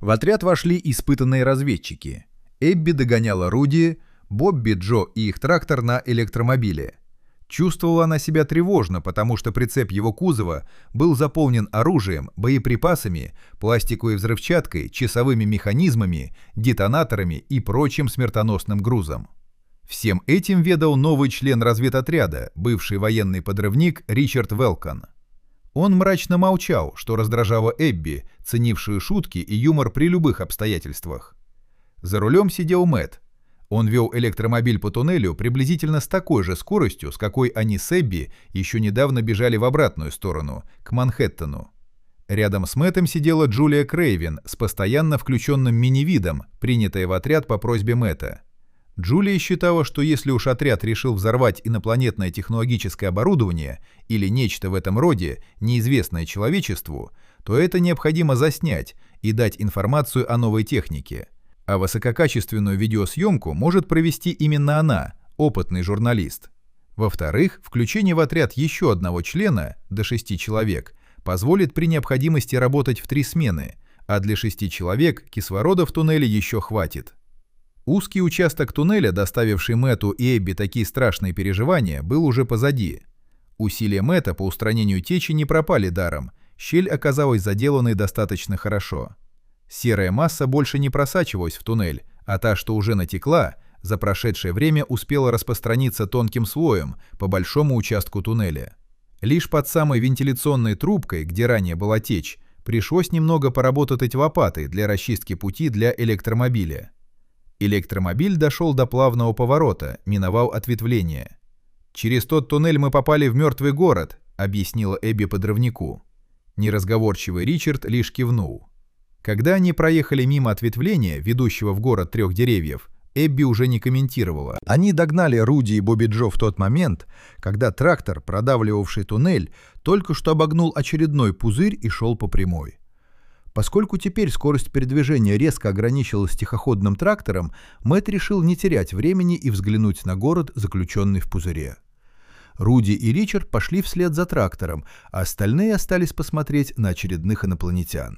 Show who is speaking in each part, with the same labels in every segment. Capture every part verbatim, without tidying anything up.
Speaker 1: В отряд вошли испытанные разведчики. Эбби догоняла Руди, Бобби, Джо и их трактор на электромобиле. Чувствовала она себя тревожно, потому что прицеп его кузова был заполнен оружием, боеприпасами, пластиковой взрывчаткой, часовыми механизмами, детонаторами и прочим смертоносным грузом. Всем этим ведал новый член разведотряда, бывший военный подрывник Ричард Велкон. Он мрачно молчал, что раздражало Эбби, ценившую шутки и юмор при любых обстоятельствах. За рулем сидел Мэтт. Он вел электромобиль по туннелю приблизительно с такой же скоростью, с какой они с Эбби еще недавно бежали в обратную сторону, к Манхэттену. Рядом с Мэттом сидела Джулия Крейвен с постоянно включенным мини-видом, принятая в отряд по просьбе Мэтта. Джулия считала, что если уж отряд решил взорвать инопланетное технологическое оборудование или нечто в этом роде, неизвестное человечеству, то это необходимо заснять и дать информацию о новой технике. А высококачественную видеосъемку может провести именно она, опытный журналист. Во-вторых, включение в отряд еще одного члена, до шести человек, позволит при необходимости работать в три смены, а для шести человек кислорода в туннеле еще хватит. Узкий участок туннеля, доставивший Мэтту и Эбби такие страшные переживания, был уже позади. Усилия Мэтта по устранению течи не пропали даром, щель оказалась заделанной достаточно хорошо. Серая масса больше не просачивалась в туннель, а та, что уже натекла, за прошедшее время успела распространиться тонким слоем по большому участку туннеля. Лишь под самой вентиляционной трубкой, где ранее была течь, пришлось немного поработать лопатой для расчистки пути для электромобиля. Электромобиль дошел до плавного поворота, миновал ответвление. «Через тот туннель мы попали в мертвый город», — объяснила Эбби подрывнику. Неразговорчивый Ричард лишь кивнул. Когда они проехали мимо ответвления, ведущего в город трех деревьев, Эбби уже не комментировала. Они догнали Руди и Бобби Джо в тот момент, когда трактор, продавливавший туннель, только что обогнул очередной пузырь и шел по прямой. Поскольку теперь скорость передвижения резко ограничилась тихоходным трактором, Мэтт решил не терять времени и взглянуть на город, заключенный в пузыре. Руди и Ричард пошли вслед за трактором, а остальные остались посмотреть на очередных инопланетян.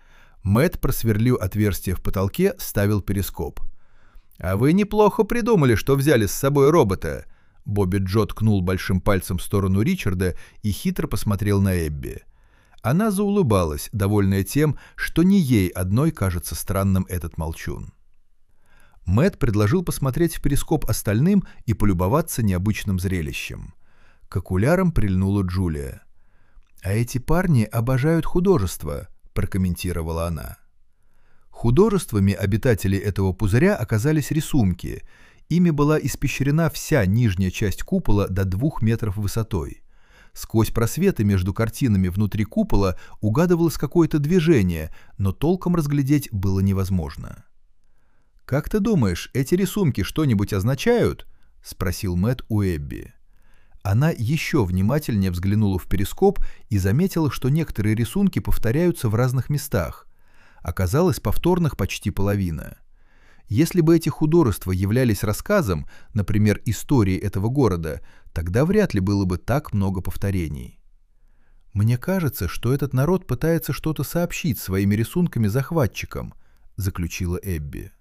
Speaker 1: Мэтт просверлил отверстие в потолке, ставил перископ. «А вы неплохо придумали, что взяли с собой робота!» Бобби Джо ткнул большим пальцем в сторону Ричарда и хитро посмотрел на Эбби. Она заулыбалась, довольная тем, что не ей одной кажется странным этот молчун. Мэтт предложил посмотреть в перископ остальным и полюбоваться необычным зрелищем. К окулярам прильнула Джулия. «А эти парни обожают художество», — прокомментировала она. Художествами обитателей этого пузыря оказались рисунки. Ими была испещрена вся нижняя часть купола до двух метров высотой. Сквозь просветы между картинами внутри купола угадывалось какое-то движение, но толком разглядеть было невозможно. «Как ты думаешь, эти рисунки что-нибудь означают?» — спросил Мэтт у Эбби. Она еще внимательнее взглянула в перископ и заметила, что некоторые рисунки повторяются в разных местах. Оказалось, повторных почти половина. Если бы эти художества являлись рассказом, например, истории этого города, тогда вряд ли было бы так много повторений. «Мне кажется, что этот народ пытается что-то сообщить своими рисунками захватчикам», — заключила Эбби.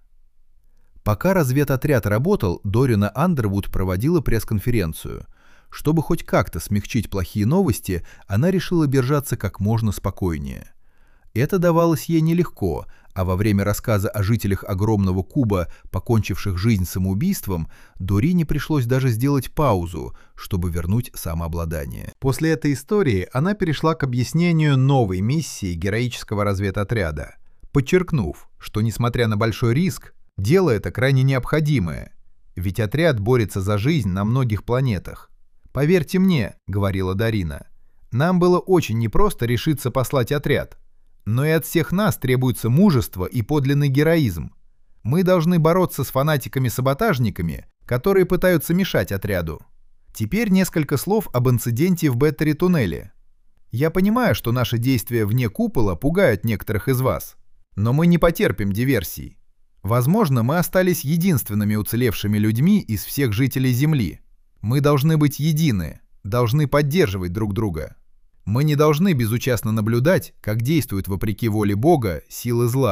Speaker 1: Пока разведотряд работал, Дорина Андервуд проводила пресс-конференцию. Чтобы хоть как-то смягчить плохие новости, она решила держаться как можно спокойнее. Это давалось ей нелегко, а во время рассказа о жителях огромного куба, покончивших жизнь самоубийством, Дорине пришлось даже сделать паузу, чтобы вернуть самообладание. После этой истории она перешла к объяснению новой миссии героического разведотряда, подчеркнув, что, несмотря на большой риск, дело это крайне необходимое, ведь отряд борется за жизнь на многих планетах. «Поверьте мне», — говорила Дорина, — «нам было очень непросто решиться послать отряд. Но и от всех нас требуется мужество и подлинный героизм. Мы должны бороться с фанатиками-саботажниками, которые пытаются мешать отряду. Теперь несколько слов об инциденте в Беттери-туннеле. Я понимаю, что наши действия вне купола пугают некоторых из вас, но мы не потерпим диверсий. Возможно, мы остались единственными уцелевшими людьми из всех жителей Земли. Мы должны быть едины, должны поддерживать друг друга. Мы не должны безучастно наблюдать, как действуют вопреки воле Бога силы зла,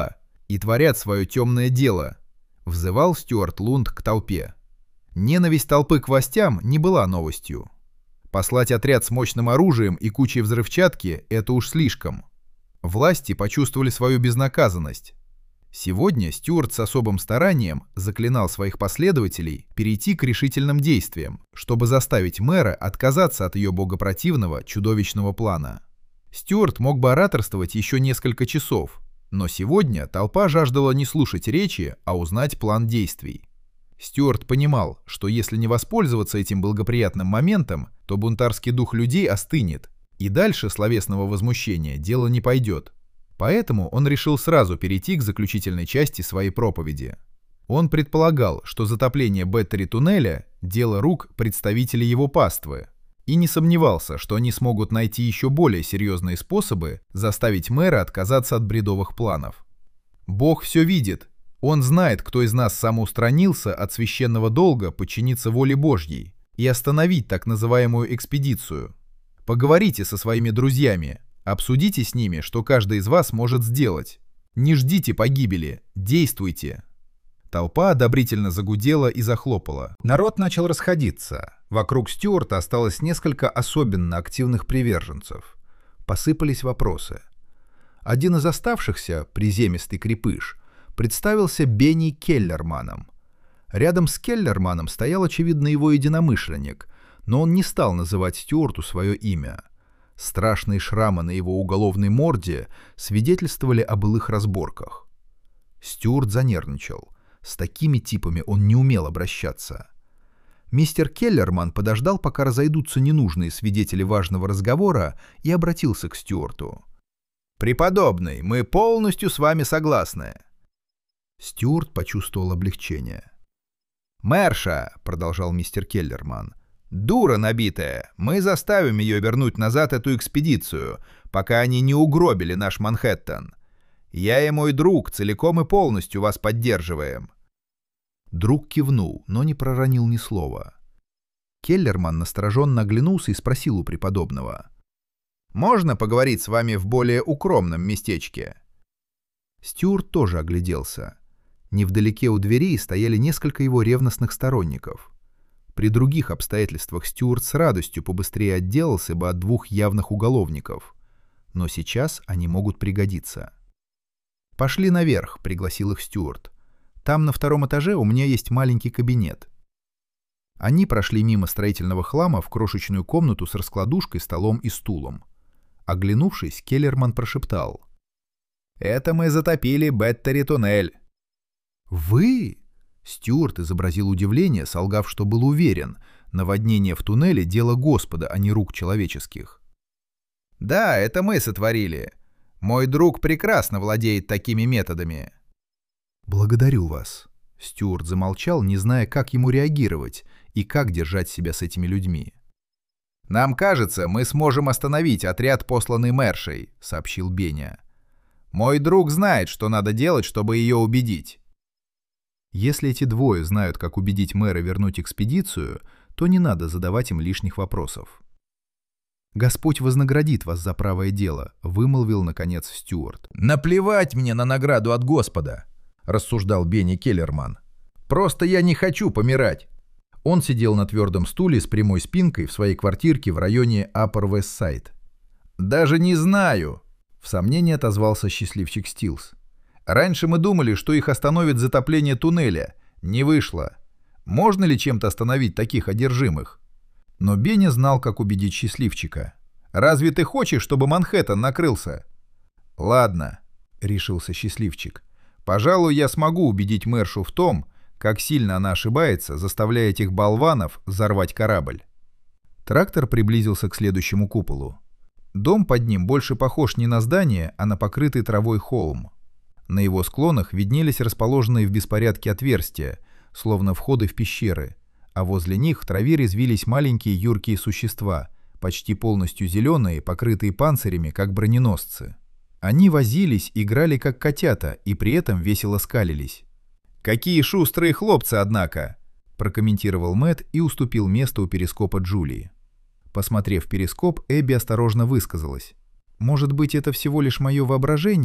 Speaker 1: и творят свое темное дело», — взывал Стюарт Лунд к толпе. Ненависть толпы к властям не была новостью. Послать отряд с мощным оружием и кучей взрывчатки — это уж слишком. Власти почувствовали свою безнаказанность. Сегодня Стюарт с особым старанием заклинал своих последователей перейти к решительным действиям, чтобы заставить мэра отказаться от ее богопротивного, чудовищного плана. Стюарт мог бы ораторствовать еще несколько часов, но сегодня толпа жаждала не слушать речи, а узнать план действий. Стюарт понимал, что если не воспользоваться этим благоприятным моментом, то бунтарский дух людей остынет, и дальше словесного возмущения дело не пойдет. Поэтому он решил сразу перейти к заключительной части своей проповеди. Он предполагал, что затопление Бэттери-туннеля – дело рук представителей его паствы, и не сомневался, что они смогут найти еще более серьезные способы заставить мэра отказаться от бредовых планов. Бог все видит. Он знает, кто из нас самоустранился от священного долга подчиниться воле Божьей и остановить так называемую экспедицию. Поговорите со своими друзьями. Обсудите с ними, что каждый из вас может сделать. Не ждите погибели, действуйте. Толпа одобрительно загудела и захлопала. Народ начал расходиться. Вокруг Стюарта осталось несколько особенно активных приверженцев. Посыпались вопросы. Один из оставшихся, приземистый крепыш, представился Бенни Келлерманом. Рядом с Келлерманом стоял, очевидно, его единомышленник, но он не стал называть Стюарту свое имя. Страшные шрамы на его уголовной морде свидетельствовали о былых разборках. Стюарт занервничал. С такими типами он не умел обращаться. Мистер Келлерман подождал, пока разойдутся ненужные свидетели важного разговора, и обратился к Стюарту. «Преподобный, мы полностью с вами согласны». Стюарт почувствовал облегчение. «Мэрша», — продолжал мистер Келлерман, — «дура набитая, мы заставим ее вернуть назад эту экспедицию, пока они не угробили наш Манхэттен. Я и мой друг целиком и полностью вас поддерживаем». Друг кивнул, но не проронил ни слова. Келлерман настороженно оглянулся и спросил у преподобного. «Можно поговорить с вами в более укромном местечке?» Стюарт тоже огляделся. Невдалеке у дверей стояли несколько его ревностных сторонников. При других обстоятельствах Стюарт с радостью побыстрее отделался бы от двух явных уголовников. Но сейчас они могут пригодиться. «Пошли наверх», — пригласил их Стюарт. «Там на втором этаже у меня есть маленький кабинет». Они прошли мимо строительного хлама в крошечную комнату с раскладушкой, столом и стулом. Оглянувшись, Келлерман прошептал. «Это мы затопили Бэттери-туннель». «Вы?» Стюарт изобразил удивление, солгав, что был уверен. Наводнение в туннеле — дело Господа, а не рук человеческих. «Да, это мы сотворили. Мой друг прекрасно владеет такими методами». «Благодарю вас». Стюарт замолчал, не зная, как ему реагировать и как держать себя с этими людьми. «Нам кажется, мы сможем остановить отряд, посланный мэршей», — сообщил Беня. «Мой друг знает, что надо делать, чтобы ее убедить». Если эти двое знают, как убедить мэра вернуть экспедицию, то не надо задавать им лишних вопросов. «Господь вознаградит вас за правое дело», — вымолвил, наконец, Стюарт.
Speaker 2: «Наплевать мне на награду от Господа», — рассуждал Бенни Келлерман. «Просто я не хочу помирать».
Speaker 1: Он сидел на твердом стуле с прямой спинкой в своей квартирке в районе Upper West Side.
Speaker 2: «Даже не знаю»,
Speaker 1: — в сомнении отозвался счастливчик Стилс. «Раньше мы думали, что их остановит затопление туннеля. Не вышло. Можно ли чем-то остановить таких одержимых?» Но Бенни знал, как убедить счастливчика. «Разве ты хочешь, чтобы Манхэттен накрылся?» «Ладно», — решился счастливчик. «Пожалуй, я смогу убедить мэршу в том, как сильно она ошибается, заставляя этих болванов взорвать корабль». Трактор приблизился к следующему куполу. Дом под ним больше похож не на здание, а на покрытый травой холм. На его склонах виднелись расположенные в беспорядке отверстия, словно входы в пещеры, а возле них в траве резвились маленькие юркие существа, почти полностью зеленые, покрытые панцирями, как броненосцы. Они возились, играли как котята и при этом весело скалились. «Какие шустрые хлопцы, однако!» — прокомментировал Мэтт и уступил место у перископа Джулии. Посмотрев перископ, Эбби осторожно высказалась. «Может быть, это всего лишь мое воображение,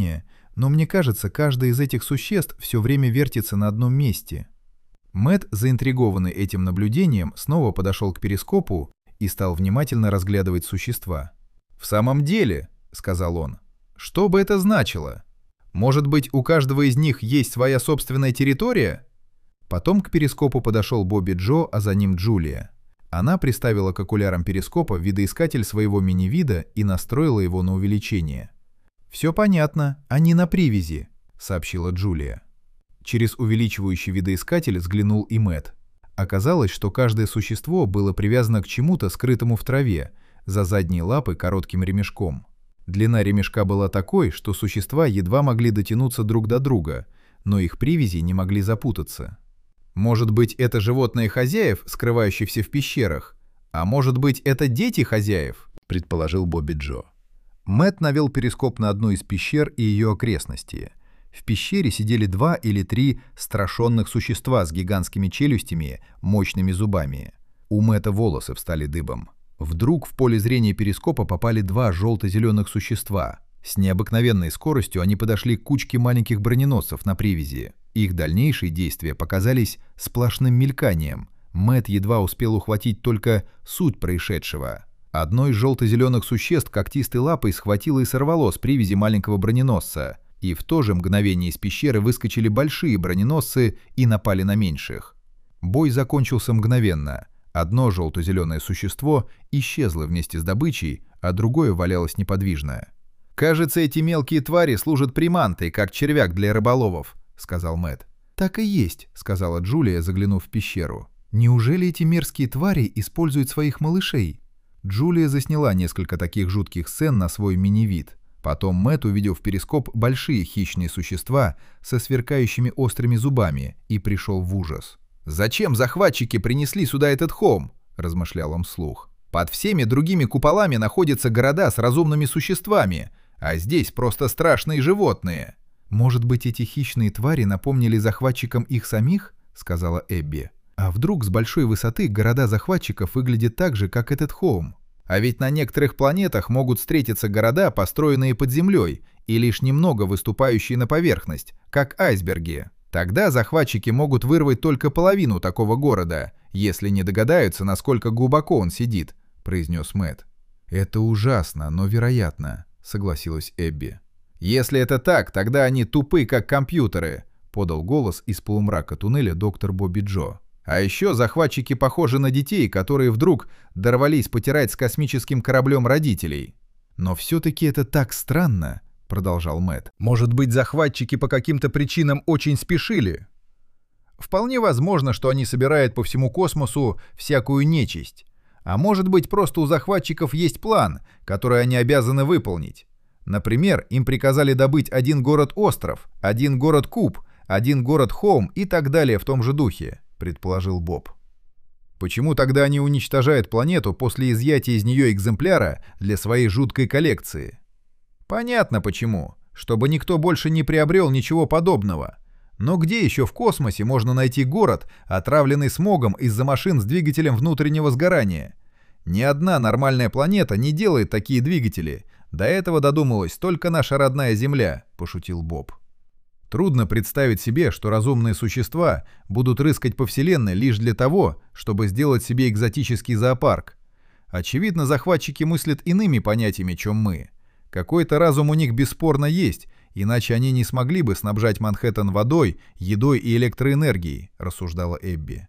Speaker 1: но мне кажется, каждое из этих существ все время вертится на одном месте». Мэтт, заинтригованный этим наблюдением, снова подошел к перископу и стал внимательно разглядывать существа. «В самом деле», — сказал он, — «что бы это значило? Может быть, у каждого из них есть своя собственная территория?» Потом к перископу подошел Бобби Джо, а за ним Джулия. Она приставила к окулярам перископа видоискатель своего мини-вида и настроила его на увеличение. «Все понятно, они на привязи», — сообщила Джулия. Через увеличивающий видоискатель взглянул и Мэтт. Оказалось, что каждое существо было привязано к чему-то, скрытому в траве, за задние лапы коротким ремешком. Длина ремешка была такой, что существа едва могли дотянуться друг до друга, но их привязи не могли запутаться. «Может быть, это животные хозяев, скрывающихся в пещерах? А может быть, это дети хозяев?» — предположил Бобби Джо. Мэтт навел перископ на одну из пещер и ее окрестности. В пещере сидели два или три страшенных существа с гигантскими челюстями, мощными зубами. У Мэтта волосы встали дыбом. Вдруг в поле зрения перископа попали два желто-зеленых существа. С необыкновенной скоростью они подошли к кучке маленьких броненосцев на привязи. Их дальнейшие действия показались сплошным мельканием. Мэтт едва успел ухватить только суть происшедшего. Одно из желто-зеленых существ когтистой лапой схватило и сорвало с привязи маленького броненосца, и в то же мгновение из пещеры выскочили большие броненосцы и напали на меньших. Бой закончился мгновенно. Одно желто-зеленое существо исчезло вместе с добычей, а другое валялось неподвижно. «Кажется, эти мелкие твари служат приманкой, как червяк для рыболовов», — сказал Мэтт. «Так и есть», — сказала Джулия, заглянув в пещеру. «Неужели эти мерзкие твари используют своих малышей?» Джулия засняла несколько таких жутких сцен на свой мини-вид. Потом Мэтт увидел в перископ большие хищные существа со сверкающими острыми зубами и пришел в ужас. «Зачем захватчики принесли сюда этот холм?» — размышлял он вслух. «Под всеми другими куполами находятся города с разумными существами, а здесь просто страшные животные». «Может быть, эти хищные твари напомнили захватчикам их самих?» — сказала Эбби. «А вдруг с большой высоты города захватчиков выглядят так же, как этот холм? А ведь на некоторых планетах могут встретиться города, построенные под землей, и лишь немного выступающие на поверхность, как айсберги. Тогда захватчики могут вырвать только половину такого города, если не догадаются, насколько глубоко он сидит», — произнес Мэтт. «Это ужасно, но вероятно», — согласилась Эбби. «Если это так, тогда они тупы, как компьютеры», — подал голос из полумрака туннеля доктор Бобби Джо. «А еще захватчики похожи на детей, которые вдруг дорвались потирать с космическим кораблем родителей». «Но все-таки это так странно», — продолжал Мэтт. «Может быть, захватчики по каким-то причинам очень спешили?» «Вполне возможно, что они собирают по всему космосу всякую нечисть. А может быть, просто у захватчиков есть план, который они обязаны выполнить. Например, им приказали добыть один город-остров, один город-куб, один город-холм и так далее в том же духе», — предположил Боб. «Почему тогда они уничтожают планету после изъятия из нее экземпляра для своей жуткой коллекции?» «Понятно почему. Чтобы никто больше не приобрел ничего подобного. Но где еще в космосе можно найти город, отравленный смогом из-за машин с двигателем внутреннего сгорания? Ни одна нормальная планета не делает такие двигатели. До этого додумалась только наша родная Земля», — пошутил Боб. «Трудно представить себе, что разумные существа будут рыскать по Вселенной лишь для того, чтобы сделать себе экзотический зоопарк. Очевидно, захватчики мыслят иными понятиями, чем мы. Какой-то разум у них бесспорно есть, иначе они не смогли бы снабжать Манхэттен водой, едой и электроэнергией», — рассуждала Эбби.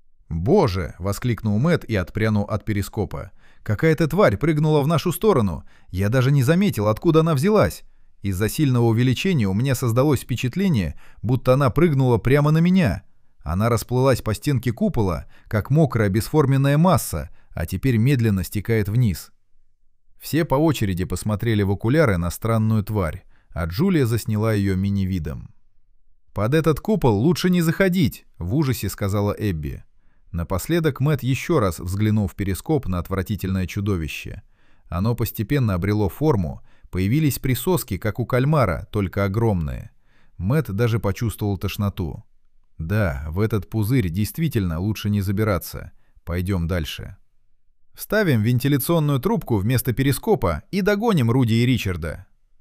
Speaker 1: «Боже!» — воскликнул Мэтт и отпрянул от перископа. «Какая-то тварь прыгнула в нашу сторону. Я даже не заметил, откуда она взялась. Из-за сильного увеличения у меня создалось впечатление, будто она прыгнула прямо на меня. Она расплылась по стенке купола, как мокрая бесформенная масса, а теперь медленно стекает вниз». Все по очереди посмотрели в окуляры на странную тварь, а Джулия засняла ее мини-видом. «Под этот купол лучше не заходить», — в ужасе сказала Эбби. Напоследок Мэтт еще раз взглянул в перископ на отвратительное чудовище. Оно постепенно обрело форму, появились присоски, как у кальмара, только огромные. Мэтт даже почувствовал тошноту. «Да, в этот пузырь действительно лучше не забираться. Пойдем дальше». «Вставим вентиляционную трубку вместо перископа и догоним Руди и Ричарда».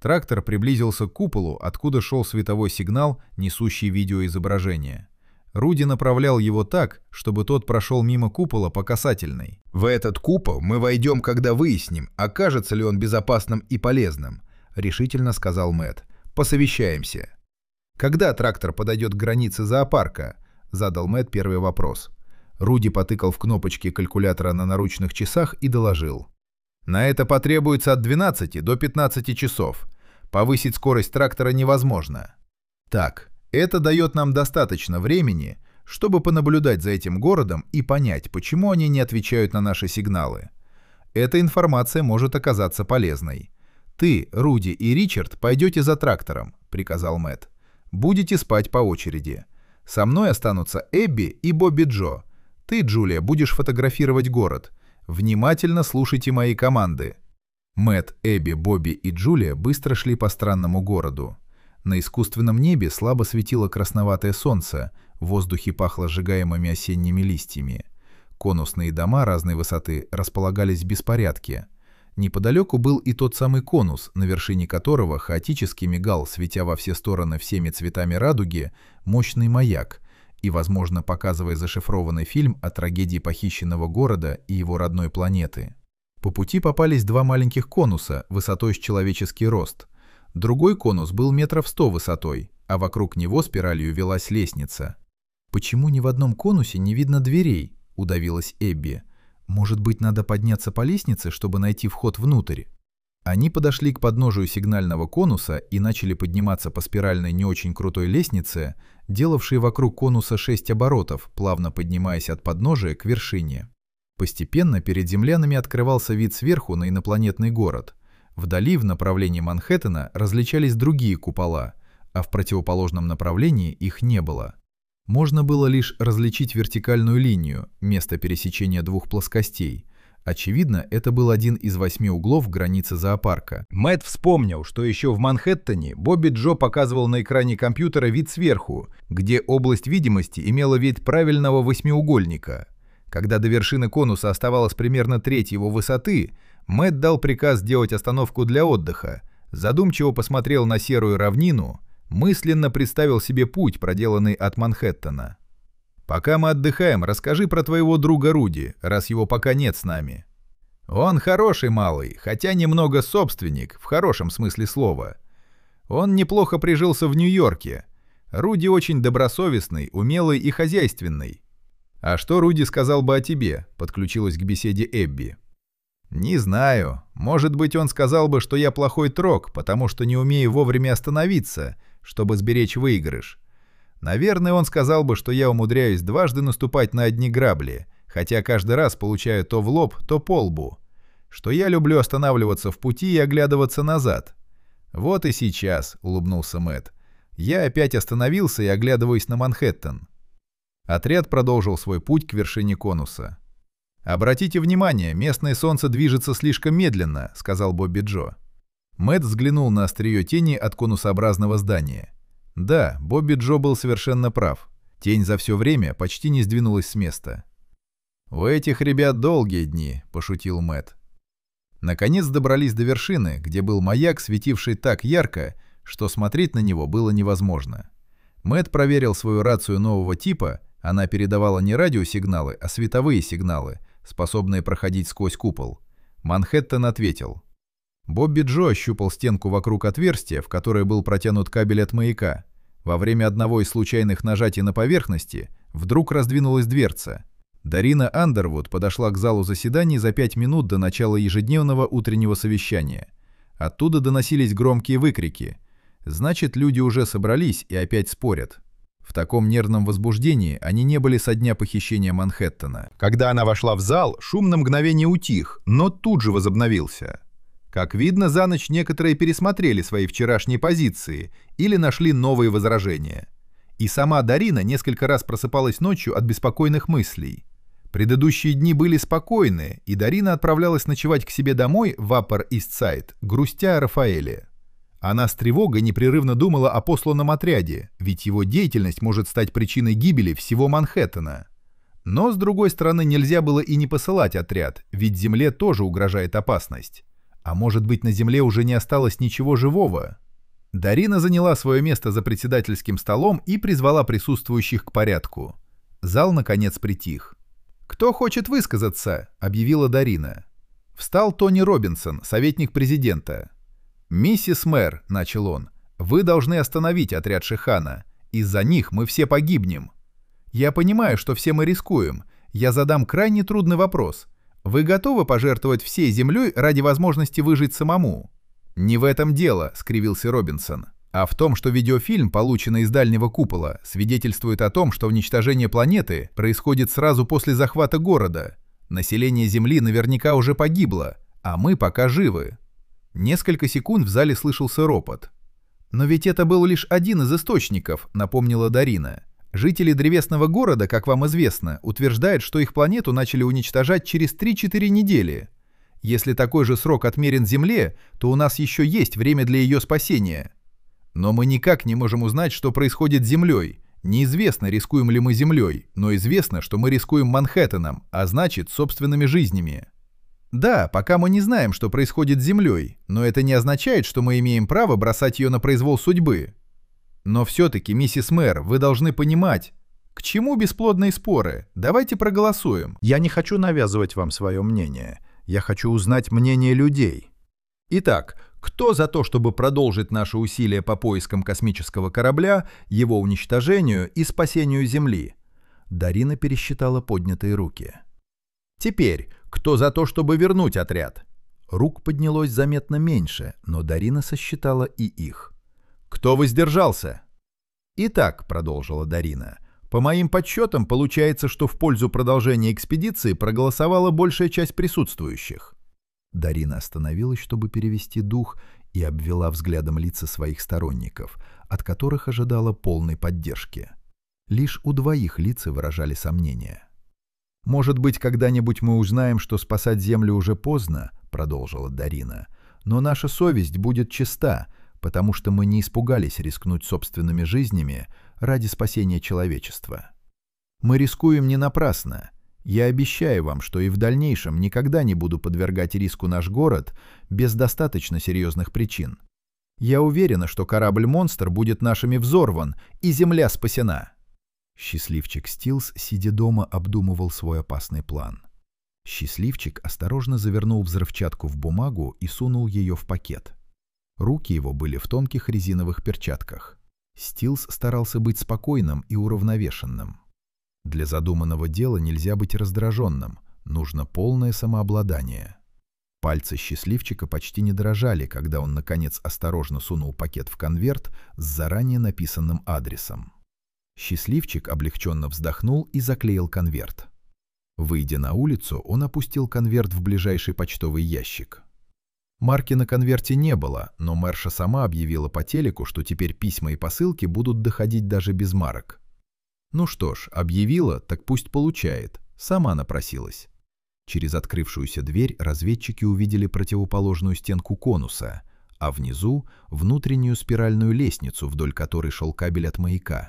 Speaker 1: Трактор приблизился к куполу, откуда шел световой сигнал, несущий видеоизображение. Руди направлял его так, чтобы тот прошел мимо купола по касательной.
Speaker 2: «В этот купол мы войдем, когда выясним, окажется ли он безопасным и полезным», — решительно сказал Мэтт. «Посовещаемся». «Когда трактор подойдет к границе зоопарка?» — задал Мэтт первый вопрос. Руди потыкал в кнопочки калькулятора на наручных часах и доложил. «На это потребуется от двенадцати до пятнадцати часов. Повысить скорость трактора невозможно. Так, это дает нам достаточно времени, чтобы понаблюдать за этим городом и понять, почему они не отвечают на наши сигналы. Эта информация может оказаться полезной. Ты, Руди и Ричард пойдете за трактором», — приказал Мэтт. «Будете спать по очереди. Со мной останутся Эбби и Бобби Джо. Ты, Джулия, будешь фотографировать город. Внимательно слушайте мои команды». Мэтт, Эбби, Бобби и Джулия быстро шли по странному городу. На искусственном небе слабо светило красноватое солнце, в воздухе пахло сжигаемыми осенними листьями. Конусные дома разной высоты располагались в беспорядке. Неподалеку был и тот самый конус, на вершине которого хаотически мигал, светя во все стороны всеми цветами радуги, мощный маяк и, возможно, показывая зашифрованный фильм о трагедии похищенного города и его родной планеты. По пути попались два маленьких конуса высотой с человеческий рост. Другой конус был метров сто высотой, а вокруг него спиралью велась лестница. «Почему ни в одном конусе не видно дверей?» – удавилась Эбби. «Может быть, надо подняться по лестнице, чтобы найти вход внутрь?» Они подошли к подножию сигнального конуса и начали подниматься по спиральной не очень крутой лестнице, делавшей вокруг конуса шесть оборотов, плавно поднимаясь от подножия к вершине. Постепенно перед землянами открывался вид сверху на инопланетный город. Вдали, в направлении Манхэттена, различались другие купола, а в противоположном направлении их не было. Можно было лишь различить вертикальную линию, место пересечения двух плоскостей. Очевидно, это был один из восьми углов границы зоопарка. Мэтт вспомнил, что еще в Манхэттене Бобби Джо показывал на экране компьютера вид сверху, где область видимости имела вид правильного восьмиугольника. Когда до вершины конуса оставалось примерно треть его высоты, Мэтт дал приказ сделать остановку для отдыха, задумчиво посмотрел на серую равнину, мысленно представил себе путь, проделанный от Манхэттена. «Пока мы отдыхаем, расскажи про твоего друга Руди, раз его пока нет с нами». «Он хороший малый, хотя немного собственник, в хорошем смысле слова. Он неплохо прижился в Нью-Йорке. Руди очень добросовестный, умелый и хозяйственный». «А что Руди сказал бы о тебе?» — подключилась к беседе Эбби. «Не знаю. Может быть, он сказал бы, что я плохой трог, потому что не умею вовремя остановиться, чтобы сберечь выигрыш. Наверное, он сказал бы, что я умудряюсь дважды наступать на одни грабли, хотя каждый раз получаю то в лоб, то по лбу. Что я люблю останавливаться в пути и оглядываться назад. Вот и сейчас», — улыбнулся Мэтт. «Я опять остановился и оглядываюсь на Манхэттен». Отряд продолжил свой путь к вершине конуса. «Обратите внимание, местное солнце движется слишком медленно», — сказал Бобби Джо. Мэтт взглянул на острие тени от конусообразного здания. Да, Бобби Джо был совершенно прав. Тень за все время почти не сдвинулась с места. «У этих ребят долгие дни», — пошутил Мэтт. Наконец добрались до вершины, где был маяк, светивший так ярко, что смотреть на него было невозможно. Мэтт проверил свою рацию нового типа, она передавала не радиосигналы, а световые сигналы, способные проходить сквозь купол. Манхэттен ответил. Бобби Джо ощупал стенку вокруг отверстия, в которое был протянут кабель от маяка. Во время одного из случайных нажатий на поверхности вдруг раздвинулась дверца. Дарина Андервуд подошла к залу заседаний за пять минут до начала ежедневного утреннего совещания. Оттуда доносились громкие выкрики. Значит, люди уже собрались и опять спорят. В таком нервном возбуждении они не были со дня похищения Манхэттена. Когда она вошла в зал, шум на мгновение утих, но тут же возобновился. Как видно, за ночь некоторые пересмотрели свои вчерашние позиции или нашли новые возражения. И сама Дарина несколько раз просыпалась ночью от беспокойных мыслей. Предыдущие дни были спокойны, и Дарина отправлялась ночевать к себе домой в Upper East Side, грустя о Рафаэле. Она с тревогой непрерывно думала о посланном отряде, ведь его деятельность может стать причиной гибели всего Манхэттена. Но, с другой стороны, нельзя было и не посылать отряд, ведь Земле тоже угрожает опасность.
Speaker 1: А может быть, на Земле уже не осталось ничего живого? Дарина заняла свое место за председательским столом и призвала присутствующих к порядку. Зал, наконец, притих. «Кто хочет высказаться?» — объявила Дарина. Встал Тони Робинсон, советник президента. «Миссис мэр», — начал он, — «вы должны остановить отряд Шихана. Из-за них мы все погибнем. Я понимаю, что все мы рискуем. Я задам крайне трудный вопрос. Вы готовы пожертвовать всей землей ради возможности выжить самому?» «Не в этом дело», — скривился Робинсон, «а в том, что видеофильм, полученный из дальнего купола, свидетельствует о том, что уничтожение планеты происходит сразу после захвата города. Население Земли наверняка уже погибло, а мы пока живы». Несколько секунд в зале слышался ропот. «Но ведь это был лишь один из источников», — напомнила Дарина. «Жители древесного города, как вам известно, утверждают, что их планету начали уничтожать через три-четыре недели. Если такой же срок отмерен Земле, то у нас еще есть время для ее спасения. Но мы никак не можем узнать, что происходит с Землей. Неизвестно, рискуем ли мы Землей, но известно, что мы рискуем Манхэттеном, а значит, собственными жизнями. Да, пока мы не знаем, что происходит с Землей, но это не означает, что мы имеем право бросать ее на произвол судьбы. Но все-таки, миссис мэр, вы должны понимать, к чему бесплодные споры? Давайте проголосуем».
Speaker 3: «Я не хочу навязывать вам свое мнение. Я хочу узнать мнение людей. Итак, кто за то, чтобы продолжить наши усилия по поискам космического корабля, его уничтожению и спасению Земли?» Дарина пересчитала поднятые руки. «Теперь, кто за то, чтобы вернуть отряд?» Рук поднялось заметно меньше, но Дарина сосчитала и их. «Кто воздержался?» «Итак», — продолжила Дарина, — «по моим подсчетам получается, что в пользу продолжения экспедиции проголосовала большая часть присутствующих». Дарина остановилась, чтобы перевести дух, и обвела взглядом лица своих сторонников, от которых ожидала полной поддержки. Лишь у двоих лица выражали сомнения. «Может быть, когда-нибудь мы узнаем, что спасать Землю уже поздно», — продолжила Дарина, — «но наша совесть будет чиста, потому что мы не испугались рискнуть собственными жизнями ради спасения человечества. Мы рискуем не напрасно. Я обещаю вам, что и в дальнейшем никогда не буду подвергать риску наш город без достаточно серьезных причин. Я уверена, что корабль-монстр будет нашими взорван, и Земля спасена». Счастливчик Стилс, сидя дома, обдумывал свой опасный план. Счастливчик осторожно завернул взрывчатку в бумагу и сунул ее в пакет. Руки его были в тонких резиновых перчатках. Стилс старался быть спокойным и уравновешенным. Для задуманного дела нельзя быть раздраженным, нужно полное самообладание. Пальцы счастливчика почти не дрожали, когда он, наконец, осторожно сунул пакет в конверт с заранее написанным адресом. Счастливчик облегченно вздохнул и заклеил конверт. Выйдя на улицу, он опустил конверт в ближайший почтовый ящик. Марки на конверте не было, но мэрша сама объявила по телеку, что теперь письма и посылки будут доходить даже без марок. Ну что ж, объявила, так пусть получает. Сама напросилась. Через открывшуюся дверь разведчики увидели противоположную стенку конуса, а внизу — внутреннюю спиральную лестницу, вдоль которой шел кабель от маяка.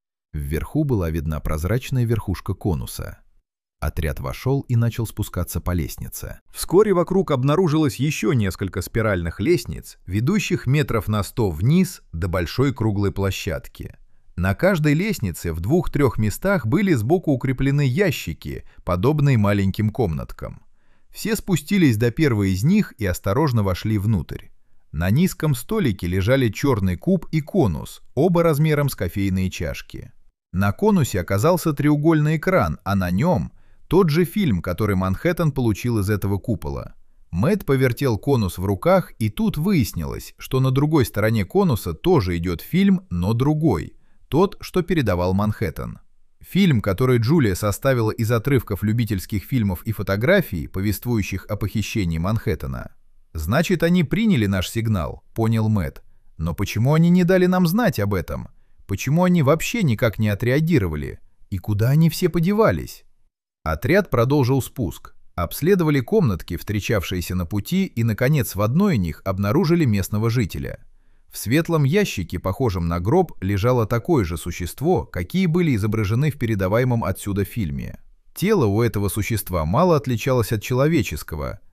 Speaker 3: Вверху была видна прозрачная верхушка конуса. Отряд вошел и начал спускаться по лестнице. Вскоре вокруг обнаружилось еще несколько спиральных лестниц, ведущих метров на сто вниз до большой круглой площадки. На каждой лестнице в двух-трех местах были сбоку укреплены ящики, подобные маленьким комнаткам. Все спустились до первой из них и осторожно вошли внутрь. На низком столике лежали черный куб и конус, оба размером с кофейные чашки. На конусе оказался треугольный экран, а на нем тот же фильм, который Манхэттен получил из этого купола. Мэтт повертел конус в руках, и тут выяснилось, что на другой стороне конуса тоже идет фильм, но другой, тот, что передавал Манхэттен. Фильм, который Джулия составила из отрывков любительских фильмов и фотографий, повествующих о похищении Манхэттена. «Значит, они приняли наш сигнал», — понял Мэтт. «Но почему они не дали нам знать об этом? Почему они вообще никак не отреагировали? И куда они все подевались?» Отряд продолжил спуск. Обследовали комнатки, встречавшиеся на пути, и, наконец, в одной из них обнаружили местного жителя. В светлом ящике, похожем на гроб, лежало такое же существо, какие были изображены в передаваемом отсюда фильме. Тело у этого существа мало отличалось от человеческого,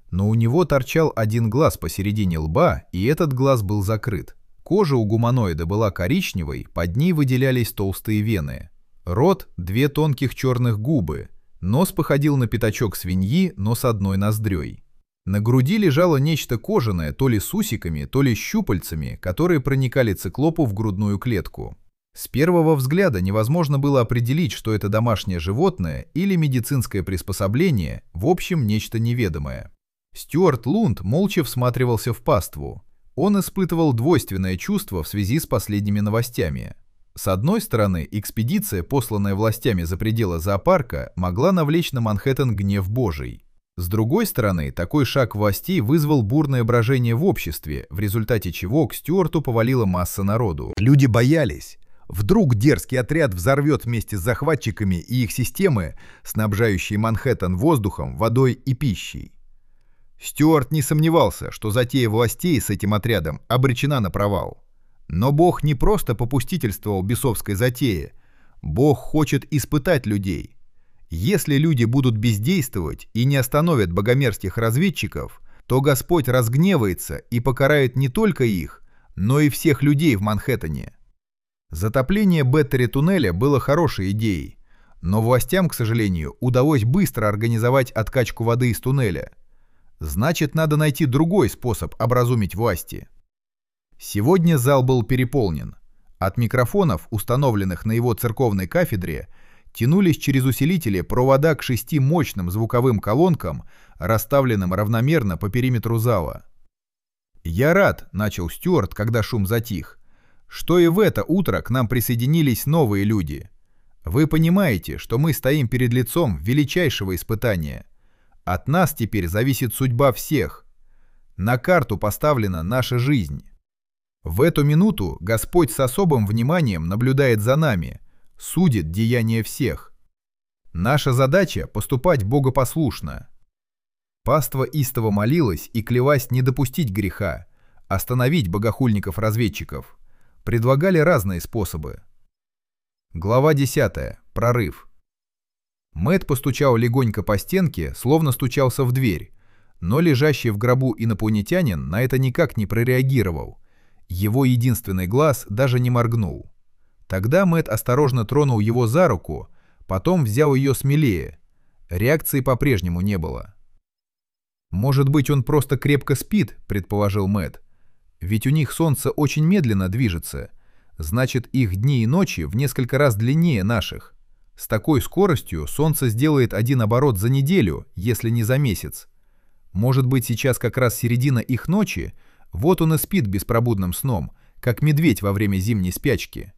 Speaker 1: Но у него торчал один глаз посередине лба, и этот глаз был закрыт. Кожа у гуманоида была коричневой, под ней выделялись толстые вены. Рот — две тонких черных губы. Нос походил на пятачок свиньи, но с одной ноздрёй. На груди лежало нечто кожаное, то ли с усиками, то ли с щупальцами, которые проникали циклопу в грудную клетку. С первого взгляда невозможно было определить, что это домашнее животное или медицинское приспособление, в общем, нечто неведомое. Стюарт Лунд молча всматривался в паству. Он испытывал двойственное чувство в связи с последними новостями. С одной стороны, экспедиция, посланная властями за пределы зоопарка, могла навлечь на Манхэттен гнев Божий. С другой стороны, такой шаг властей вызвал бурное брожение в обществе, в результате чего к Стюарту повалила масса народу.
Speaker 3: Люди боялись. Вдруг дерзкий отряд взорвет вместе с захватчиками и их системы, снабжающие Манхэттен воздухом, водой и пищей. Стюарт не сомневался, что затея властей с этим отрядом обречена на провал. Но Бог не просто попустительствовал бесовской затее. Бог хочет испытать людей. Если люди будут бездействовать и не остановят богомерзких разведчиков, то Господь разгневается и покарает не только их, но и всех людей в Манхэттене. Затопление Беттери-туннеля было хорошей идеей, но властям, к сожалению, удалось быстро организовать откачку воды из туннеля. Значит, надо найти другой способ образумить власти. Сегодня зал был переполнен. От микрофонов, установленных на его церковной кафедре, тянулись через усилители провода к шести мощным звуковым колонкам, расставленным равномерно по периметру зала. «Я рад», — начал Стюарт, когда шум затих, что и в это утро к нам присоединились новые люди. Вы понимаете, что мы стоим перед лицом величайшего испытания. От нас теперь зависит судьба всех. На карту поставлена наша жизнь. В эту минуту Господь с особым вниманием наблюдает за нами, судит деяния всех. Наша задача — поступать богопослушно. Паства истово молилась и клялась не допустить греха, остановить богохульников-разведчиков. Предлагали разные способы. Глава десятая. Прорыв. Мэтт постучал легонько по стенке, словно стучался в дверь, но лежащий в гробу инопланетянин на это никак не прореагировал. Его единственный глаз даже не моргнул. Тогда Мэтт осторожно тронул его за руку, потом взял ее смелее. Реакции по-прежнему не было. «Может быть, он просто крепко спит», — предположил Мэтт. «Ведь у них солнце очень медленно движется. Значит, их дни и ночи в несколько раз длиннее наших. С такой скоростью солнце сделает один оборот за неделю, если не за месяц. Может быть, сейчас как раз середина их ночи, вот он и спит беспробудным сном, как медведь во время зимней спячки».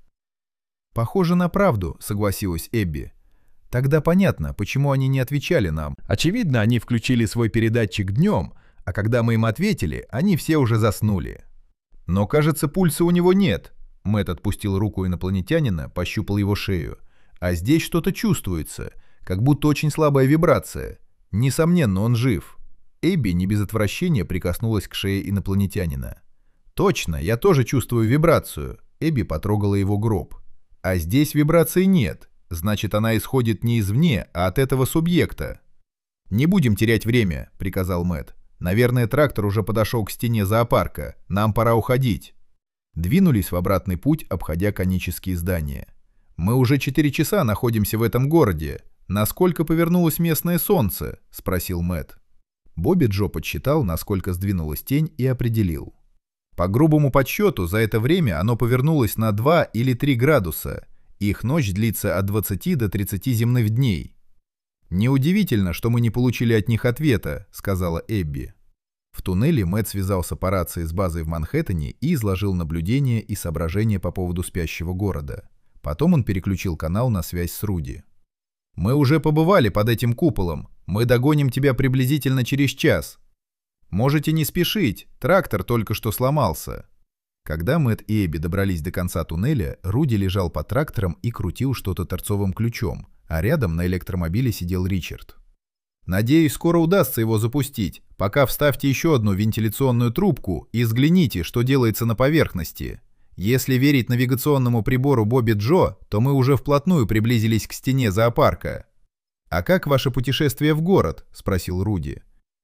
Speaker 3: «Похоже на правду», — согласилась Эбби. «Тогда понятно, почему они не отвечали нам. Очевидно, они включили свой передатчик днем, а когда мы им ответили, они все уже заснули». «Но, кажется, пульса у него нет». Мэтт отпустил руку инопланетянина, пощупал его шею. «А здесь что-то чувствуется, как будто очень слабая вибрация. Несомненно, он жив». Эбби не без отвращения прикоснулась к шее инопланетянина. «Точно, я тоже чувствую вибрацию». Эбби потрогала его гроб. «А здесь вибрации нет. Значит, она исходит не извне, а от этого субъекта». «Не будем терять время», — приказал Мэтт. «Наверное, трактор уже подошел к стене зоопарка. Нам пора уходить». Двинулись в обратный путь, обходя конические здания. «Мы уже четыре часа находимся в этом городе. Насколько повернулось местное солнце?» — спросил Мэтт. Бобби Джо подсчитал, насколько сдвинулась тень, и определил. По грубому подсчету, за это время оно повернулось на два или три градуса. Их ночь длится от двадцати до тридцати земных дней. «Неудивительно, что мы не получили от них ответа», — сказала Эбби. В туннеле Мэтт связался по рации с базой в Манхэттене и изложил наблюдения и соображения по поводу спящего города. Потом он переключил канал на связь с Руди. «Мы уже побывали под этим куполом. Мы догоним тебя приблизительно через час. Можете не спешить, трактор только что сломался». Когда Мэтт и Эбби добрались до конца туннеля, Руди лежал под трактором и крутил что-то торцовым ключом, а рядом на электромобиле сидел Ричард. «Надеюсь, скоро удастся его запустить. Пока вставьте еще одну вентиляционную трубку и взгляните, что делается на поверхности. Если верить навигационному прибору Бобби Джо, то мы уже вплотную приблизились к стене зоопарка». «А как ваше путешествие в город?» — спросил Руди.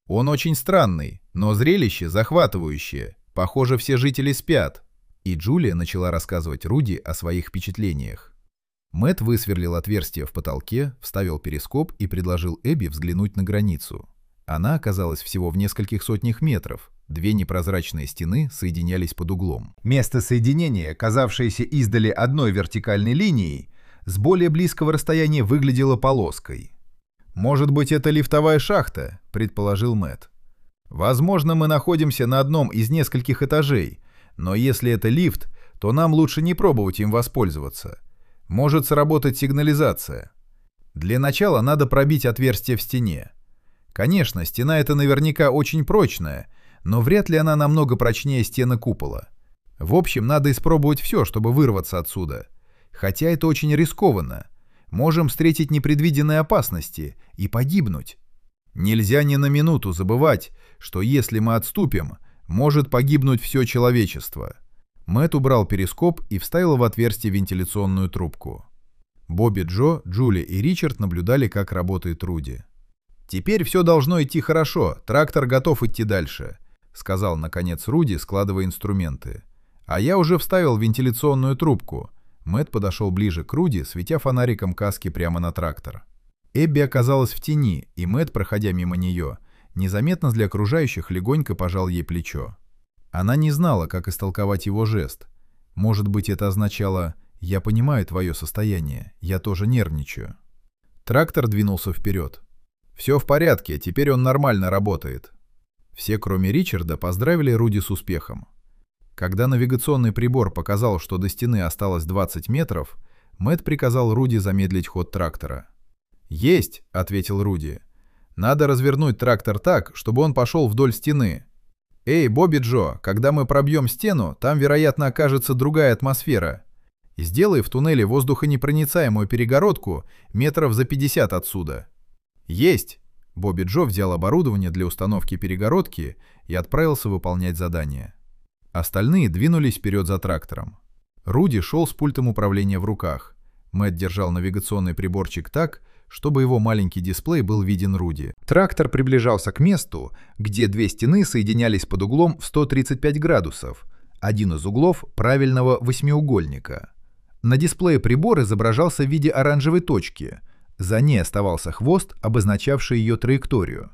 Speaker 1: Он очень странный, но зрелище захватывающее. Похоже, все жители спят». И Джулия начала рассказывать Руди о своих впечатлениях. Мэтт высверлил отверстие в потолке, вставил перископ и предложил Эбби взглянуть на границу. Она оказалась всего в нескольких сотнях метров. Две непрозрачные стены соединялись под углом. Место соединения, казавшееся издали одной вертикальной линией, с более близкого расстояния выглядело полоской. «Может быть, это лифтовая шахта», — предположил Мэтт. «Возможно, мы находимся на одном из нескольких этажей, но если это лифт, то нам лучше не пробовать им воспользоваться. Может сработать сигнализация. Для начала надо пробить отверстие в стене. Конечно, стена эта наверняка очень прочная, но вряд ли она намного прочнее стены купола. В общем, надо испробовать все, чтобы вырваться отсюда. Хотя это очень рискованно. Можем встретить непредвиденные опасности и погибнуть. Нельзя ни на минуту забывать, что если мы отступим, может погибнуть все человечество». Мэтт убрал перископ и вставил в отверстие вентиляционную трубку. Бобби Джо, Джули и Ричард наблюдали, как работает Руди. «Теперь все должно идти хорошо, трактор готов идти дальше», — сказал, наконец, Руди, складывая инструменты. «А я уже вставил вентиляционную трубку». Мэтт подошел ближе к Руди, светя фонариком каски прямо на трактор. Эбби оказалась в тени, и Мэтт, проходя мимо нее, незаметно для окружающих легонько пожал ей плечо. Она не знала, как истолковать его жест. Может быть, это означало «я понимаю твое состояние, я тоже нервничаю». Трактор двинулся вперед. «Все в порядке, теперь он нормально работает». Все, кроме Ричарда, поздравили Руди с успехом. Когда навигационный прибор показал, что до стены осталось двадцать метров, Мэтт приказал Руди замедлить ход трактора. «Есть», — ответил Руди. «Надо развернуть трактор так, чтобы он пошел вдоль стены. Эй, Бобби Джо, когда мы пробьем стену, там, вероятно, окажется другая атмосфера. Сделай в туннеле воздухонепроницаемую перегородку метров за пятьдесят отсюда». «Есть!» Бобби Джо взял оборудование для установки перегородки и отправился выполнять задание. Остальные двинулись вперед за трактором. Руди шел с пультом управления в руках. Мэтт держал навигационный приборчик так, чтобы его маленький дисплей был виден Руди. Трактор приближался к месту, где две стены соединялись под углом в сто тридцать пять градусов, один из углов правильного восьмиугольника. На дисплее прибор изображался в виде оранжевой точки, за ней оставался хвост, обозначавший ее траекторию.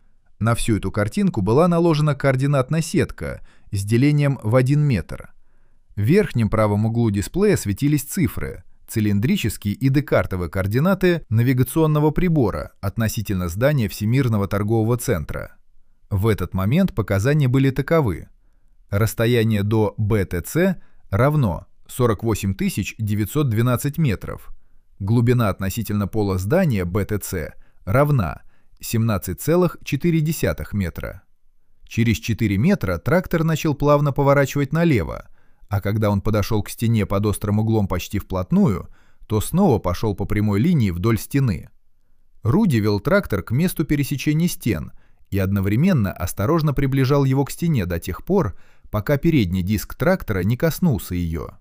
Speaker 1: На всю эту картинку была наложена координатная сетка с делением в один метр. В верхнем правом углу дисплея светились цифры, цилиндрические и декартовые координаты навигационного прибора относительно здания Всемирного торгового центра. В этот момент показания были таковы. Расстояние до бэ тэ цэ равно сорок восемь тысяч девятьсот двенадцать метров. Глубина относительно пола здания бэ тэ цэ равна семнадцать целых четыре десятых метра. Через четыре метра трактор начал плавно поворачивать налево, а когда он подошел к стене под острым углом почти вплотную, то снова пошел по прямой линии вдоль стены. Руди вел трактор к месту пересечения стен и одновременно осторожно приближал его к стене до тех пор, пока передний диск трактора не коснулся ее.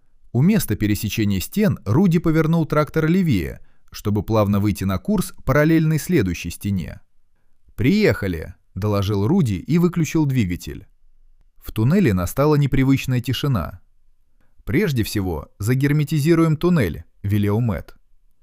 Speaker 1: У места пересечения стен Руди повернул трактор левее, чтобы плавно выйти на курс, параллельный следующей стене. «Приехали!» — доложил Руди и выключил двигатель. В туннеле настала непривычная тишина. «Прежде всего, загерметизируем туннель», — велел Мэтт.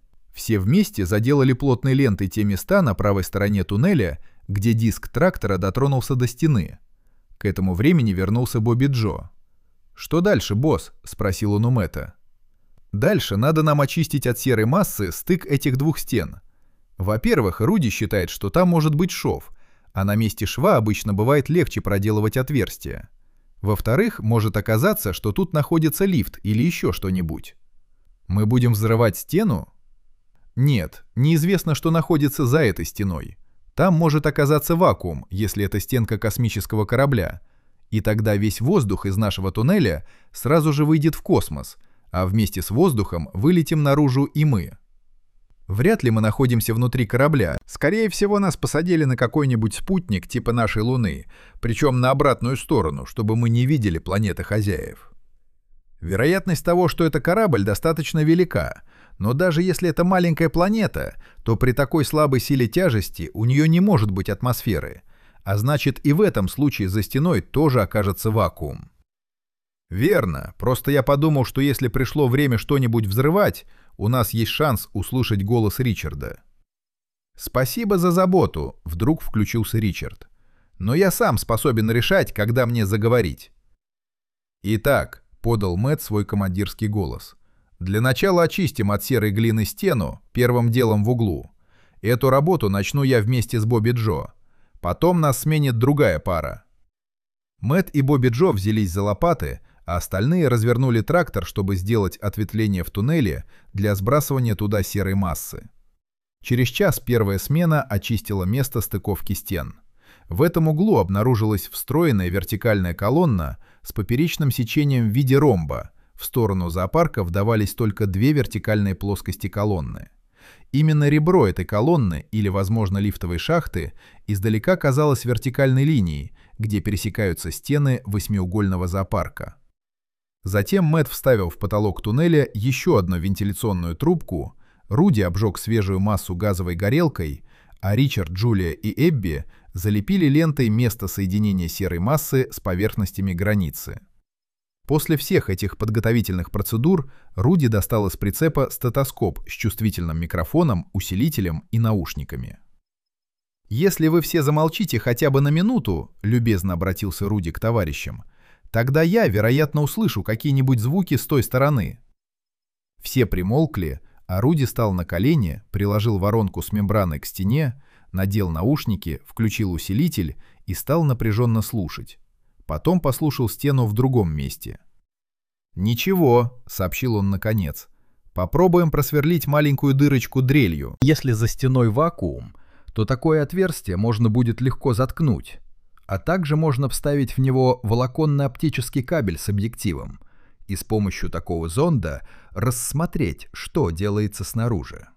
Speaker 1: Все вместе заделали плотной лентой те места на правой стороне туннеля, где диск трактора дотронулся до стены. К этому времени вернулся Бобби Джо. «Что дальше, босс?» — спросил он у Мэтта. «Дальше надо нам очистить от серой массы стык этих двух стен. Во-первых, Руди считает, что там может быть шов, а на месте шва обычно бывает легче проделывать отверстия. Во-вторых, может оказаться, что тут находится лифт или еще что-нибудь. Мы будем взрывать стену? Нет, неизвестно, что находится за этой стеной. Там может оказаться вакуум, если это стенка космического корабля, и тогда весь воздух из нашего туннеля сразу же выйдет в космос, а вместе с воздухом вылетим наружу и мы. Вряд ли мы находимся внутри корабля. Скорее всего, нас посадили на какой-нибудь спутник типа нашей Луны, причем на обратную сторону, чтобы мы не видели планеты хозяев. Вероятность того, что это корабль, достаточно велика, но даже если это маленькая планета, то при такой слабой силе тяжести у нее не может быть атмосферы,
Speaker 3: А значит, и в этом случае за стеной тоже окажется вакуум. Верно, просто я подумал, что если пришло время что-нибудь взрывать, у нас есть шанс услышать голос Ричарда. «Спасибо за заботу», — вдруг включился Ричард. «Но я сам способен решать, когда мне заговорить». «Итак», — подал Мэтт свой командирский голос, — «для начала очистим от серой глины стену, первым делом в углу. Эту работу начну я вместе с Бобби Джо. Потом нас сменит другая пара». Мэтт и Бобби Джо взялись за лопаты, а остальные развернули трактор, чтобы сделать ответвление в туннеле для сбрасывания туда серой массы. Через час первая смена очистила место стыковки стен. В этом углу обнаружилась встроенная вертикальная колонна с поперечным сечением в виде ромба. В сторону зоопарка вдавались только две вертикальные плоскости колонны. Именно ребро этой колонны, или, возможно, лифтовой шахты, издалека казалось вертикальной линией, где пересекаются стены восьмиугольного зоопарка. Затем Мэтт вставил в потолок туннеля еще одну вентиляционную трубку, Руди обжег свежую массу газовой горелкой, а Ричард, Джулия и Эбби залепили лентой место соединения серой массы с поверхностями границы. После всех этих подготовительных процедур Руди достал из прицепа стетоскоп с чувствительным микрофоном, усилителем и наушниками. «Если вы все замолчите хотя бы на минуту», — любезно обратился Руди к товарищам, «тогда я, вероятно, услышу какие-нибудь звуки с той стороны». Все примолкли, а Руди стал на колени, приложил воронку с мембраной к стене, надел наушники, включил усилитель и стал напряженно слушать. Потом послушал стену в другом месте. «Ничего», — сообщил он наконец. «Попробуем просверлить маленькую дырочку дрелью. Если за стеной вакуум, то такое отверстие можно будет легко заткнуть. А также можно вставить в него волоконно-оптический кабель с объективом и с помощью такого зонда рассмотреть, что делается снаружи».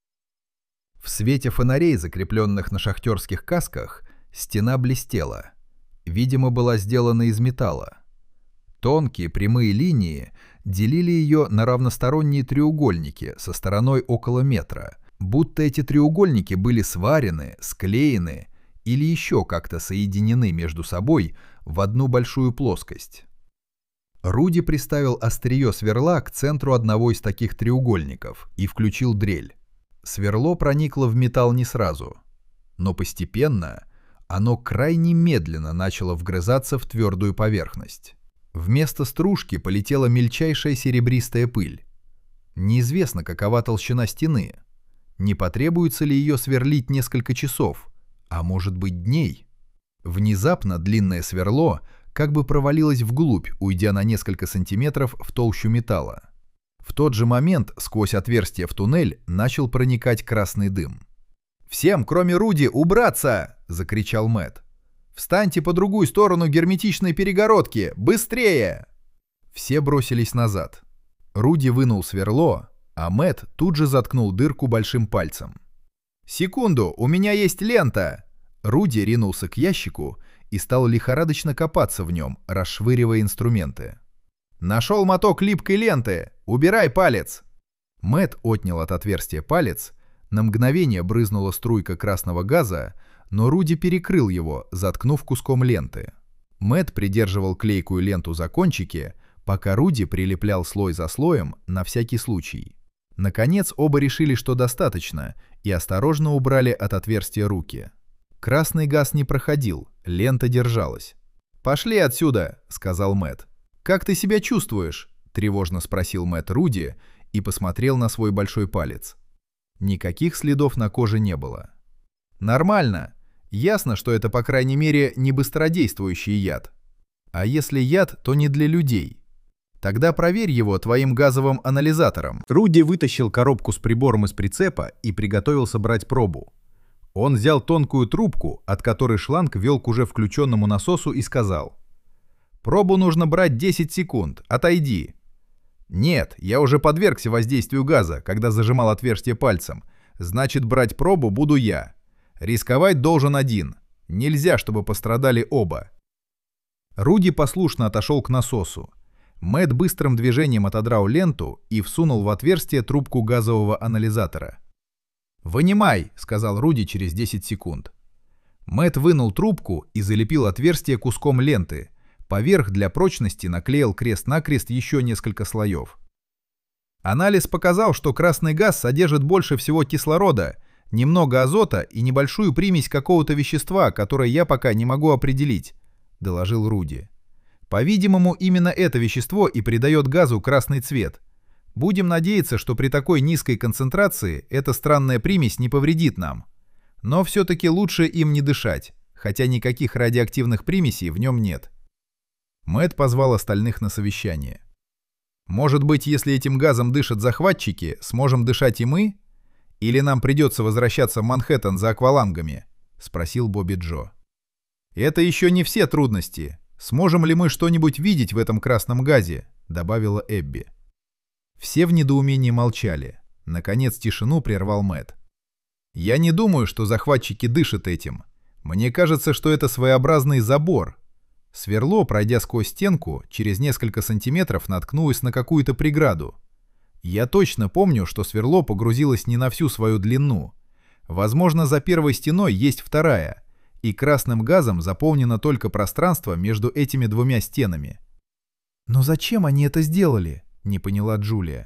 Speaker 3: В свете фонарей, закрепленных на шахтерских касках, стена блестела. Видимо, была сделана из металла. Тонкие прямые линии делили ее на равносторонние треугольники со стороной около метра, будто эти треугольники были сварены, склеены или еще как-то соединены между собой в одну большую плоскость. Руди приставил острие сверла к центру одного из таких треугольников и включил дрель. Сверло проникло в металл не сразу, но постепенно оно крайне медленно начало вгрызаться в твердую поверхность. Вместо стружки полетела мельчайшая серебристая пыль. Неизвестно, какова толщина стены. Не потребуется ли ее сверлить несколько часов, а может быть дней. Внезапно длинное сверло как бы провалилось вглубь, уйдя на несколько сантиметров в толщу металла. В тот же момент сквозь отверстие в туннель начал проникать красный дым. «Всем, кроме Руди, убраться!» — закричал Мэтт. «Встаньте по другую сторону герметичной перегородки! Быстрее!» Все бросились назад. Руди вынул сверло, а Мэтт тут же заткнул дырку большим пальцем. «Секунду, у меня есть лента!» Руди ринулся к ящику и стал лихорадочно копаться в нем, расшвыривая инструменты. «Нашел моток липкой ленты! Убирай палец!» Мэтт отнял от отверстия палец, на мгновение брызнула струйка красного газа, но Руди перекрыл его, заткнув куском ленты. Мэтт придерживал клейкую ленту за кончики, пока Руди прилеплял слой за слоем на всякий случай. Наконец оба решили, что достаточно, и осторожно убрали от отверстия руки. Красный газ не проходил, лента держалась. «Пошли отсюда», — сказал Мэтт. «Как ты себя чувствуешь?» — тревожно спросил Мэтт Руди и посмотрел на свой большой палец. Никаких следов на коже не было. «Нормально. Ясно, что это, по крайней мере, не быстродействующий яд. А если яд, то не для людей. Тогда проверь его твоим газовым анализатором». Руди вытащил коробку с прибором из прицепа и приготовился брать пробу. Он взял тонкую трубку, от которой шланг вел к уже включенному насосу, и сказал: «Пробу нужно брать десять секунд. Отойди». «Нет, я уже подвергся воздействию газа, когда зажимал отверстие пальцем. Значит, брать пробу буду я. Рисковать должен один. Нельзя, чтобы пострадали оба». Руди послушно отошел к насосу. Мэтт быстрым движением отодрал ленту и всунул в отверстие трубку газового анализатора. «Вынимай», — сказал Руди через десять секунд.
Speaker 1: Мэтт вынул трубку и залепил отверстие куском ленты. Поверх для прочности наклеил крест-накрест еще несколько слоев. Анализ показал, что красный газ содержит больше всего кислорода, немного азота и небольшую примесь какого-то вещества, которое я пока не могу определить, доложил Руди. По-видимому, именно это вещество и придает газу красный цвет. Будем надеяться, что при такой низкой концентрации эта странная примесь не повредит нам. Но все-таки лучше им не дышать, хотя никаких радиоактивных примесей в нем нет. Мэтт позвал остальных на совещание. «Может быть, если этим газом дышат захватчики, сможем дышать и мы? Или нам придется возвращаться в Манхэттен за аквалангами?» — спросил Бобби Джо. «Это еще не все трудности. Сможем ли мы что-нибудь видеть в этом красном газе?» — добавила Эбби. Все в недоумении молчали. Наконец тишину прервал Мэтт. «Я не думаю, что захватчики дышат этим. Мне кажется, что это своеобразный забор». Сверло, пройдя сквозь стенку, через несколько сантиметров наткнулось на какую-то преграду. Я точно помню, что сверло погрузилось не на всю свою длину. Возможно, за первой стеной есть вторая, и красным газом заполнено только пространство между этими двумя стенами. «Но зачем они это сделали?» — не поняла Джулия.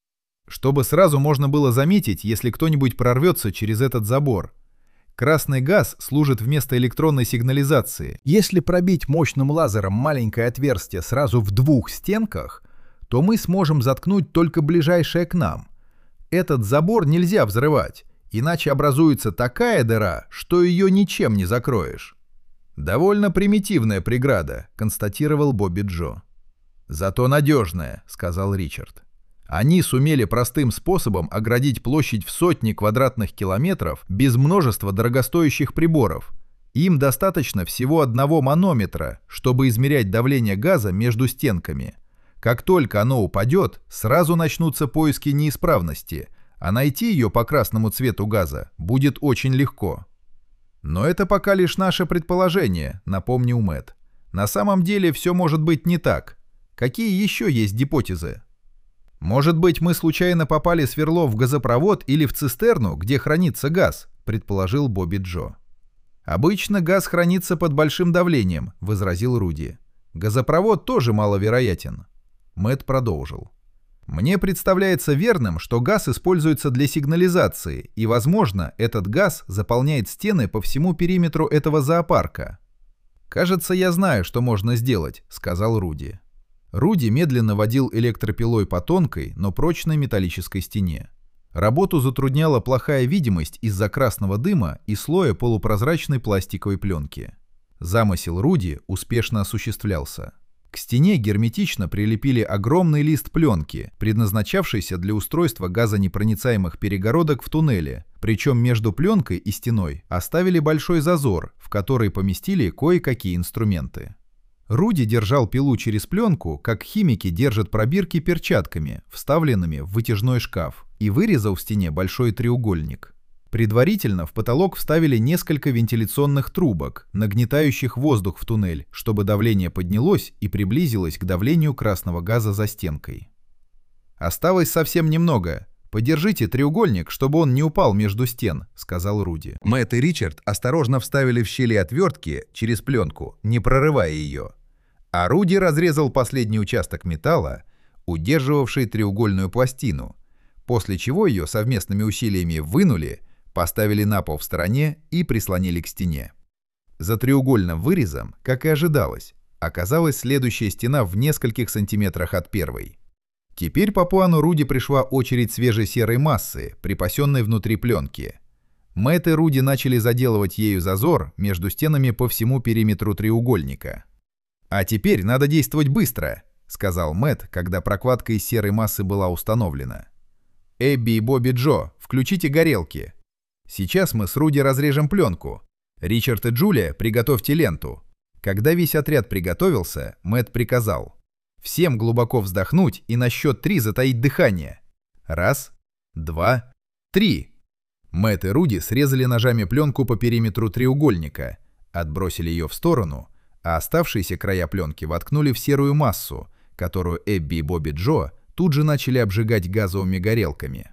Speaker 1: «Чтобы сразу можно было заметить, если кто-нибудь прорвется через этот забор. Красный газ служит вместо электронной сигнализации. Если пробить мощным лазером маленькое отверстие сразу в двух стенках, то мы сможем заткнуть только ближайшее к нам. Этот забор нельзя взрывать, иначе образуется такая дыра, что ее ничем не закроешь». «Довольно примитивная преграда», — констатировал Бобби Джо. «Зато надежная», — сказал Ричард. Они сумели простым способом оградить площадь в сотни квадратных километров без множества дорогостоящих приборов. Им достаточно всего одного манометра, чтобы измерять давление газа между стенками. Как только оно упадет, сразу начнутся поиски неисправности, а найти ее по красному цвету газа будет очень легко. «Но это пока лишь наше предположение», — напомнил Мэтт. «На самом деле все может быть не так. Какие еще есть гипотезы?» «Может быть, мы случайно попали сверло в газопровод или в цистерну, где хранится газ», — предположил Бобби Джо. «Обычно газ хранится под большим давлением», — возразил Руди. «Газопровод тоже маловероятен». Мэтт продолжил. «Мне представляется верным, что газ используется для сигнализации, и, возможно, этот газ заполняет стены по всему периметру этого зоопарка». «Кажется, я знаю, что можно сделать», — сказал Руди. Руди медленно водил электропилой по тонкой, но прочной металлической стене. Работу затрудняла плохая видимость из-за красного дыма и слоя полупрозрачной пластиковой пленки. Замысел Руди успешно осуществлялся. К стене герметично прилепили огромный лист пленки, предназначавшийся для устройства газонепроницаемых перегородок в туннеле, причем между пленкой и стеной оставили большой зазор, в который поместили кое-какие инструменты. Руди держал пилу через пленку, как химики держат пробирки перчатками, вставленными в вытяжной шкаф, и вырезал в стене большой треугольник. Предварительно в потолок вставили несколько вентиляционных трубок, нагнетающих воздух в туннель, чтобы давление поднялось и приблизилось к давлению красного газа за стенкой. «Осталось совсем немного. Подержите треугольник, чтобы он не упал между стен», — сказал Руди. Мэтт и Ричард осторожно вставили в щели отвертки через пленку, не прорывая ее. А Руди разрезал последний участок металла, удерживавший треугольную пластину, после чего ее совместными усилиями вынули, поставили на пол в стороне и прислонили к стене. За треугольным вырезом, как и ожидалось, оказалась следующая стена в нескольких сантиметрах от первой. Теперь по плану Руди пришла очередь свежей серой массы, припасенной внутри пленки. Мэтт и Руди начали заделывать ею зазор между стенами по всему периметру треугольника. «А теперь надо действовать быстро», — сказал Мэтт, когда прокладка из серой массы была установлена. «Эбби и Бобби Джо, включите горелки. Сейчас мы с Руди разрежем пленку. Ричард и Джулия, приготовьте ленту». Когда весь отряд приготовился, Мэтт приказал: «Всем глубоко вздохнуть и на счет три затаить дыхание. Раз, два, три». Мэтт и Руди срезали ножами пленку по периметру треугольника, отбросили ее в сторону, а оставшиеся края пленки воткнули в серую массу, которую Эбби и Бобби Джо тут же начали обжигать газовыми горелками.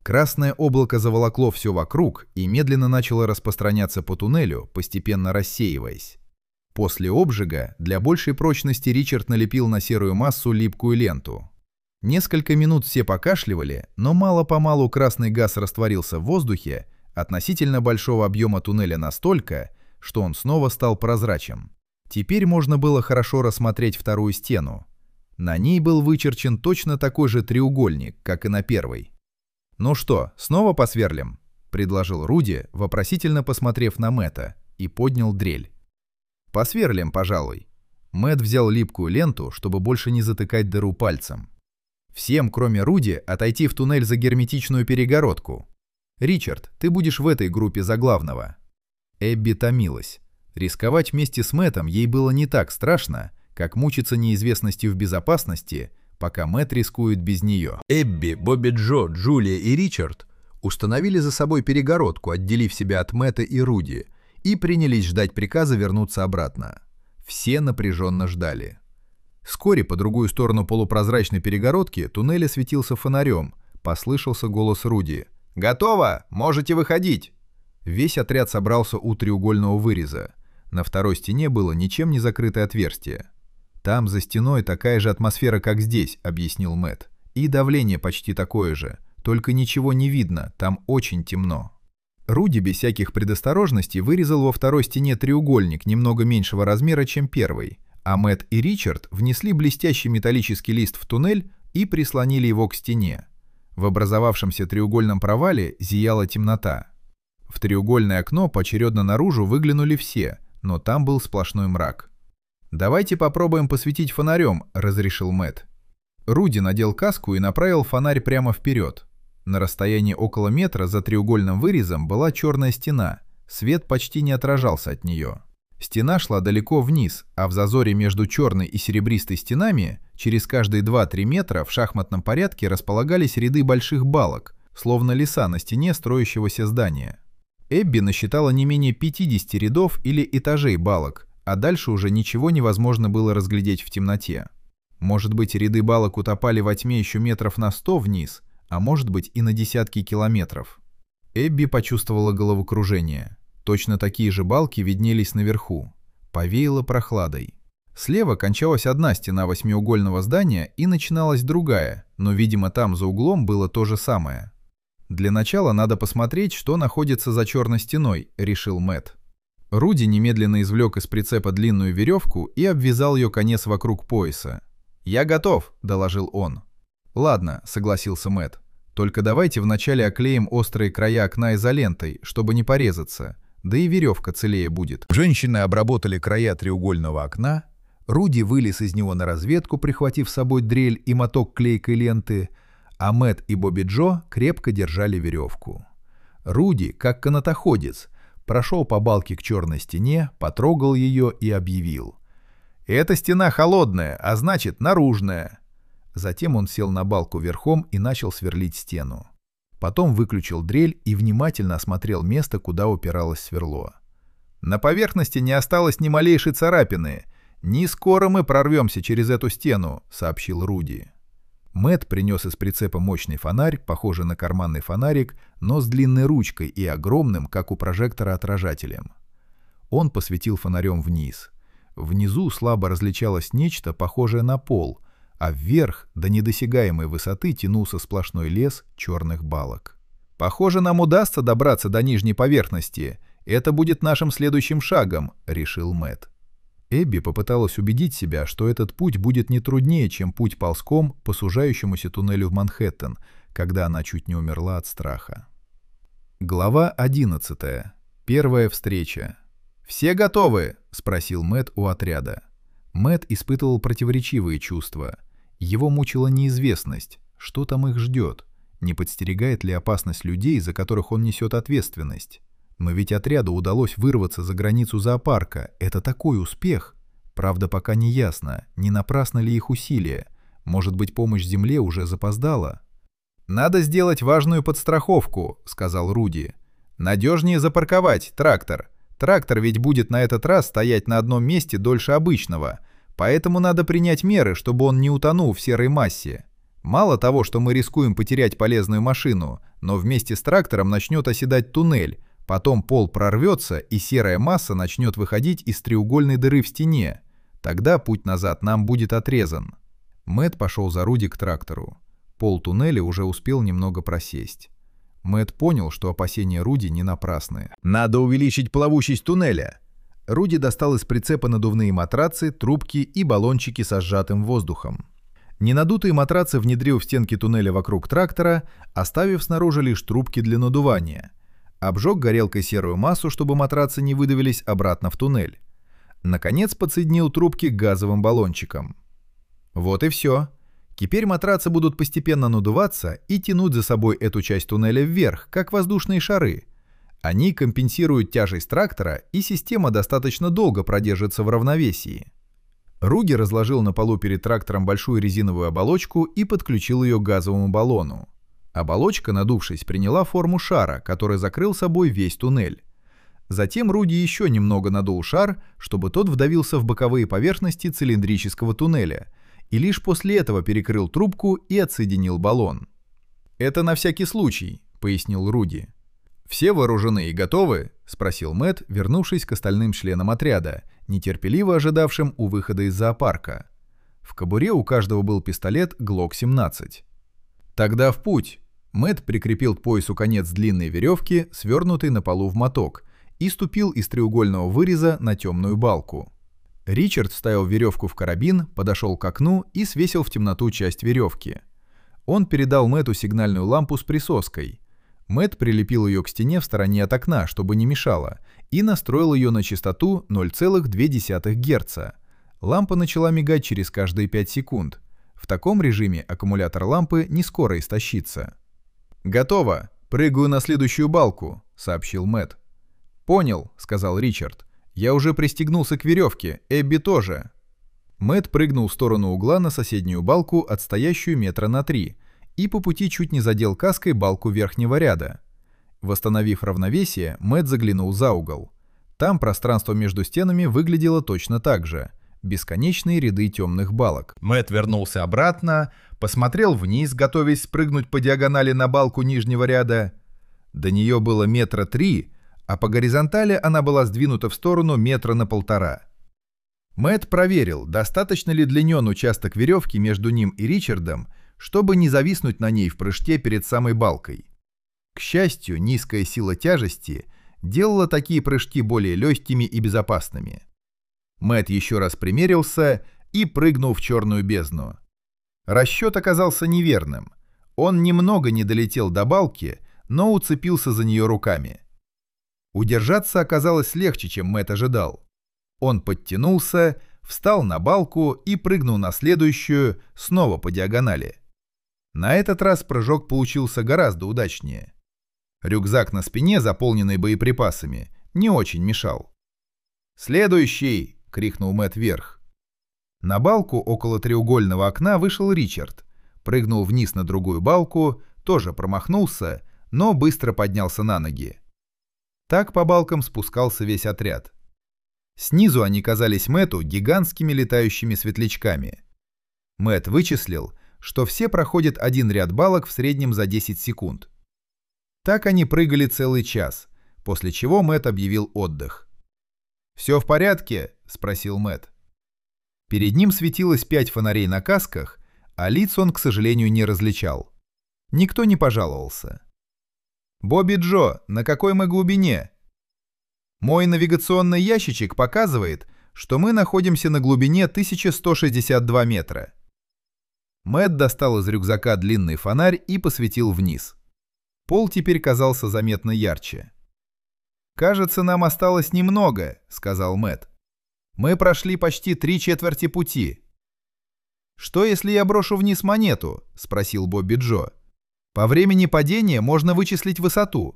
Speaker 1: Красное облако заволокло все вокруг и медленно начало распространяться по туннелю, постепенно рассеиваясь. После обжига для большей прочности Ричард налепил на серую массу липкую ленту. Несколько минут все покашливали, но мало-помалу красный газ растворился в воздухе относительно большого объема туннеля настолько, что он снова стал прозрачен. Теперь можно было хорошо рассмотреть вторую стену. На ней был вычерчен точно такой же треугольник, как и на первой. «Ну что, снова посверлим?» — предложил Руди, вопросительно посмотрев на Мэтта, и поднял дрель. «Посверлим, пожалуй». Мэтт взял липкую ленту, чтобы больше не затыкать дыру пальцем. «Всем, кроме Руди, отойти в туннель за герметичную перегородку. Ричард, ты будешь в этой группе за главного». Эбби томилась. Рисковать вместе с Мэттом ей было не так страшно, как мучиться неизвестностью в безопасности, пока Мэтт рискует без нее.
Speaker 3: Эбби, Бобби Джо, Джулия и Ричард установили за собой перегородку, отделив себя от Мэтта и Руди, и принялись ждать приказа вернуться обратно. Все напряженно ждали. Вскоре по другую сторону полупрозрачной перегородки туннель осветился фонарем. Послышался голос Руди. «Готово! Можете выходить!» Весь отряд собрался у треугольного выреза. На второй стене было ничем не закрытое отверстие. «Там за стеной такая же атмосфера, как здесь», — объяснил Мэтт. «И давление почти такое же. Только ничего не видно, там очень темно». Руди без всяких предосторожностей вырезал во второй стене треугольник немного меньшего размера, чем первый, а Мэтт и Ричард внесли блестящий металлический лист в туннель и прислонили его к стене. В образовавшемся треугольном провале зияла темнота. В треугольное окно поочередно наружу выглянули все, но там был сплошной мрак. «Давайте попробуем посветить фонарем», — разрешил Мэтт. Руди надел каску и направил фонарь прямо вперед. На расстоянии около метра за треугольным вырезом была черная стена, свет почти не отражался от нее. Стена шла далеко вниз, а в зазоре между черной и серебристой стенами через каждые два-три метра в шахматном порядке располагались ряды больших балок, словно леса на стене строящегося здания. Эбби насчитала не менее пятидесяти рядов или этажей балок, а дальше уже ничего невозможно было разглядеть в темноте. Может быть, ряды балок утопали во тьме еще метров на сто вниз, а может быть и на десятки километров. Эбби почувствовала головокружение. Точно такие же балки виднелись наверху. Повеяло прохладой. Слева кончалась одна стена восьмиугольного здания и начиналась другая, но, видимо, там за углом было то же самое. «Для начала надо посмотреть, что находится за черной стеной», — решил Мэтт. Руди немедленно извлек из прицепа длинную веревку и обвязал ее конец вокруг пояса. «Я готов», — доложил он. «Ладно», — согласился Мэтт. «Только давайте вначале оклеим острые края окна изолентой, чтобы не порезаться, да и веревка целее будет».
Speaker 2: Женщины обработали края треугольного окна. Руди вылез из него на разведку, прихватив с собой дрель и моток клейкой ленты, а Мэтт и Бобби Джо крепко держали веревку. Руди, как канатоходец, прошел по балке к черной стене, потрогал ее и объявил: «Эта стена холодная, а значит наружная». Затем он сел на балку верхом и начал сверлить стену. Потом выключил дрель и внимательно осмотрел место, куда упиралось сверло. «На поверхности не осталось ни малейшей царапины. Не скоро мы прорвемся через эту стену», — сообщил Руди. Мэтт принес из прицепа мощный фонарь, похожий на карманный фонарик, но с длинной ручкой и огромным, как у прожектора, отражателем. Он посветил фонарем вниз. Внизу слабо различалось нечто, похожее на пол, а вверх, до недосягаемой высоты, тянулся сплошной лес черных балок. «Похоже, нам удастся добраться до нижней поверхности. Это будет нашим следующим шагом», — решил Мэтт. Эбби попыталась убедить себя, что этот путь будет не труднее, чем путь ползком по сужающемуся туннелю в Манхэттен, когда она чуть не умерла от страха. Глава одиннадцатая. Первая встреча. «Все готовы?» — спросил Мэтт у отряда. Мэтт испытывал противоречивые чувства. Его мучила неизвестность, что там их ждет, не подстерегает ли опасность людей, за которых он несет ответственность. Но ведь отряду удалось вырваться за границу зоопарка. Это такой успех. Правда, пока не ясно, не напрасно ли их усилия. Может быть, помощь Земле уже запоздала. «Надо сделать важную подстраховку», — сказал Руди. «Надежнее запарковать трактор. Трактор ведь будет на этот раз стоять на одном месте дольше обычного, поэтому надо принять меры, чтобы он не утонул в серой массе. Мало того, что мы рискуем потерять полезную машину,
Speaker 1: но вместе с трактором начнет оседать туннель, потом пол прорвется и серая масса начнет выходить из треугольной дыры в стене. Тогда путь назад нам будет отрезан. Мэтт пошел за Руди к трактору. Пол туннеля уже успел немного просесть. Мэтт понял, что опасения Руди не напрасны.
Speaker 3: «Надо увеличить плавучесть туннеля!»
Speaker 1: Руди достал из прицепа надувные матрацы, трубки и баллончики со сжатым воздухом. Ненадутые матрацы внедрил в стенки туннеля вокруг трактора, оставив снаружи лишь трубки для надувания. Обжег горелкой серую массу, чтобы матрацы не выдавились обратно в туннель. Наконец подсоединил трубки к газовым баллончикам. Вот и все. Теперь матрацы будут постепенно надуваться и тянуть за собой эту часть туннеля вверх, как воздушные шары. Они компенсируют тяжесть трактора, и система достаточно долго продержится в равновесии. Руди разложил на полу перед трактором большую резиновую оболочку и подключил ее к газовому баллону. Оболочка, надувшись, приняла форму шара, который закрыл собой весь туннель. Затем Руди еще немного надул шар, чтобы тот вдавился в боковые поверхности цилиндрического туннеля, и лишь после этого перекрыл трубку и отсоединил баллон. «Это на всякий случай», — пояснил Руди. «Все вооружены и готовы?» — спросил Мэтт, вернувшись к остальным членам отряда, нетерпеливо ожидавшим у выхода из зоопарка. В кобуре у каждого был пистолет глок семнадцать. «Тогда в путь!» Мэтт прикрепил к поясу конец длинной веревки, свернутой на полу в моток, и ступил из треугольного выреза на темную балку. Ричард вставил веревку в карабин, подошел к окну и свесил в темноту часть веревки. Он передал Мэтту сигнальную лампу с присоской. Мэтт прилепил ее к стене в стороне от окна, чтобы не мешало, и настроил ее на частоту ноль целых две десятых герца. Лампа начала мигать через каждые пять секунд. В таком режиме аккумулятор лампы не скоро истощится. «Готово! Прыгаю на следующую балку», — сообщил Мэтт. «Понял», — сказал Ричард. «Я уже пристегнулся к веревке, Эбби тоже». Мэтт прыгнул в сторону угла на соседнюю балку, отстоящую метра на три, и по пути чуть не задел каской балку верхнего ряда. Восстановив равновесие, Мэтт заглянул за угол. Там пространство между стенами выглядело точно так же. Бесконечные ряды темных балок.
Speaker 3: Мэтт вернулся обратно, посмотрел вниз, готовясь спрыгнуть по диагонали на балку нижнего ряда. До нее было метра три, а по горизонтали она была сдвинута в сторону метра на полтора. Мэтт проверил, достаточно ли длинен участок веревки между ним и Ричардом, чтобы не зависнуть на ней в прыжке перед самой балкой. К счастью, низкая сила тяжести делала такие прыжки более легкими и безопасными. Мэтт еще раз примерился и прыгнул в черную бездну. Расчет оказался неверным. Он немного не долетел до балки, но уцепился за нее руками. Удержаться оказалось легче, чем Мэтт ожидал. Он подтянулся, встал на балку и прыгнул на следующую, снова по диагонали. На этот раз прыжок получился гораздо удачнее. Рюкзак на спине, заполненный боеприпасами, не очень мешал. «Следующий!» — крикнул Мэтт вверх. На балку около треугольного окна вышел Ричард, прыгнул вниз на другую балку, тоже промахнулся, но быстро поднялся на ноги. Так по балкам спускался весь отряд. Снизу они казались Мэтту гигантскими летающими светлячками. Мэтт вычислил, что все проходят один ряд балок в среднем за десять секунд. Так они прыгали целый час, после чего Мэтт объявил отдых. «Все в порядке?» — спросил Мэтт. Перед ним светилось пять фонарей на касках, а лиц он, к сожалению, не различал. Никто не пожаловался. «Бобби Джо, на какой мы глубине?» «Мой навигационный ящичек показывает, что мы находимся на глубине тысяча сто шестьдесят два метра». Мэтт достал из рюкзака длинный фонарь и посветил вниз. Пол теперь казался заметно ярче. «Кажется, нам осталось немного», — сказал Мэтт. «Мы прошли почти три четверти пути». «Что, если я брошу вниз монету?» — спросил Бобби Джо. «По времени падения можно вычислить высоту».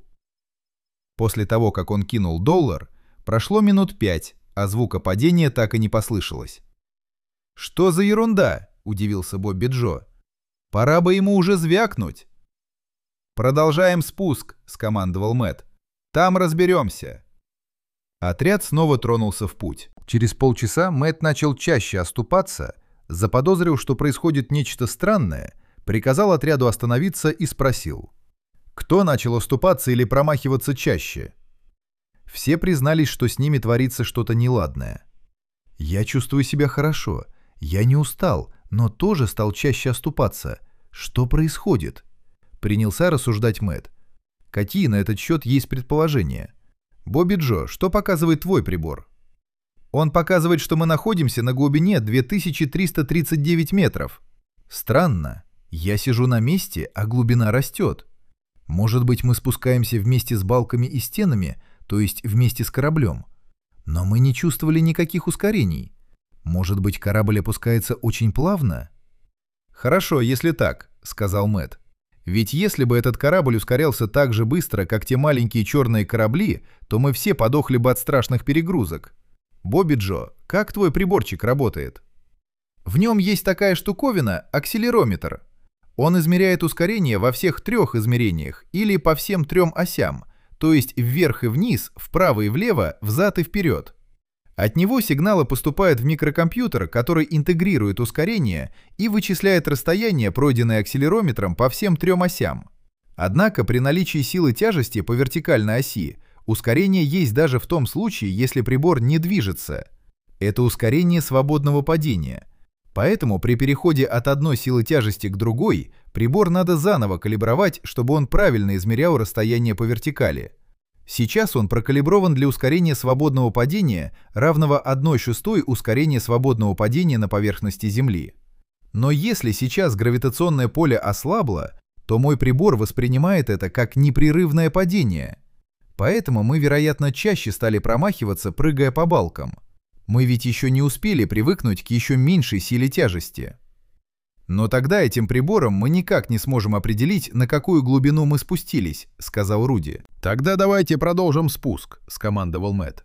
Speaker 3: После того, как он кинул доллар, прошло минут пять, а звука падения так и не послышалось. «Что за ерунда?» — удивился Бобби Джо. «Пора бы ему уже звякнуть». «Продолжаем спуск», — скомандовал Мэтт. «Там разберемся». Отряд снова тронулся в путь. Через полчаса Мэтт начал чаще оступаться, заподозрил, что происходит нечто странное, приказал отряду остановиться и спросил: Кто начал оступаться или промахиваться чаще? Все признались, что с ними творится что-то неладное. «Я чувствую себя хорошо. Я не устал, но тоже стал чаще оступаться. Что происходит?» Принялся рассуждать Мэтт. «Какие на этот счет есть предположения? Бобби Джо, что показывает твой прибор?» «Он показывает, что мы находимся на глубине две тысячи триста тридцать девять метров. Странно. Я сижу на месте, а глубина растет. Может быть, мы спускаемся вместе с балками и стенами, то есть вместе с кораблем. Но мы не чувствовали никаких ускорений. Может быть, корабль опускается очень плавно?» «Хорошо, если так», — сказал Мэтт. «Ведь если бы этот корабль ускорялся так же быстро, как те маленькие черные корабли, то мы все подохли бы от страшных перегрузок. Бобби Джо, как твой приборчик работает?» «В нем есть такая штуковина — акселерометр. Он измеряет ускорение во всех трех измерениях или по всем трем осям, то есть вверх и вниз, вправо и влево, взад и вперед. От него сигналы поступают в микрокомпьютер, который интегрирует ускорение и вычисляет расстояние, пройденное акселерометром по всем трем осям. Однако при наличии силы тяжести по вертикальной оси ускорение есть даже в том случае, если прибор не движется. Это ускорение свободного падения. Поэтому при переходе от одной силы тяжести к другой прибор надо заново калибровать, чтобы он правильно измерял расстояние по вертикали. Сейчас он прокалиброван для ускорения свободного падения, равного одной шестой ускорения свободного падения на поверхности Земли. Но если сейчас гравитационное поле ослабло, то мой прибор воспринимает это как непрерывное падение. Поэтому мы, вероятно, чаще стали промахиваться, прыгая по балкам. Мы ведь еще не успели привыкнуть к еще меньшей силе тяжести. «Но тогда этим прибором мы никак не сможем определить, на какую глубину мы спустились», — сказал Руди.
Speaker 2: «Тогда давайте продолжим спуск», — скомандовал Мэтт.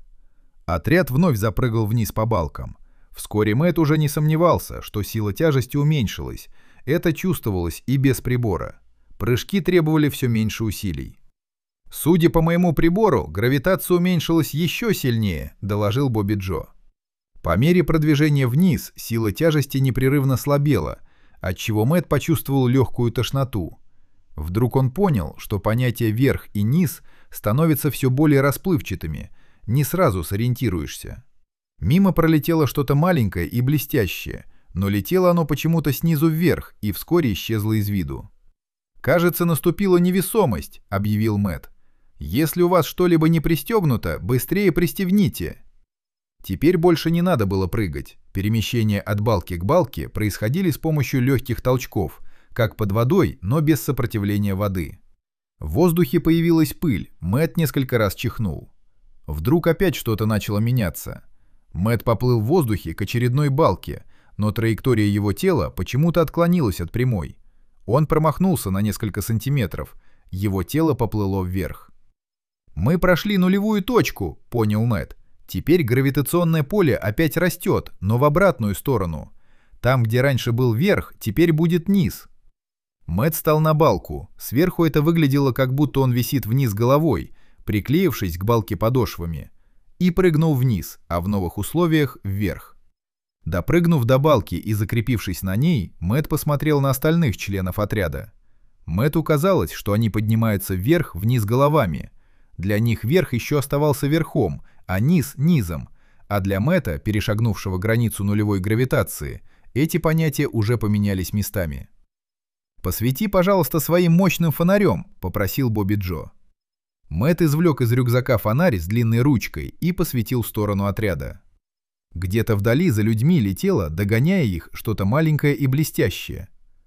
Speaker 3: Отряд вновь запрыгал вниз по балкам. Вскоре Мэтт уже не сомневался, что сила тяжести уменьшилась. Это чувствовалось и без прибора. Прыжки требовали все меньше усилий. «Судя по моему прибору, гравитация уменьшилась еще сильнее», — доложил Бобби Джо. По мере продвижения вниз сила тяжести непрерывно слабела, отчего Мэтт почувствовал легкую тошноту. Вдруг он понял, что понятия «верх» и «низ» становятся все более расплывчатыми, не сразу сориентируешься. Мимо пролетело что-то маленькое и блестящее, но летело оно почему-то снизу вверх и вскоре исчезло из виду. «Кажется, наступила невесомость», — объявил Мэтт. «Если у вас что-либо не пристегнуто, быстрее пристегните». Теперь больше не надо было прыгать. Перемещения от балки к балке происходили с помощью легких толчков, как под водой, но без сопротивления воды. В воздухе появилась пыль, Мэтт несколько раз чихнул. Вдруг опять что-то начало меняться. Мэтт поплыл в воздухе к очередной балке, но траектория его тела почему-то отклонилась от прямой. Он промахнулся на несколько сантиметров, его тело поплыло вверх. «Мы прошли нулевую точку», — понял Мэтт. Теперь гравитационное поле опять растет, но в обратную сторону. Там, где раньше был верх, теперь будет низ. Мэтт стал на балку. Сверху это выглядело, как будто он висит вниз головой, приклеившись к балке подошвами. И прыгнул вниз, а в новых условиях вверх. Допрыгнув до балки и закрепившись на ней, Мэтт посмотрел на остальных членов отряда. Мэтту казалось, что они поднимаются вверх вниз головами. Для них верх еще оставался верхом, а низ — низом, а для Мэтта, перешагнувшего границу нулевой гравитации, эти понятия уже поменялись местами. «Посвети, пожалуйста, своим мощным фонарем», — попросил Бобби Джо. Мэтт извлек из рюкзака фонарь с длинной ручкой и посветил в сторону отряда. Где-то вдали за людьми летело, догоняя их, что-то маленькое и блестящее.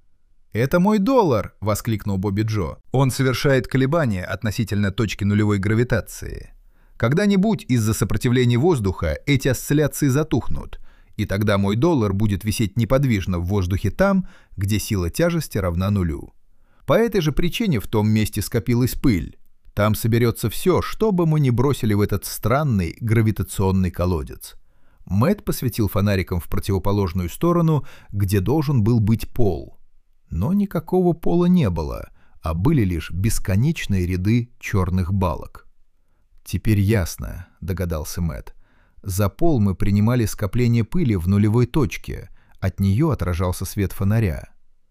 Speaker 3: «Это мой доллар!» — воскликнул Бобби Джо. «Он совершает колебания относительно точки нулевой гравитации. Когда-нибудь из-за сопротивления воздуха эти осцилляции затухнут, и тогда мой доллар будет висеть неподвижно в воздухе там, где сила тяжести равна нулю. По этой же причине в том месте скопилась пыль. Там соберется все, что бы мы ни бросили в этот странный гравитационный колодец». Мэтт посветил фонариком в противоположную сторону, где должен был быть пол. Но никакого пола не было, а были лишь бесконечные ряды черных балок. «Теперь ясно», — догадался Мэтт. «За пол мы принимали скопление пыли в нулевой точке, от нее отражался свет фонаря.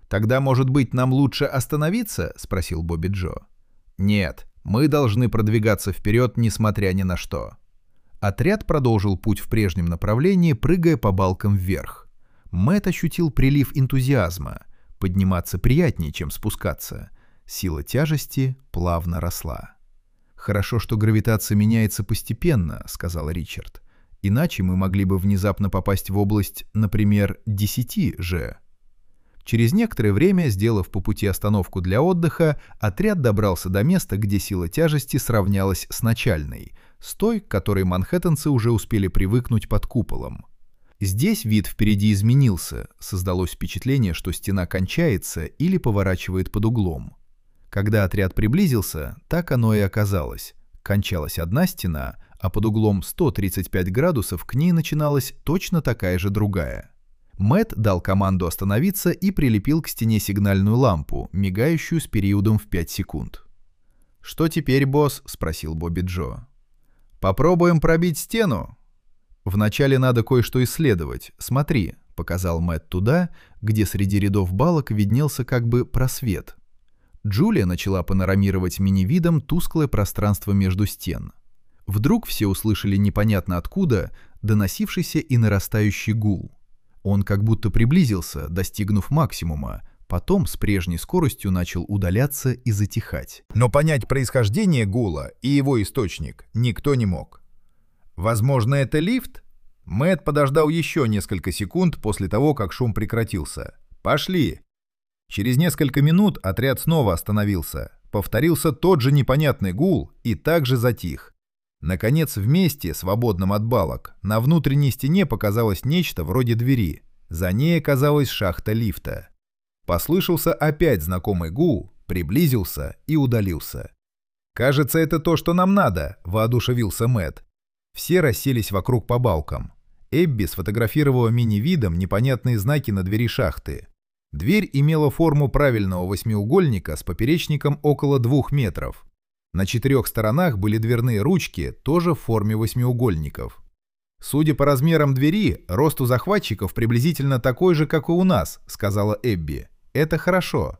Speaker 1: «Тогда, может быть, нам лучше остановиться?» — спросил Бобби Джо. «Нет, мы должны продвигаться вперед, несмотря ни на что». Отряд продолжил путь в прежнем направлении, прыгая по балкам вверх. Мэтт ощутил прилив энтузиазма. Подниматься приятнее, чем спускаться. Сила тяжести плавно росла. «Хорошо, что гравитация меняется постепенно», — сказал Ричард. «Иначе мы могли бы внезапно попасть в область, например, десяти же». Через некоторое время, сделав по пути остановку для отдыха, отряд добрался до места, где сила тяжести сравнялась с начальной, с той, к которой манхэттенцы уже успели привыкнуть под куполом. Здесь вид впереди изменился, создалось впечатление, что стена кончается или поворачивает под углом. Когда отряд приблизился, так оно и оказалось. Кончалась одна стена, а под углом сто тридцать пять градусов к ней начиналась точно такая же другая. Мэтт дал команду остановиться и прилепил к стене сигнальную лампу, мигающую с периодом в пять секунд. «Что теперь, босс?» — спросил Бобби Джо. «Попробуем пробить стену?» «Вначале надо кое-что исследовать. Смотри», — показал Мэтт туда, где среди рядов балок виднелся как бы просвет. Джулия начала панорамировать мини-видом тусклое пространство между стен. Вдруг все услышали непонятно откуда доносившийся и нарастающий гул. Он как будто приблизился, достигнув максимума, потом с прежней скоростью начал удаляться и затихать.
Speaker 2: Но понять происхождение гула и его источник никто не мог. Возможно, это лифт? Мэтт подождал еще несколько секунд после того, как шум прекратился. «Пошли!» Через несколько минут отряд снова остановился. Повторился тот же непонятный гул и также затих. Наконец, в месте, свободном от балок, на внутренней стене показалось нечто вроде двери. За ней оказалась шахта лифта. Послышался опять знакомый гул, приблизился и удалился. «Кажется, это то, что нам надо», — воодушевился Мэтт. Все расселись вокруг по балкам. Эбби сфотографировала мини-видом непонятные знаки на двери шахты. Дверь имела форму правильного восьмиугольника с поперечником около двух метров. На четырех сторонах были дверные ручки, тоже в форме восьмиугольников. «Судя по размерам двери, рост у захватчиков приблизительно такой же, как и у нас», — сказала Эбби. «Это хорошо».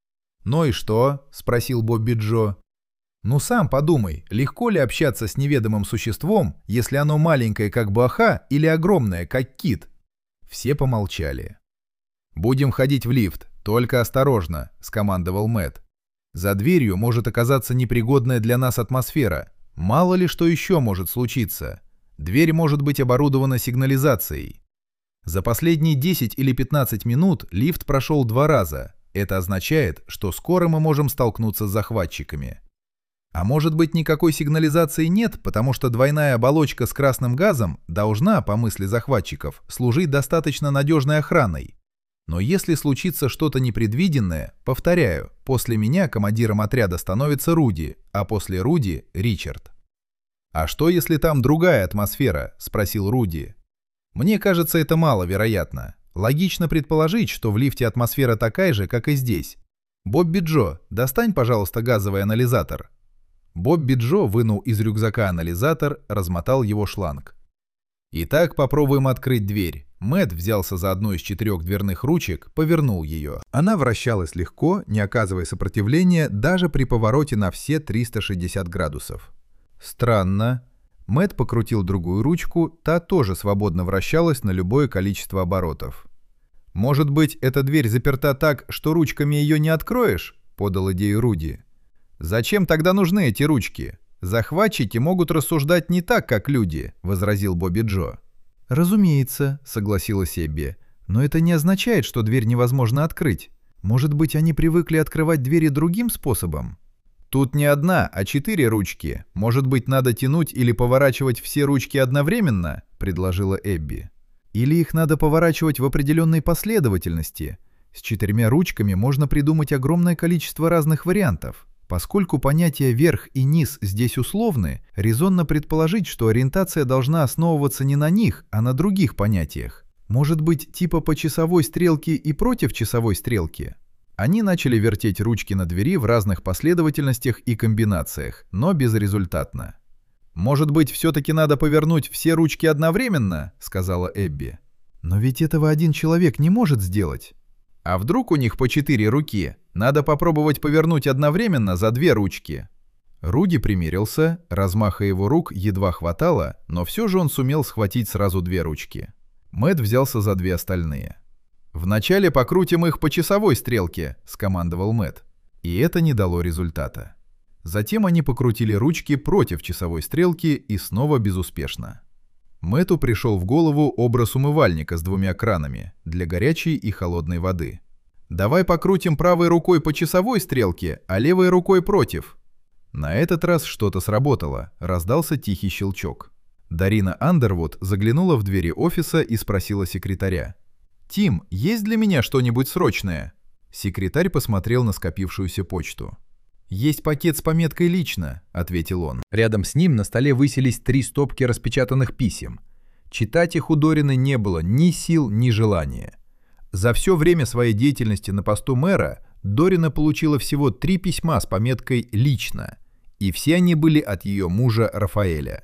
Speaker 2: «Ну и что?» — спросил Бобби Джо. «Ну сам подумай, легко ли общаться с неведомым существом, если оно маленькое, как блоха, или огромное, как кит?» Все помолчали. «Будем ходить в лифт, только осторожно», — скомандовал Мэтт. «За дверью может оказаться непригодная для нас атмосфера. Мало ли что еще может случиться. Дверь может быть оборудована сигнализацией». За последние десять или пятнадцать минут лифт прошел два раза. Это означает, что скоро мы можем столкнуться с захватчиками. А может быть, никакой сигнализации нет, потому что двойная оболочка с красным газом должна, по мысли захватчиков, служить достаточно надежной охраной. Но если случится что-то непредвиденное, повторяю, после меня командиром отряда становится Руди, а после Руди — Ричард. «А что, если там другая атмосфера?» — спросил Руди. «Мне кажется, это маловероятно. Логично предположить, что в лифте атмосфера такая же, как и здесь. Бобби Джо, достань, пожалуйста, газовый анализатор». Бобби Джо вынул из рюкзака анализатор, размотал его шланг. «Итак, попробуем открыть дверь». Мэтт взялся за одну из четырех дверных ручек, повернул ее. Она вращалась легко, не оказывая сопротивления даже при повороте на все триста шестьдесят градусов. Странно. Мэтт покрутил другую ручку, та тоже свободно вращалась на любое количество оборотов. «Может быть, эта дверь заперта так, что ручками ее не откроешь?» — подал идею Руди. «Зачем тогда нужны эти ручки? Захватчики могут рассуждать не так, как люди», — возразил Бобби Джо. «Разумеется», — согласилась Эбби, — «но это не означает, что дверь невозможно открыть. Может быть, они привыкли открывать двери другим способом?» «Тут не одна, а четыре ручки. Может быть, надо тянуть или поворачивать все ручки одновременно?» — предложила Эбби. «Или их надо поворачивать в определенной последовательности. С четырьмя ручками можно придумать огромное количество разных вариантов. Поскольку понятия «верх» и «низ» здесь условны, резонно предположить, что ориентация должна основываться не на них, а на других понятиях. Может быть, типа по часовой стрелке и против часовой стрелки?» Они начали вертеть ручки на двери в разных последовательностях и комбинациях, но безрезультатно. «Может быть, все-таки надо повернуть все ручки одновременно?» — сказала Эбби. «Но ведь этого один человек не может сделать».
Speaker 1: А вдруг у них по четыре руки? Надо попробовать повернуть одновременно за две ручки. Руди примерился, размаха его рук едва хватало, но все же он сумел схватить сразу две ручки. Мэтт взялся за две остальные. «Вначале покрутим их по часовой стрелке», — скомандовал Мэтт. И это не дало результата. Затем они покрутили ручки против часовой стрелки и снова безуспешно. Мэтту пришел в голову образ умывальника с двумя кранами для горячей и холодной воды. «Давай покрутим правой рукой по часовой стрелке, а левой рукой против». На этот раз что-то сработало, раздался тихий щелчок. Дарина Андервуд заглянула в двери офиса и спросила секретаря. «Тим, есть для меня что-нибудь срочное?» Секретарь посмотрел на скопившуюся почту. «Есть пакет с пометкой «Лично», — ответил он. Рядом с ним на столе высились три стопки распечатанных писем. Читать их у Дорины не было ни сил, ни желания. За все время своей деятельности на посту мэра Дорина получила всего три письма с пометкой «Лично», и все они были от ее мужа Рафаэля.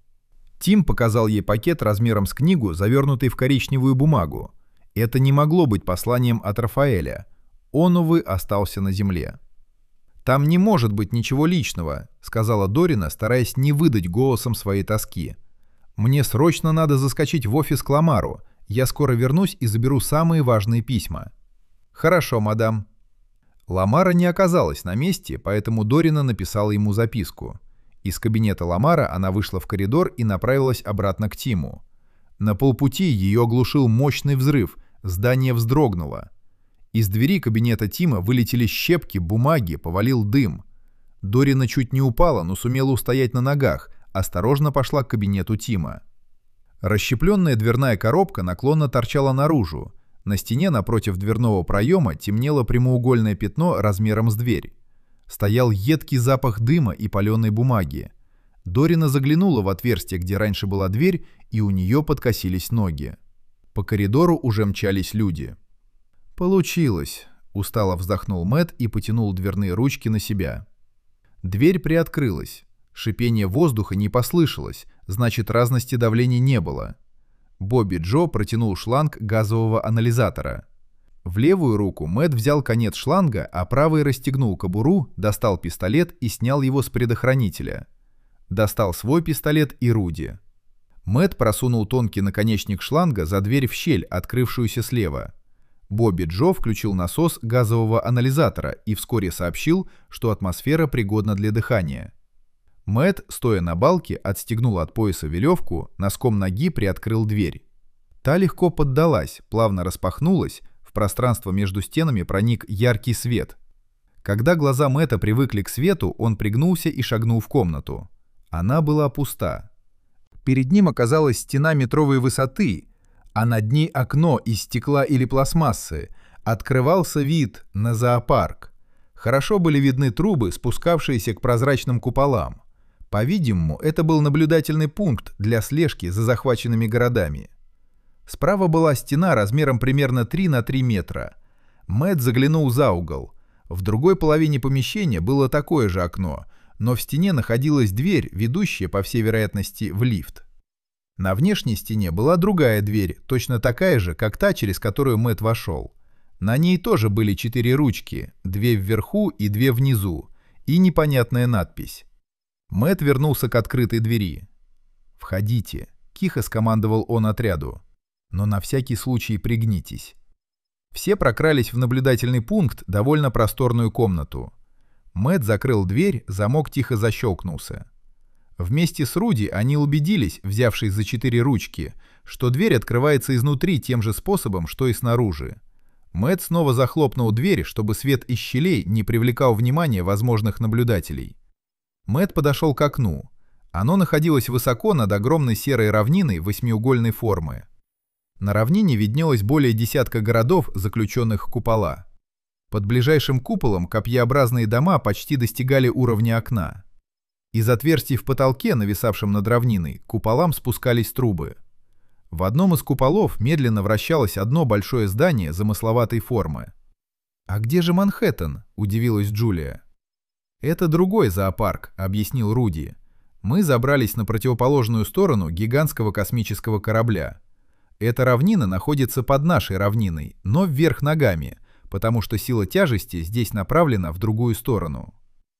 Speaker 1: Тим показал ей пакет размером с книгу, завернутый в коричневую бумагу. Это не могло быть посланием от Рафаэля. Он, увы, остался на земле. «Там не может быть ничего личного», — сказала Дорина, стараясь не выдать голосом своей тоски. «Мне срочно надо заскочить в офис к Ламару. Я скоро вернусь и заберу самые важные письма». «Хорошо, мадам». Ламара не оказалась на месте, поэтому Дорина написала ему записку. Из кабинета Ламара она вышла в коридор и направилась обратно к Тиму. На полпути ее оглушил мощный взрыв, здание вздрогнуло. Из двери кабинета Тима вылетели щепки, бумаги, повалил дым. Дорина чуть не упала, но сумела устоять на ногах, осторожно пошла к кабинету Тима. Расщепленная дверная коробка наклонно торчала наружу. На стене напротив дверного проема темнело прямоугольное пятно размером с дверь. Стоял едкий запах дыма и паленой бумаги. Дорина заглянула в отверстие, где раньше была дверь, и у нее подкосились ноги. По коридору уже мчались люди. «Получилось», — устало вздохнул Мэтт и потянул дверные ручки на себя. Дверь приоткрылась. Шипение воздуха не послышалось, значит, разности давления не было. Бобби Джо протянул шланг газового анализатора. В левую руку Мэтт взял конец шланга, а правой расстегнул кобуру, достал пистолет и снял его с предохранителя. Достал свой пистолет и Руди. Мэтт просунул тонкий наконечник шланга за дверь в щель, открывшуюся слева. Бобби Джо включил насос газового анализатора и вскоре сообщил, что атмосфера пригодна для дыхания. Мэтт, стоя на балке, отстегнул от пояса веревку, носком ноги приоткрыл дверь. Та легко поддалась, плавно распахнулась, в пространство между стенами проник яркий свет. Когда глаза Мэтта привыкли к свету, он пригнулся и шагнул в комнату. Она была пуста. Перед ним оказалась стена метровой высоты, а над ней окно из стекла или пластмассы. Открывался вид на зоопарк. Хорошо были видны трубы, спускавшиеся к прозрачным куполам. По-видимому, это был наблюдательный пункт для слежки за захваченными городами. Справа была стена размером примерно три на три метра. Мэтт заглянул за угол. В другой половине помещения было такое же окно, но в стене находилась дверь, ведущая, по всей вероятности, в лифт. На внешней стене была другая дверь, точно такая же, как та, через которую Мэтт вошел. На ней тоже были четыре ручки, две вверху и две внизу, и непонятная надпись. Мэтт вернулся к открытой двери. «Входите», — тихо скомандовал он отряду. «Но на всякий случай пригнитесь». Все прокрались в наблюдательный пункт, довольно просторную комнату. Мэтт закрыл дверь, замок тихо защелкнулся. Вместе с Руди они убедились, взявшись за четыре ручки, что дверь открывается изнутри тем же способом, что и снаружи. Мэтт снова захлопнул дверь, чтобы свет из щелей не привлекал внимания возможных наблюдателей. Мэтт подошел к окну. Оно находилось высоко над огромной серой равниной восьмиугольной формы. На равнине виднелось более десятка городов, заключенных в купола. Под ближайшим куполом копьеобразные дома почти достигали уровня окна. Из отверстий в потолке, нависавшем над равниной, к куполам спускались трубы. В одном из куполов медленно вращалось одно большое здание замысловатой формы. «А где же Манхэттен?» – удивилась Джулия. «Это другой зоопарк», – объяснил Руди. «Мы забрались на противоположную сторону гигантского космического корабля. Эта равнина находится под нашей равниной, но вверх ногами, потому что сила тяжести здесь направлена в другую сторону.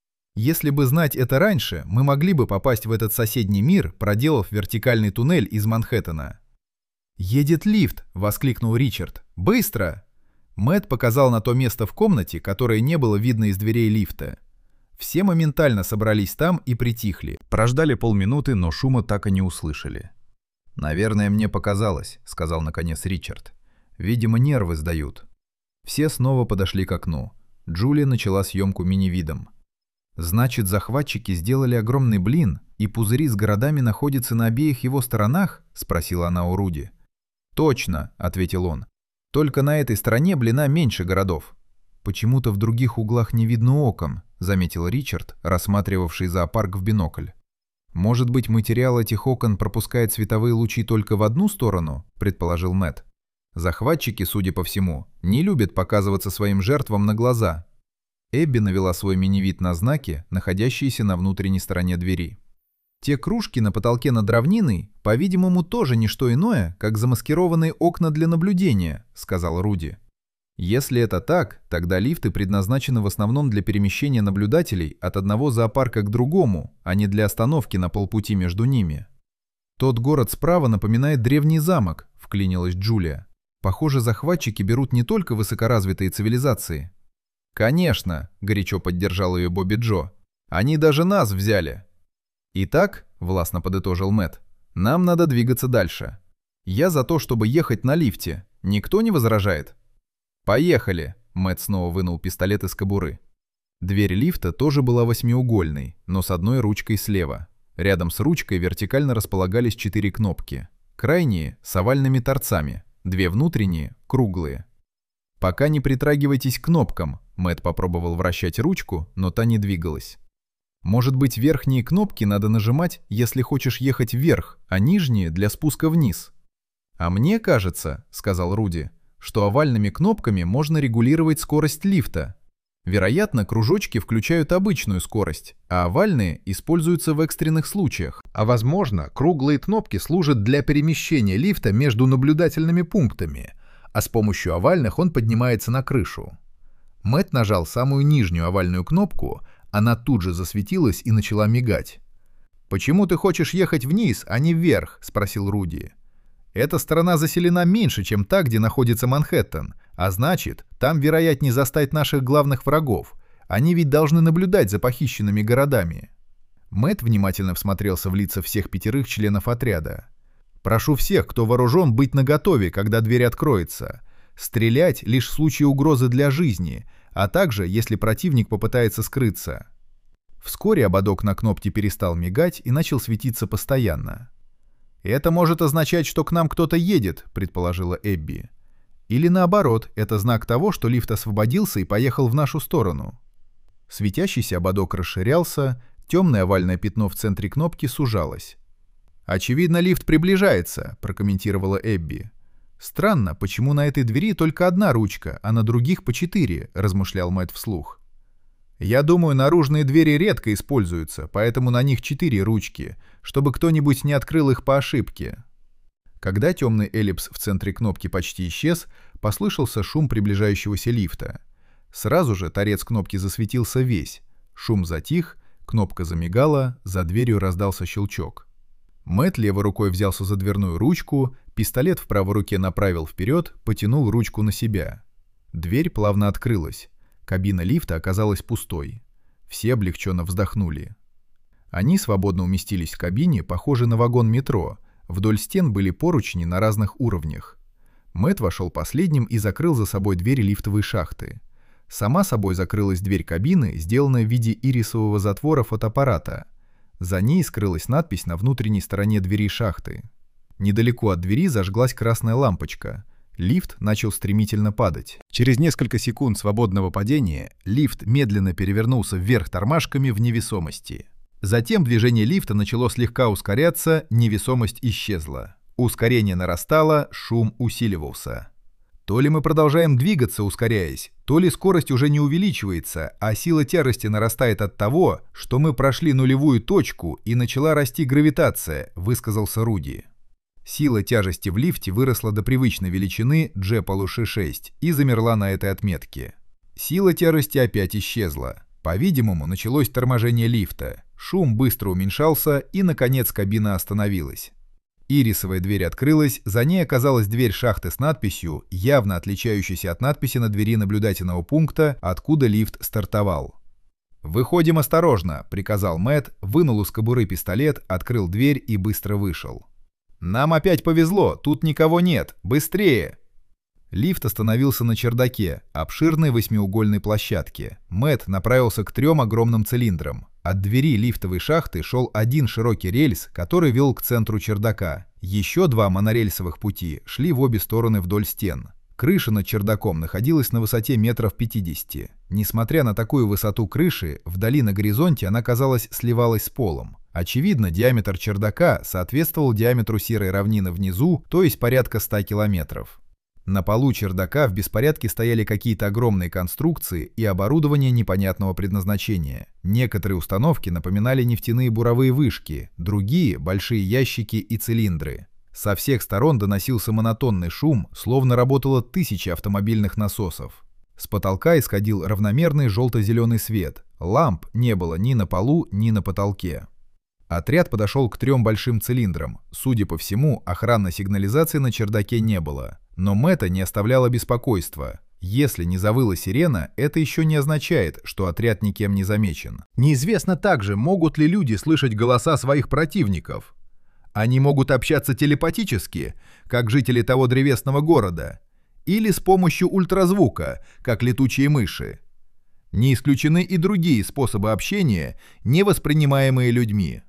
Speaker 1: Если бы знать это раньше, мы могли бы попасть в этот соседний мир, проделав вертикальный туннель из Манхэттена. «Едет лифт!» — воскликнул Ричард. «Быстро!» Мэтт показал на то место в комнате, которое не было видно из дверей лифта. Все моментально собрались там и притихли.
Speaker 3: Прождали полминуты, но шума так и не услышали.
Speaker 2: «Наверное, мне показалось», — сказал наконец Ричард. «Видимо, нервы сдают».
Speaker 1: Все снова подошли к окну. Джулия начала съемку мини-видом. «Значит, захватчики сделали огромный блин, и пузыри с городами находятся на обеих его сторонах?» — спросила она у Руди. «Точно», — ответил он. «Только на этой стороне блина меньше городов». «Почему-то в других углах не видно окон», — заметил Ричард, рассматривавший зоопарк в бинокль. «Может быть, материал этих окон пропускает световые лучи только в одну сторону?» — предположил Мэтт. «Захватчики, судя по всему, не любят показываться своим жертвам на глаза». Эбби навела свой мини-вид на знаки, находящиеся на внутренней стороне двери. «Те кружки на потолке над равниной, по-видимому, тоже не что иное, как замаскированные окна для наблюдения», — сказал Руди. «Если это так, тогда лифты предназначены в основном для перемещения наблюдателей от одного зоопарка к другому, а не для остановки на полпути между ними». «Тот город справа напоминает древний замок», — вклинилась Джулия. «Похоже, захватчики берут не только высокоразвитые цивилизации». «Конечно», — горячо поддержал ее Бобби Джо. «Они даже нас взяли». «Итак», — властно подытожил Мэтт, — «нам надо двигаться дальше. Я за то, чтобы ехать на лифте. Никто не возражает?» «Поехали», — Мэтт снова вынул пистолет из кобуры. Дверь лифта тоже была восьмиугольной, но с одной ручкой слева. Рядом с ручкой вертикально располагались четыре кнопки. Крайние — с овальными торцами, две внутренние — круглые. «Пока не притрагивайтесь к кнопкам», — Мэтт попробовал вращать ручку, но та не двигалась. «Может быть, верхние кнопки надо нажимать, если хочешь ехать вверх, а нижние — для спуска вниз?» «А мне кажется», — сказал Руди, — «что овальными кнопками можно регулировать скорость лифта. Вероятно, кружочки включают обычную скорость, а овальные используются в экстренных случаях.
Speaker 2: А возможно, круглые кнопки служат для перемещения лифта между наблюдательными пунктами, а с помощью овальных он поднимается на крышу». Мэтт нажал самую нижнюю овальную кнопку, она тут же засветилась и начала мигать. «Почему ты хочешь ехать вниз, а не вверх?» — спросил Руди. «Эта сторона заселена меньше, чем та, где находится Манхэттен, а значит, там вероятнее застать наших главных врагов. Они ведь должны наблюдать за похищенными городами». Мэтт внимательно всмотрелся в лица всех пятерых членов отряда. «Прошу всех, кто вооружен, быть наготове, когда дверь откроется. Стрелять лишь в случае угрозы для жизни, а также, если противник попытается скрыться». Вскоре ободок на кнопке перестал мигать и начал светиться постоянно. «Это может означать, что к нам кто-то едет», — предположила Эбби. «Или наоборот, это знак того, что лифт освободился и поехал в нашу сторону». Светящийся ободок расширялся, темное овальное пятно в центре кнопки сужалось. «Очевидно, лифт приближается», — прокомментировала Эбби. «Странно, почему на этой двери только одна ручка, а на других по четыре», — размышлял Мэтт вслух. «Я думаю, наружные двери редко используются, поэтому на них четыре ручки, чтобы кто-нибудь не открыл их по ошибке». Когда темный эллипс в центре кнопки почти исчез, послышался шум приближающегося лифта. Сразу же торец кнопки засветился весь. Шум затих, кнопка замигала, за дверью раздался щелчок. Мэтт левой рукой взялся за дверную ручку, пистолет в правой руке направил вперед, потянул ручку на себя. Дверь плавно открылась. Кабина лифта оказалась пустой. Все облегченно вздохнули. Они свободно уместились в кабине, похожей на вагон метро. Вдоль стен были поручни на разных уровнях. Мэтт вошел последним и закрыл за собой двери лифтовой шахты. Сама собой закрылась дверь кабины, сделанная в виде ирисового затвора фотоаппарата. За ней скрылась надпись на внутренней стороне двери шахты. Недалеко от двери зажглась красная лампочка. Лифт начал стремительно падать. Через несколько секунд свободного падения лифт медленно перевернулся вверх тормашками в невесомости. Затем движение лифта начало слегка ускоряться, невесомость исчезла. Ускорение нарастало, шум усиливался. То ли мы продолжаем двигаться, ускоряясь, то ли скорость уже не увеличивается, а сила тяжести нарастает от того, что мы прошли нулевую точку и начала расти гравитация, высказался Руди.
Speaker 1: Сила тяжести в лифте выросла до привычной величины джи полуши шесть и замерла на этой отметке. Сила тяжести опять исчезла. По-видимому, началось торможение лифта. Шум быстро уменьшался, и, наконец, кабина остановилась. Ирисовая дверь открылась, за ней оказалась дверь шахты с надписью, явно отличающейся от надписи на двери наблюдательного пункта, откуда лифт стартовал. «Выходим осторожно», — приказал Мэтт, вынул из кобуры пистолет, открыл дверь и быстро вышел. «Нам опять повезло, тут никого нет, быстрее!» Лифт остановился на чердаке, обширной восьмиугольной площадке. Мэтт направился к трем огромным цилиндрам. От двери лифтовой шахты шел один широкий рельс, который вел к центру чердака. Еще два монорельсовых пути шли в обе стороны вдоль стен. Крыша над чердаком находилась на высоте метров пятидесяти. Несмотря на такую высоту крыши, вдали на горизонте она, казалось, сливалась с полом. Очевидно, диаметр чердака соответствовал диаметру серой равнины внизу, то есть порядка ста километров. На полу чердака в беспорядке стояли какие-то огромные конструкции и оборудование непонятного предназначения. Некоторые установки напоминали нефтяные буровые вышки, другие — большие ящики и цилиндры. Со всех сторон доносился монотонный шум, словно работало тысячи автомобильных насосов. С потолка исходил равномерный желто-зеленый свет. Ламп не было ни на полу, ни на потолке. Отряд подошел к трем большим цилиндрам. Судя по всему, охранной сигнализации на чердаке не было. Но Мэтта не оставляло беспокойства. Если не завыла сирена, это еще не означает, что отряд никем не замечен.
Speaker 3: Неизвестно также, могут ли люди слышать голоса своих противников. Они могут общаться телепатически, как жители того древесного города, или с помощью ультразвука, как летучие мыши. Не исключены и другие способы общения, не воспринимаемые людьми.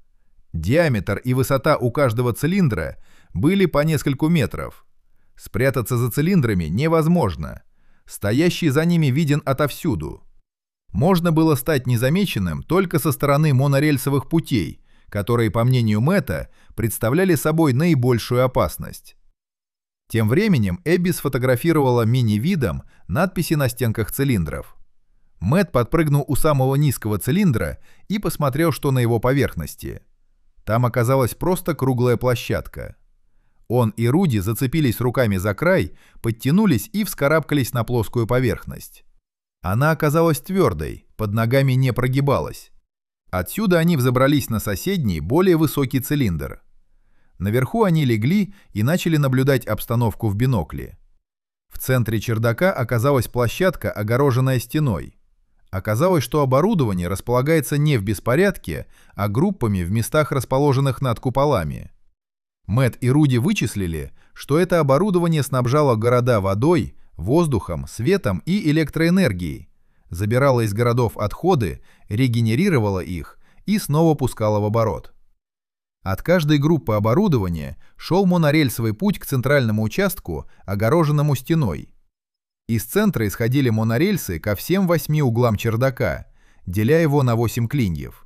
Speaker 3: Диаметр и высота у каждого цилиндра были по нескольку метров. Спрятаться за цилиндрами невозможно. Стоящий за ними виден отовсюду. Можно было стать незамеченным только со стороны монорельсовых путей, которые, по мнению Мэтта, представляли собой наибольшую опасность. Тем временем Эбби сфотографировала мини-видом надписи на стенках цилиндров. Мэтт подпрыгнул у самого низкого цилиндра и посмотрел, что на его поверхности. Там оказалась просто круглая площадка. Он и Руди зацепились руками за край, подтянулись и вскарабкались на плоскую поверхность. Она оказалась твердой, под ногами не прогибалась. Отсюда они взобрались на соседний, более высокий цилиндр. Наверху они легли и начали наблюдать обстановку в бинокле. В центре чердака оказалась площадка, огороженная стеной. Оказалось, что оборудование располагается не в беспорядке, а группами в местах, расположенных над куполами. Мэтт и Руди вычислили, что это оборудование снабжало города водой, воздухом, светом и электроэнергией, забирало из городов отходы, регенерировало их и снова пускало в оборот. От каждой группы оборудования шел монорельсовый путь к центральному участку, огороженному стеной. Из центра исходили монорельсы ко всем восьми углам чердака, деля его на восемь клиньев.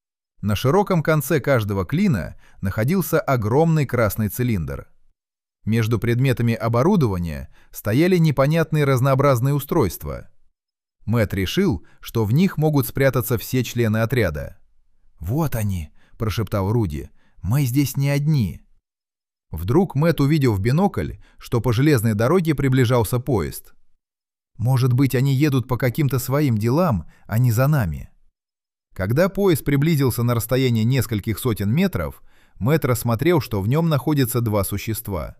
Speaker 3: На широком конце каждого клина находился огромный красный цилиндр. Между предметами оборудования стояли непонятные разнообразные устройства. Мэтт решил, что в них могут спрятаться все члены отряда. «Вот они», — прошептал Руди, — «мы здесь не одни». Вдруг Мэтт увидел в бинокль, что по железной дороге приближался поезд. «Может быть, они едут по каким-то своим делам, а не за нами». Когда поезд приблизился на расстояние нескольких сотен метров, Мэтт рассмотрел, что в нем находятся два существа.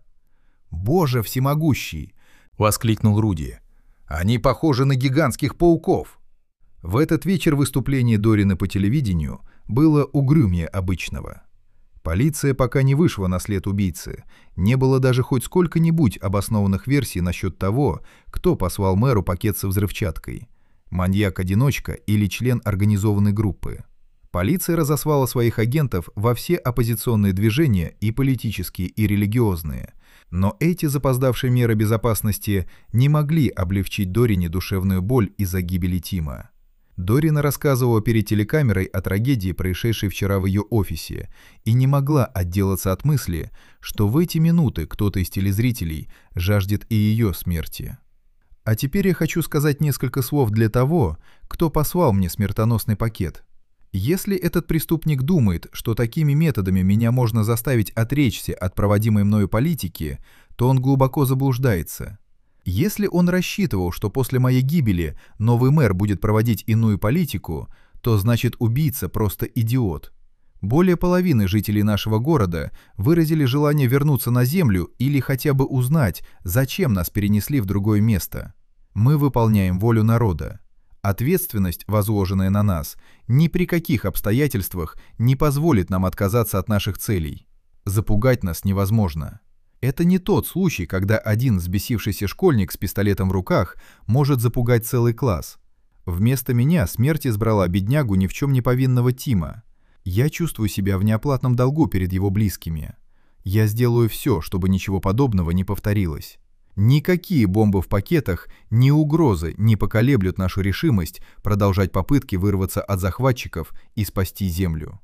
Speaker 3: «Боже всемогущий!» — воскликнул Руди. «Они похожи на гигантских пауков!» В этот вечер выступление Дорина по телевидению было угрюмее обычного. Полиция пока не вышла на след убийцы, не было даже хоть сколько-нибудь обоснованных версий насчет того, кто послал мэру пакет со взрывчаткой. Маньяк-одиночка или член организованной группы. Полиция разослала своих агентов во все оппозиционные движения, и политические, и религиозные. Но эти запоздавшие меры безопасности не могли облегчить Дорине душевную боль из-за гибели Тима. Дорина рассказывала перед телекамерой о трагедии, происшедшей вчера в ее офисе, и не могла отделаться от мысли, что в эти минуты кто-то из телезрителей жаждет и ее смерти. А теперь я хочу сказать несколько слов для того, кто послал мне смертоносный пакет.
Speaker 1: Если этот преступник думает, что такими методами меня можно заставить отречься от проводимой мною политики, то он глубоко заблуждается. Если он рассчитывал, что после моей гибели новый мэр будет проводить иную политику, то значит убийца просто идиот. Более половины жителей нашего города выразили желание вернуться на землю или хотя бы узнать, зачем нас перенесли в другое место. Мы выполняем волю народа. Ответственность, возложенная на нас, ни при каких обстоятельствах не позволит нам отказаться от наших целей. Запугать нас невозможно. Это не тот случай, когда один взбесившийся школьник с пистолетом в руках может запугать целый класс. Вместо меня смерть избрала беднягу ни в чем не повинного Тима. Я чувствую себя в неоплатном долгу перед его близкими. Я сделаю все, чтобы ничего подобного не повторилось. Никакие бомбы в пакетах, ни угрозы не поколеблют нашу решимость продолжать попытки вырваться от захватчиков и спасти землю.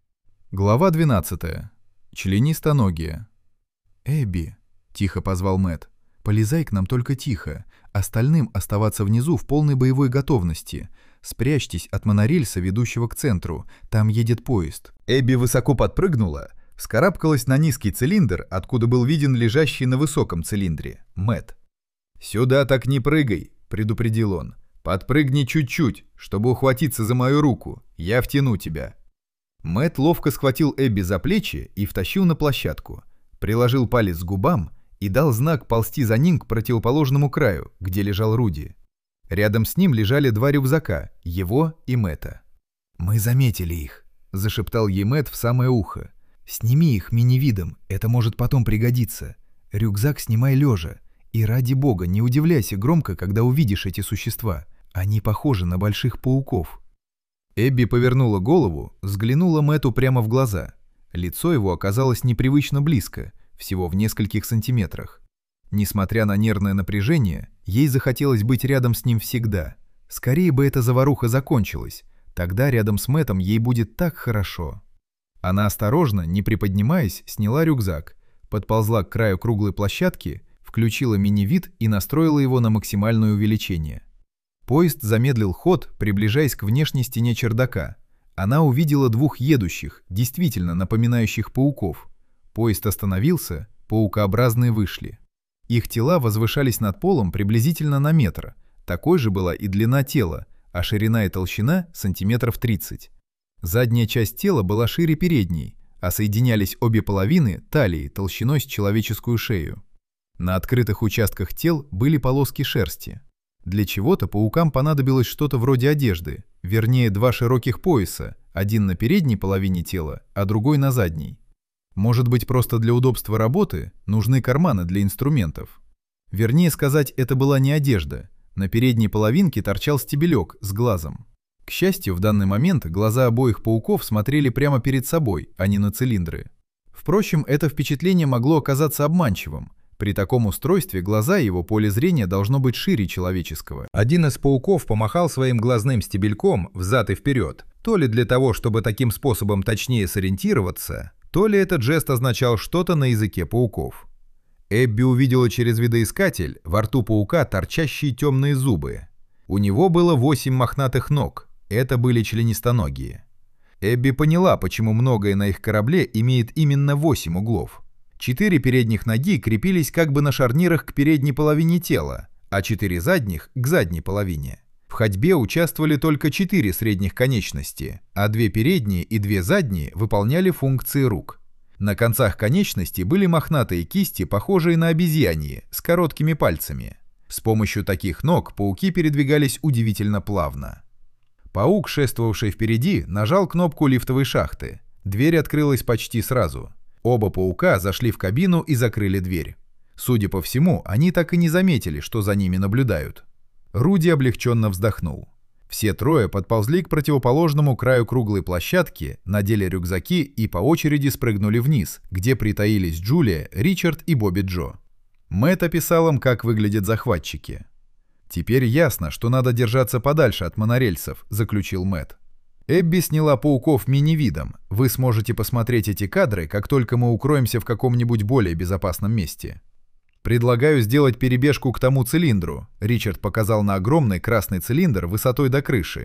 Speaker 1: Глава двенадцатая. Членистоногие. «Эбби», — тихо позвал Мэтт, — «полезай к нам только тихо, остальным оставаться внизу в полной боевой готовности. Спрячьтесь от монорельса, ведущего к центру, там едет поезд».
Speaker 3: Эбби высоко подпрыгнула, вскарабкалась на низкий цилиндр, откуда был виден лежащий на высоком цилиндре Мэтт. «Сюда так не прыгай», — предупредил он. «Подпрыгни чуть-чуть, чтобы ухватиться за мою руку, я втяну тебя». Мэтт ловко схватил Эбби за плечи и втащил на площадку. Приложил палец к губам и дал знак ползти за ним к противоположному краю, где лежал Руди. Рядом с ним лежали два рюкзака, его и Мэтта.
Speaker 1: «Мы заметили их», — зашептал ей Мэтт в самое ухо. «Сними их мини-видом, это может потом пригодиться. Рюкзак снимай лежа. И ради бога, не удивляйся громко, когда увидишь эти существа. Они похожи на больших пауков».
Speaker 3: Эбби повернула голову, взглянула Мэтту прямо в глаза. Лицо его оказалось непривычно близко, всего в нескольких сантиметрах. Несмотря на нервное напряжение, ей захотелось быть рядом с ним всегда. Скорее бы эта заваруха закончилась, тогда рядом с Мэттом ей будет так хорошо. Она осторожно, не приподнимаясь, сняла рюкзак, подползла к краю круглой площадки, включила мини-вид и настроила его на максимальное увеличение. Поезд замедлил ход, приближаясь к внешней стене чердака. Она увидела двух едущих, действительно напоминающих пауков. Поезд остановился, паукообразные вышли. Их тела возвышались над полом приблизительно на метр. Такой же была и длина тела, а ширина и толщина сантиметров тридцать. Задняя часть тела была шире передней, а соединялись обе половины талии толщиной с человеческую шею. На открытых участках тел были полоски шерсти. Для чего-то паукам понадобилось что-то вроде одежды, вернее два широких пояса, один на передней половине тела, а другой на задней. Может быть, просто для удобства работы нужны карманы для инструментов. Вернее сказать, это была не одежда. На передней половинке торчал стебелек с глазом. К счастью, в данный момент глаза обоих пауков смотрели прямо перед собой, а не на цилиндры. Впрочем, это впечатление могло оказаться обманчивым. При таком устройстве глаза и его поле зрения должно быть шире человеческого. Один из пауков помахал своим глазным стебельком взад и вперед, то ли для того, чтобы таким способом точнее сориентироваться, то ли этот жест означал что-то на языке пауков. Эбби увидела через видоискатель во рту паука торчащие темные зубы. У него было восемь мохнатых ног, это были членистоногие. Эбби поняла, почему многое на их корабле имеет именно восемь углов. Четыре передних ноги крепились как бы на шарнирах к передней половине тела, а четыре задних — к задней половине. В ходьбе участвовали только четыре средних конечности, а две передние и две задние выполняли функции рук. На концах конечностей были мохнатые кисти, похожие на обезьяньи, с короткими пальцами. С помощью таких ног пауки передвигались удивительно плавно. Паук, шествовавший впереди, нажал кнопку лифтовой шахты. Дверь открылась почти сразу. Оба паука зашли в кабину и закрыли дверь. Судя по всему, они так и не заметили, что за ними наблюдают. Руди облегченно вздохнул. Все трое подползли к противоположному краю круглой площадки, надели рюкзаки и по очереди спрыгнули вниз, где притаились Джулия, Ричард и Бобби Джо. Мэтт описал им, как выглядят захватчики. «Теперь ясно, что надо держаться подальше от монорельсов», — заключил Мэтт. «Эбби сняла пауков мини-видом. Вы сможете посмотреть эти кадры, как только мы укроемся в каком-нибудь более безопасном месте. Предлагаю сделать перебежку к тому цилиндру», — Ричард показал на огромный красный цилиндр высотой до крыши.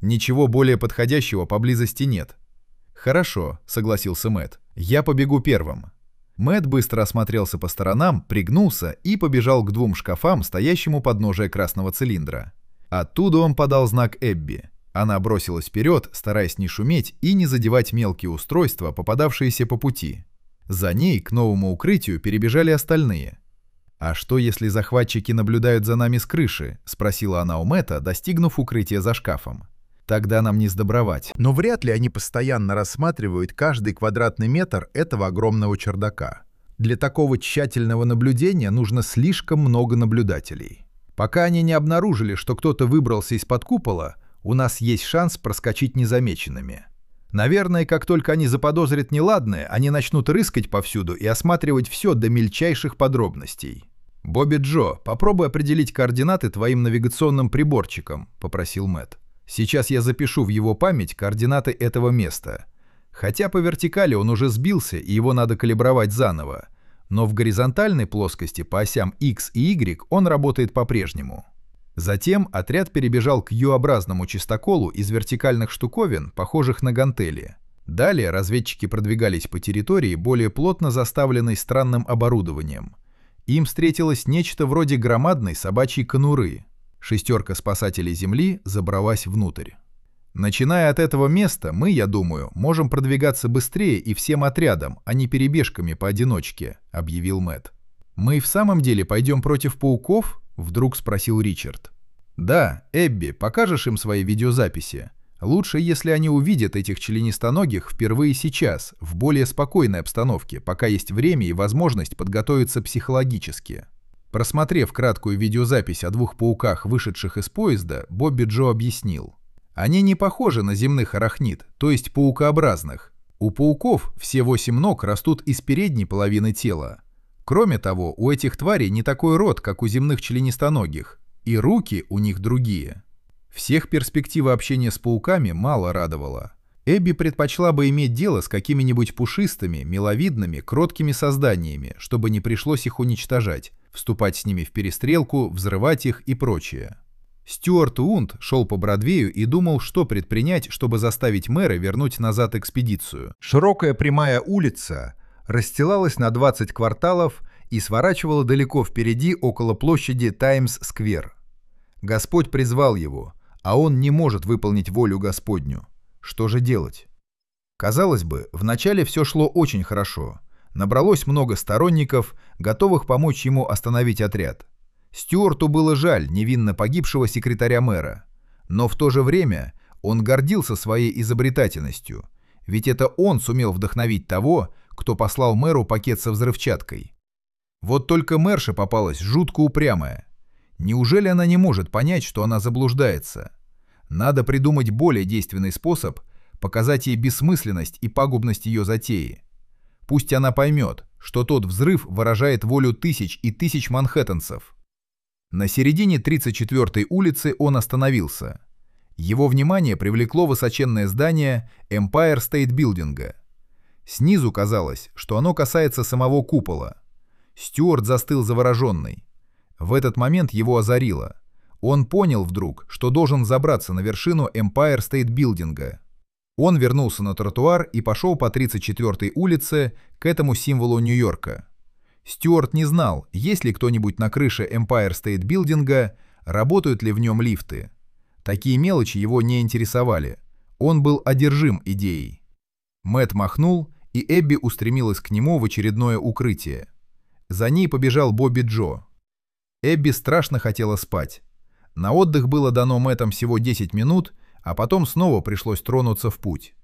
Speaker 1: Ничего более подходящего поблизости нет. «Хорошо», — согласился Мэтт. «Я побегу первым». Мэтт быстро осмотрелся по сторонам, пригнулся и побежал к двум шкафам, стоящим у подножия красного цилиндра. Оттуда он подал знак Эбби. Она бросилась вперед, стараясь не шуметь и не задевать мелкие устройства, попадавшиеся по пути. За ней к новому укрытию перебежали остальные. «А что, если захватчики наблюдают за нами с крыши?» — спросила она у Мэтта, достигнув укрытия за шкафом. «Тогда нам не сдобровать».
Speaker 3: Но вряд ли они постоянно рассматривают каждый квадратный метр этого огромного чердака. Для такого тщательного наблюдения нужно слишком много наблюдателей. Пока они не обнаружили, что кто-то выбрался из-под купола, у нас есть шанс проскочить незамеченными. Наверное, как только они заподозрят неладное, они начнут рыскать повсюду и осматривать все до мельчайших подробностей. «Бобби Джо, попробуй определить координаты твоим навигационным приборчиком», — попросил Мэтт. «Сейчас я запишу в его память координаты этого места. Хотя по вертикали он уже сбился, и его надо калибровать заново. Но в горизонтальной плоскости по осям X и Y он работает по-прежнему». Затем отряд перебежал к Ю-образному чистоколу из вертикальных штуковин, похожих на гантели. Далее разведчики продвигались по территории, более плотно заставленной странным оборудованием. Им встретилось нечто вроде громадной собачьей конуры. Шестерка спасателей Земли забралась внутрь. «Начиная от этого места, мы, я думаю, можем продвигаться быстрее и всем отрядом, а не перебежками поодиночке», — объявил Мэтт. «Мы в самом деле пойдем против пауков?» — вдруг спросил Ричард. «Да, Эбби, покажешь им свои видеозаписи? Лучше, если они увидят этих членистоногих впервые сейчас, в более спокойной обстановке, пока есть время и возможность подготовиться психологически». Просмотрев краткую видеозапись о двух пауках, вышедших из поезда, Бобби Джо объяснил. Они не похожи на земных арахнид, то есть паукообразных. У пауков все восемь ног растут из передней половины тела. Кроме того, у этих тварей не такой рот, как у земных членистоногих, и руки у них другие. Всех перспектива общения с пауками мало радовала. Эбби предпочла бы иметь дело с какими-нибудь пушистыми, миловидными, кроткими созданиями, чтобы не пришлось их уничтожать, вступать с ними в перестрелку, взрывать их и прочее. Стюарт Унд шел по Бродвею и думал, что предпринять, чтобы заставить мэра вернуть назад экспедицию.
Speaker 2: Широкая прямая улица расстилалась на двадцать кварталов и сворачивала далеко впереди около площади Таймс-сквер. Господь призвал его, а он не может выполнить волю Господню. Что же делать? Казалось бы, вначале все шло очень хорошо. Набралось много сторонников, готовых помочь ему остановить отряд. Стюарту было жаль невинно погибшего секретаря мэра. Но в то же время он гордился своей изобретательностью, ведь это он сумел вдохновить того, кто послал мэру пакет со взрывчаткой. Вот только мэрша попалась жутко упрямая. Неужели она не может понять, что она заблуждается? Надо придумать более действенный способ, показать ей бессмысленность и пагубность ее затеи. Пусть она поймет, что тот взрыв выражает волю тысяч и тысяч манхэттенцев. На середине тридцать четвёртой улицы он остановился. Его внимание привлекло высоченное здание Empire State Building. Снизу казалось, что оно касается самого купола. Стюарт застыл завороженный. В этот момент его озарило. Он понял вдруг, что должен забраться на вершину Empire State Building. Он вернулся на тротуар и пошел по тридцать четвёртой улице к этому символу Нью-Йорка. Стюарт не знал, есть ли кто-нибудь на крыше Empire State Building, работают ли в нем лифты. Такие мелочи его не интересовали. Он был одержим идеей. Мэтт махнул, и Эбби устремилась к нему в очередное укрытие. За ней побежал Бобби Джо. Эбби страшно хотела спать. На отдых было дано Мэттам всего десять минут, а потом снова пришлось тронуться в путь.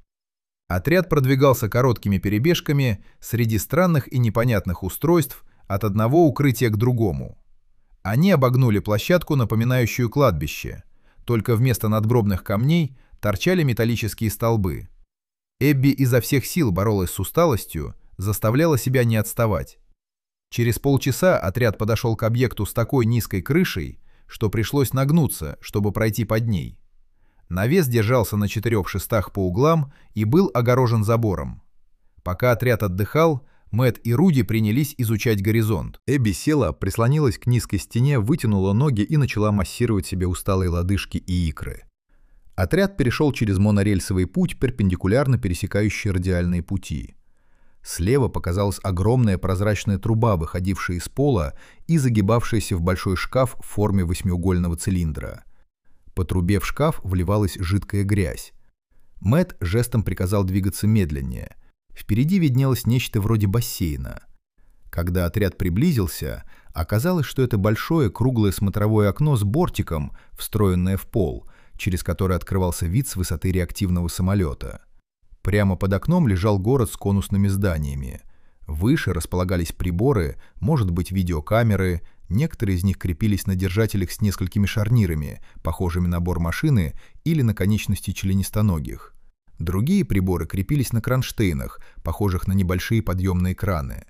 Speaker 2: Отряд продвигался короткими перебежками среди странных и непонятных устройств от одного укрытия к другому. Они обогнули площадку, напоминающую кладбище, только вместо надгробных камней торчали металлические столбы. Эбби изо всех сил боролась с усталостью, заставляла себя не отставать. Через полчаса отряд подошел к объекту с такой низкой крышей, что пришлось нагнуться, чтобы пройти под ней. Навес держался на четырех шестах по углам и был огорожен забором. Пока отряд отдыхал, Мэтт и Руди принялись изучать горизонт.
Speaker 3: Эбби села, прислонилась к низкой стене, вытянула ноги и начала массировать себе усталые лодыжки и икры. Отряд перешел через монорельсовый путь, перпендикулярно пересекающий радиальные пути. Слева показалась огромная прозрачная труба, выходившая из пола и загибавшаяся в большой шкаф в форме восьмиугольного цилиндра. По трубе в шкаф вливалась жидкая грязь. Мэтт жестом приказал двигаться медленнее. Впереди виднелось нечто вроде бассейна. Когда отряд приблизился, оказалось, что это большое круглое смотровое окно с бортиком, встроенное в пол, через которое открывался вид с высоты реактивного самолета. Прямо под окном лежал город с конусными зданиями. Выше располагались приборы, может быть, видеокамеры, некоторые из них крепились на держателях с несколькими шарнирами, похожими на бор машины или на конечности членистоногих. Другие приборы крепились на кронштейнах, похожих на небольшие подъемные краны.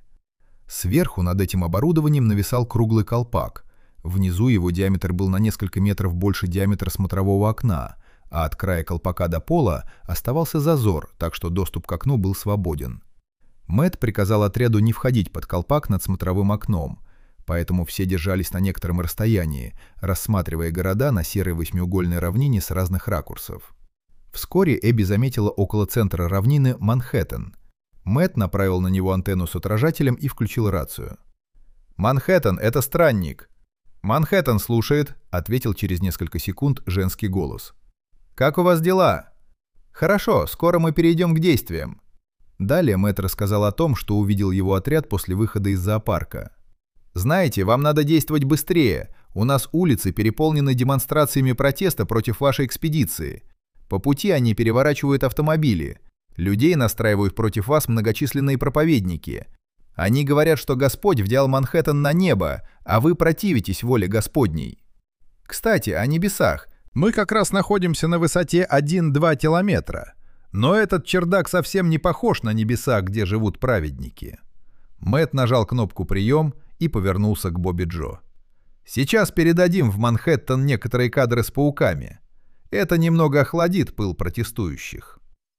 Speaker 3: Сверху над этим оборудованием нависал круглый колпак. Внизу его диаметр был на несколько метров больше диаметра смотрового окна, а от края колпака до пола оставался зазор, так что доступ к окну был свободен. Мэтт приказал отряду не входить под колпак над смотровым окном, поэтому все держались на некотором расстоянии, рассматривая города на серой восьмиугольной равнине с разных ракурсов. Вскоре Эбби заметила около центра равнины Манхэттен. Мэтт направил на него антенну с отражателем и включил рацию. «Манхэттен, это странник!» «Манхэттен слушает», — ответил через несколько секунд женский голос. «Как у вас дела?» «Хорошо, скоро мы перейдем к действиям». Далее Мэтт рассказал о том, что увидел его отряд после выхода из зоопарка. «Знаете, вам надо действовать быстрее. У нас улицы переполнены демонстрациями протеста против вашей экспедиции. По пути они переворачивают автомобили. Людей настраивают против вас многочисленные проповедники. Они говорят, что Господь взял Манхэттен на небо, а вы противитесь воле Господней. Кстати, о небесах. Мы как раз находимся на высоте один-два километра. Но этот чердак совсем не похож на небеса, где живут праведники». Мэтт нажал кнопку «Прием» и повернулся к Бобби Джо. «Сейчас передадим в Манхэттен некоторые кадры с пауками. Это немного охладит пыл протестующих».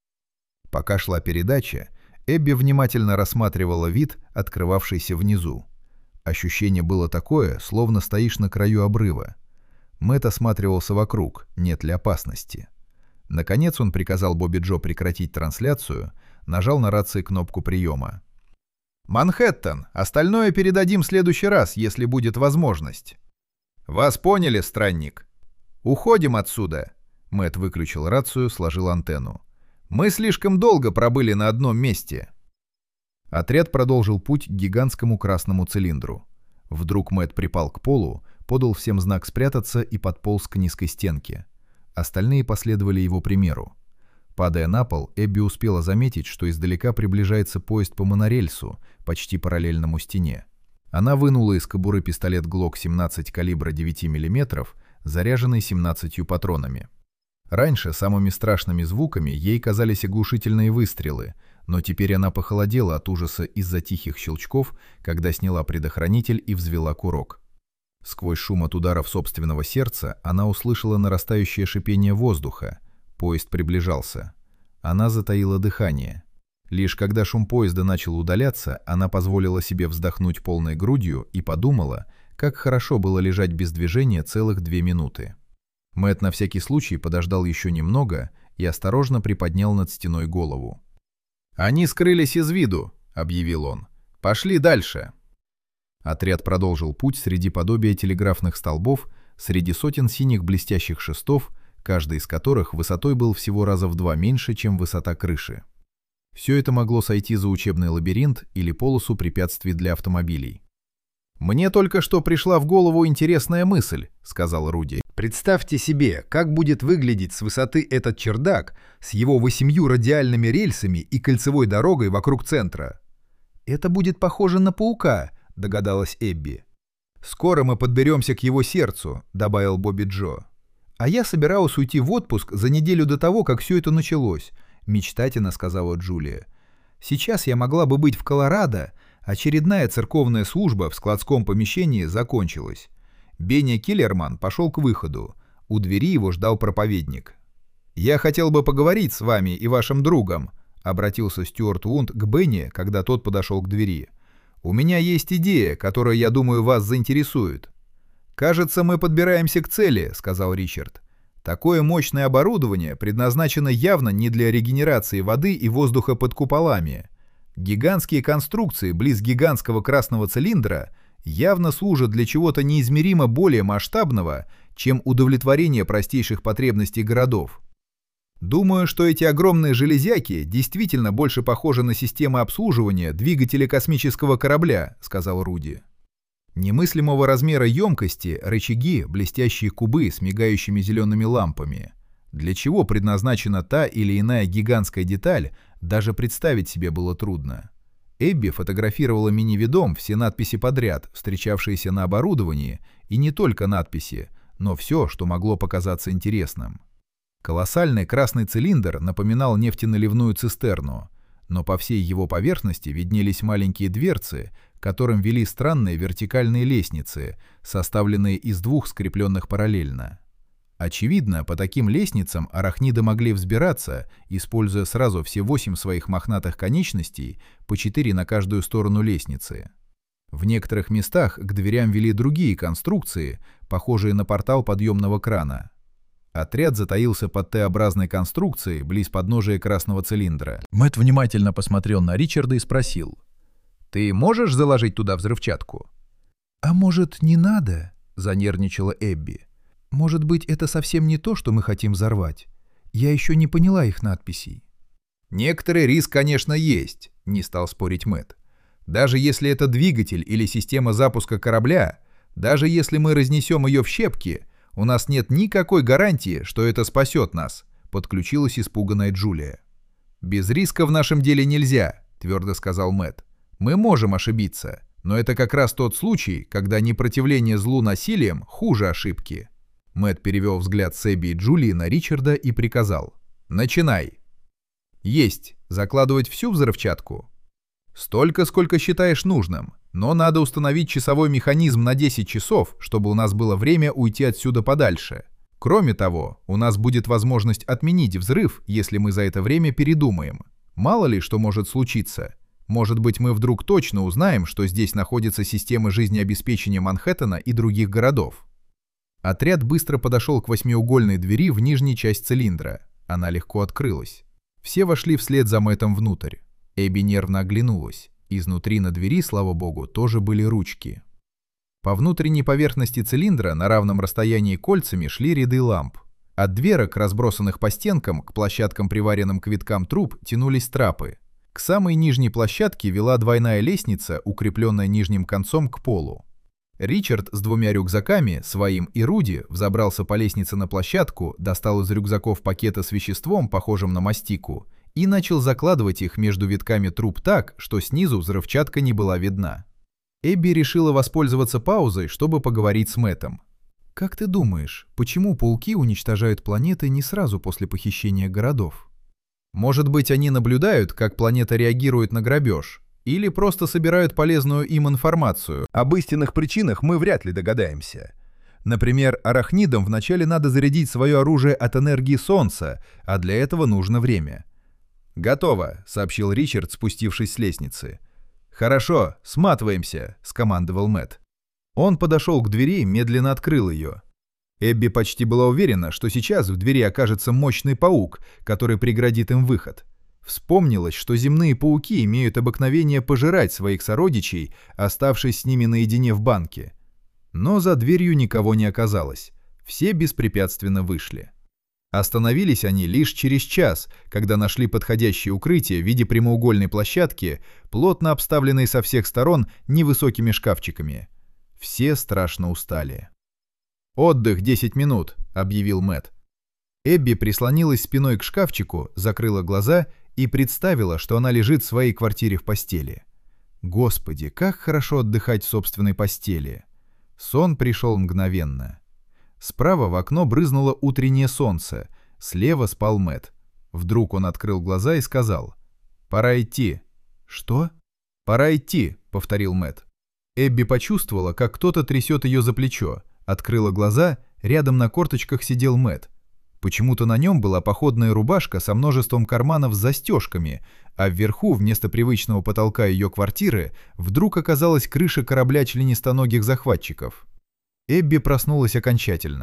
Speaker 3: Пока шла передача, Эбби внимательно рассматривала вид, открывавшийся внизу. Ощущение было такое, словно стоишь на краю обрыва. Мэтт осматривался вокруг, нет ли опасности. Наконец он приказал Бобби Джо прекратить трансляцию, нажал на рации кнопку приема. «Манхэттен, остальное передадим в следующий раз, если будет возможность». «Вас поняли, странник?» «Уходим отсюда». Мэтт выключил рацию, сложил антенну. «Мы слишком долго пробыли на одном месте». Отряд продолжил путь к гигантскому красному цилиндру. Вдруг Мэтт припал к полу, подал всем знак спрятаться и подполз к низкой стенке. Остальные последовали его примеру. Падая на пол, Эбби успела заметить, что издалека приближается поезд по монорельсу, почти параллельному стене. Она вынула из кобуры пистолет глок семнадцать калибра девять миллиметров, заряженный семнадцатью патронами. Раньше самыми страшными звуками ей казались оглушительные выстрелы, но теперь она похолодела от ужаса из-за тихих щелчков, когда сняла предохранитель и взвела курок. Сквозь шум от ударов собственного сердца она услышала нарастающее шипение воздуха. Поезд приближался. Она затаила дыхание. Лишь когда шум поезда начал удаляться, она позволила себе вздохнуть полной грудью и подумала, как хорошо было лежать без движения целых две минуты. Мэтт на всякий случай подождал еще немного и осторожно приподнял над стеной голову. «Они скрылись из виду», — объявил он. «Пошли дальше». Отряд продолжил путь среди подобия телеграфных столбов, среди сотен синих блестящих шестов, каждый из которых высотой был всего раза в два меньше, чем высота крыши. Все это могло сойти за учебный лабиринт или полосу препятствий для автомобилей. «Мне только что пришла в голову интересная мысль», — сказал Руди. «Представьте себе, как будет выглядеть с высоты этот чердак с его восемью радиальными рельсами и кольцевой дорогой вокруг центра». «Это будет похоже на паука», — догадалась Эбби. «Скоро мы подберемся к его сердцу», — добавил Бобби Джо. «А я собиралась уйти в отпуск за неделю до того, как все это началось», — мечтательно сказала Джулия. «Сейчас я могла бы быть в Колорадо. Очередная церковная служба в складском помещении закончилась. Бенни Киллерман пошел к выходу. У двери его ждал проповедник. «Я хотел бы поговорить с вами и вашим другом», — обратился Стюарт Вунд к Бенни, когда тот подошел к двери. «У меня есть идея, которая, я думаю, вас заинтересует». «Кажется, мы подбираемся к цели», — сказал Ричард.
Speaker 1: Такое мощное оборудование предназначено явно не для регенерации воды и воздуха под куполами. Гигантские конструкции близ гигантского красного цилиндра явно служат для чего-то неизмеримо более масштабного, чем удовлетворение простейших потребностей городов. Думаю, что эти огромные железяки действительно больше похожи на системы обслуживания двигателя космического корабля, сказал Руди. Немыслимого размера емкости, рычаги, блестящие кубы с мигающими зелеными лампами. Для чего предназначена та или иная гигантская деталь, даже представить себе было трудно. Эбби фотографировала мини-видом все надписи подряд, встречавшиеся на оборудовании, и не только надписи, но все, что могло показаться интересным. Колоссальный красный цилиндр напоминал нефтеналивную цистерну, но по всей его поверхности виднелись маленькие дверцы, к которым вели странные вертикальные лестницы, составленные из двух скрепленных параллельно. Очевидно, по таким лестницам арахниды могли взбираться, используя сразу все восемь своих мохнатых конечностей, по четыре на каждую сторону лестницы. В некоторых местах к дверям вели другие конструкции, похожие на портал подъемного крана. Отряд затаился под Т-образной конструкцией близ подножия красного цилиндра.
Speaker 3: Мэтт внимательно посмотрел на Ричарда и спросил:
Speaker 1: «Ты можешь заложить туда взрывчатку?»
Speaker 2: «А может, не надо?» — занервничала Эбби. «Может быть, это совсем не то, что мы хотим взорвать? Я еще не поняла их надписей».
Speaker 1: «Некоторый риск, конечно, есть», — не стал спорить Мэтт. «Даже если это двигатель или система запуска корабля, даже если мы разнесем ее в щепки, у нас нет никакой гарантии, что это спасет нас», — подключилась испуганная Джулия. «Без риска в нашем деле нельзя», — твердо сказал Мэтт. «Мы можем ошибиться, но это как раз тот случай, когда непротивление злу насилием хуже ошибки». Мэтт перевел взгляд с Эбби и Джулии на Ричарда и приказал: «Начинай». «Есть. Закладывать всю взрывчатку?» «Столько, сколько считаешь нужным, но надо установить часовой механизм на десять часов, чтобы у нас было время уйти отсюда подальше. Кроме того, у нас будет возможность отменить взрыв, если мы за это время передумаем. Мало ли что может случиться. Может быть, мы вдруг точно узнаем, что здесь находятся системы жизнеобеспечения Манхэттена и других городов». Отряд быстро подошел к восьмиугольной двери в нижней части цилиндра. Она легко открылась. Все вошли вслед за Мэттом внутрь. Эбби нервно оглянулась. Изнутри на двери, слава богу, тоже были ручки. По внутренней поверхности цилиндра на равном расстоянии кольцами шли ряды ламп. От дверок, разбросанных по стенкам, к площадкам, приваренным к виткам труб, тянулись трапы. К самой нижней площадке вела двойная лестница, укрепленная нижним концом к полу. Ричард с двумя рюкзаками, своим и Руди, взобрался по лестнице на площадку, достал из рюкзаков пакета с веществом, похожим на мастику, и начал закладывать их между витками труб так, что снизу взрывчатка не была видна. Эбби решила воспользоваться паузой, чтобы поговорить с Мэттом. «Как ты думаешь, почему пауки уничтожают планеты не сразу после похищения городов? Может быть, они наблюдают, как планета реагирует на грабеж, или просто собирают полезную им информацию? Об истинных причинах мы вряд ли догадаемся. Например, арахнидам вначале надо зарядить свое оружие от энергии Солнца, а для этого нужно время». «Готово», — сообщил Ричард, спустившись с лестницы. «Хорошо, сматываемся», — скомандовал Мэтт. Он подошел к двери и медленно открыл ее. Эбби почти была уверена, что сейчас в двери окажется мощный паук, который преградит им выход. Вспомнилось, что земные пауки имеют обыкновение пожирать своих сородичей, оставшись с ними наедине в банке. Но за дверью никого не оказалось. Все беспрепятственно вышли. Остановились они лишь через час, когда нашли подходящее укрытие в виде прямоугольной площадки, плотно обставленной со всех сторон невысокими шкафчиками. Все страшно устали. «Отдых десять минут», — объявил Мэтт. Эбби прислонилась спиной к шкафчику, закрыла глаза и представила, что она лежит в своей квартире в постели. Господи, как хорошо отдыхать в собственной постели. Сон пришел мгновенно. Справа в окно брызнуло утреннее солнце, слева спал Мэтт. Вдруг он открыл глаза и сказал: «Пора идти». «Что?» «Пора идти», — повторил Мэтт. Эбби почувствовала, как кто-то трясет ее за плечо, открыла глаза, рядом на корточках сидел Мэтт. Почему-то на нем была походная рубашка со множеством карманов с застежками, а вверху, вместо привычного потолка ее квартиры, вдруг оказалась крыша корабля членистоногих захватчиков. Эбби проснулась окончательно.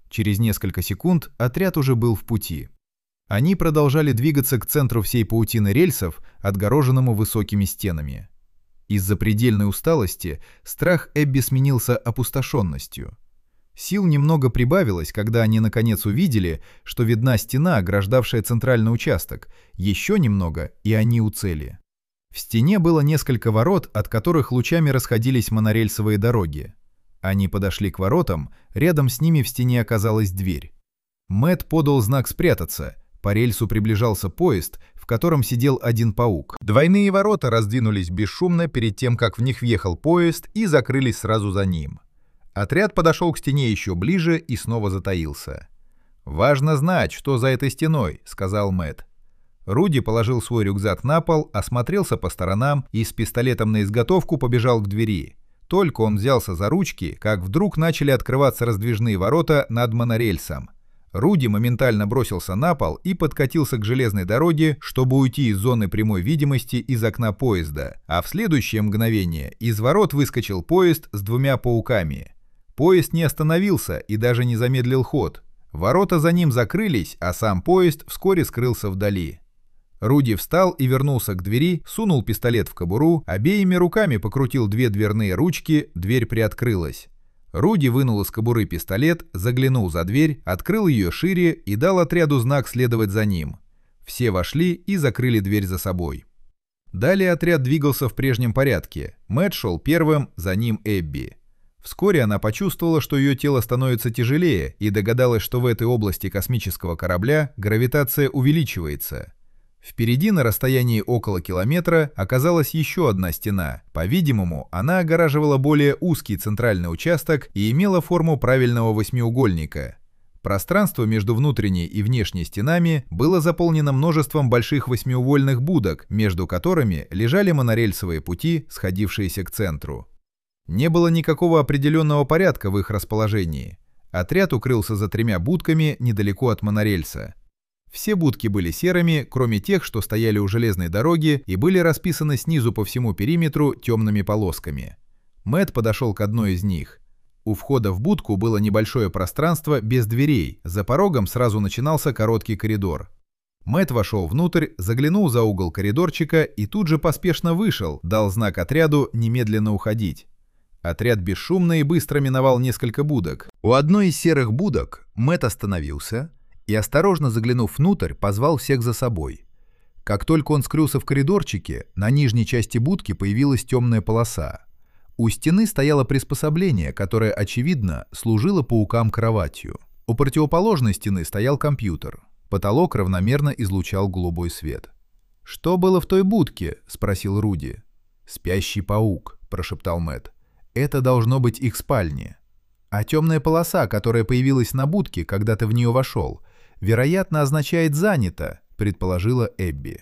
Speaker 1: Через несколько секунд отряд уже был в пути. Они продолжали двигаться к центру всей паутины рельсов, отгороженному высокими стенами. Из-за предельной усталости страх Эбби сменился опустошенностью. Сил немного прибавилось, когда они наконец увидели, что видна стена, ограждавшая центральный участок. Еще немного, и они у цели. В стене было несколько ворот, от которых лучами расходились монорельсовые дороги. Они подошли к воротам, рядом с ними в стене оказалась дверь. Мэтт подал знак спрятаться. По рельсу приближался поезд, в котором сидел один паук. Двойные ворота раздвинулись бесшумно перед тем, как в них въехал поезд, и закрылись сразу за ним. Отряд подошел к стене еще ближе и снова затаился. «Важно знать, что за этой стеной», — сказал Мэтт. Руди положил свой рюкзак на пол, осмотрелся по сторонам и с пистолетом на изготовку побежал к двери. Только он взялся за ручки, как вдруг начали открываться раздвижные ворота над монорельсом. Руди моментально бросился на пол и подкатился к железной дороге, чтобы уйти из зоны прямой видимости из окна поезда, а в следующее мгновение из ворот выскочил поезд с двумя пауками. Поезд не остановился и даже не замедлил ход. Ворота за ним закрылись, а сам поезд вскоре скрылся вдали. Руди встал и вернулся к двери, сунул пистолет в кобуру, обеими руками покрутил две дверные ручки, дверь приоткрылась. Руди вынул из кобуры пистолет, заглянул за дверь, открыл ее шире и дал отряду знак следовать за ним. Все вошли и закрыли дверь за собой. Далее отряд двигался в прежнем порядке. Мэтт шел первым, за ним Эбби. Вскоре она почувствовала, что ее тело становится тяжелее, и догадалась, что в этой области космического корабля гравитация увеличивается. Впереди на расстоянии около километра оказалась еще одна стена. По-видимому, она огораживала более узкий центральный участок и имела форму правильного восьмиугольника. Пространство между внутренней и внешней стенами было заполнено множеством больших восьмиугольных будок, между которыми лежали монорельсовые пути, сходившиеся к центру. Не было никакого определенного порядка в их расположении. Отряд укрылся за тремя будками недалеко от монорельса. Все будки были серыми, кроме тех, что стояли у железной дороги и были расписаны снизу по всему периметру темными полосками. Мэтт подошел к одной из них. У входа в будку было небольшое пространство без дверей, за порогом сразу начинался короткий коридор. Мэтт вошел внутрь, заглянул за угол коридорчика и тут же поспешно вышел, дал знак отряду немедленно уходить. Отряд бесшумно и быстро миновал несколько будок. У одной из серых будок Мэтт остановился и, осторожно заглянув внутрь, позвал всех за собой. Как только он скрылся в коридорчике, на нижней части будки появилась темная полоса. У стены стояло приспособление, которое, очевидно, служило паукам кроватью. У противоположной стены стоял компьютер. Потолок равномерно излучал голубой свет. «Что было в той будке?» — спросил Руди. «Спящий паук», — прошептал Мэтт. «Это должно быть их спальня. А темная полоса, которая появилась на будке, когда ты в нее вошел, вероятно, означает «занято», — предположила Эбби.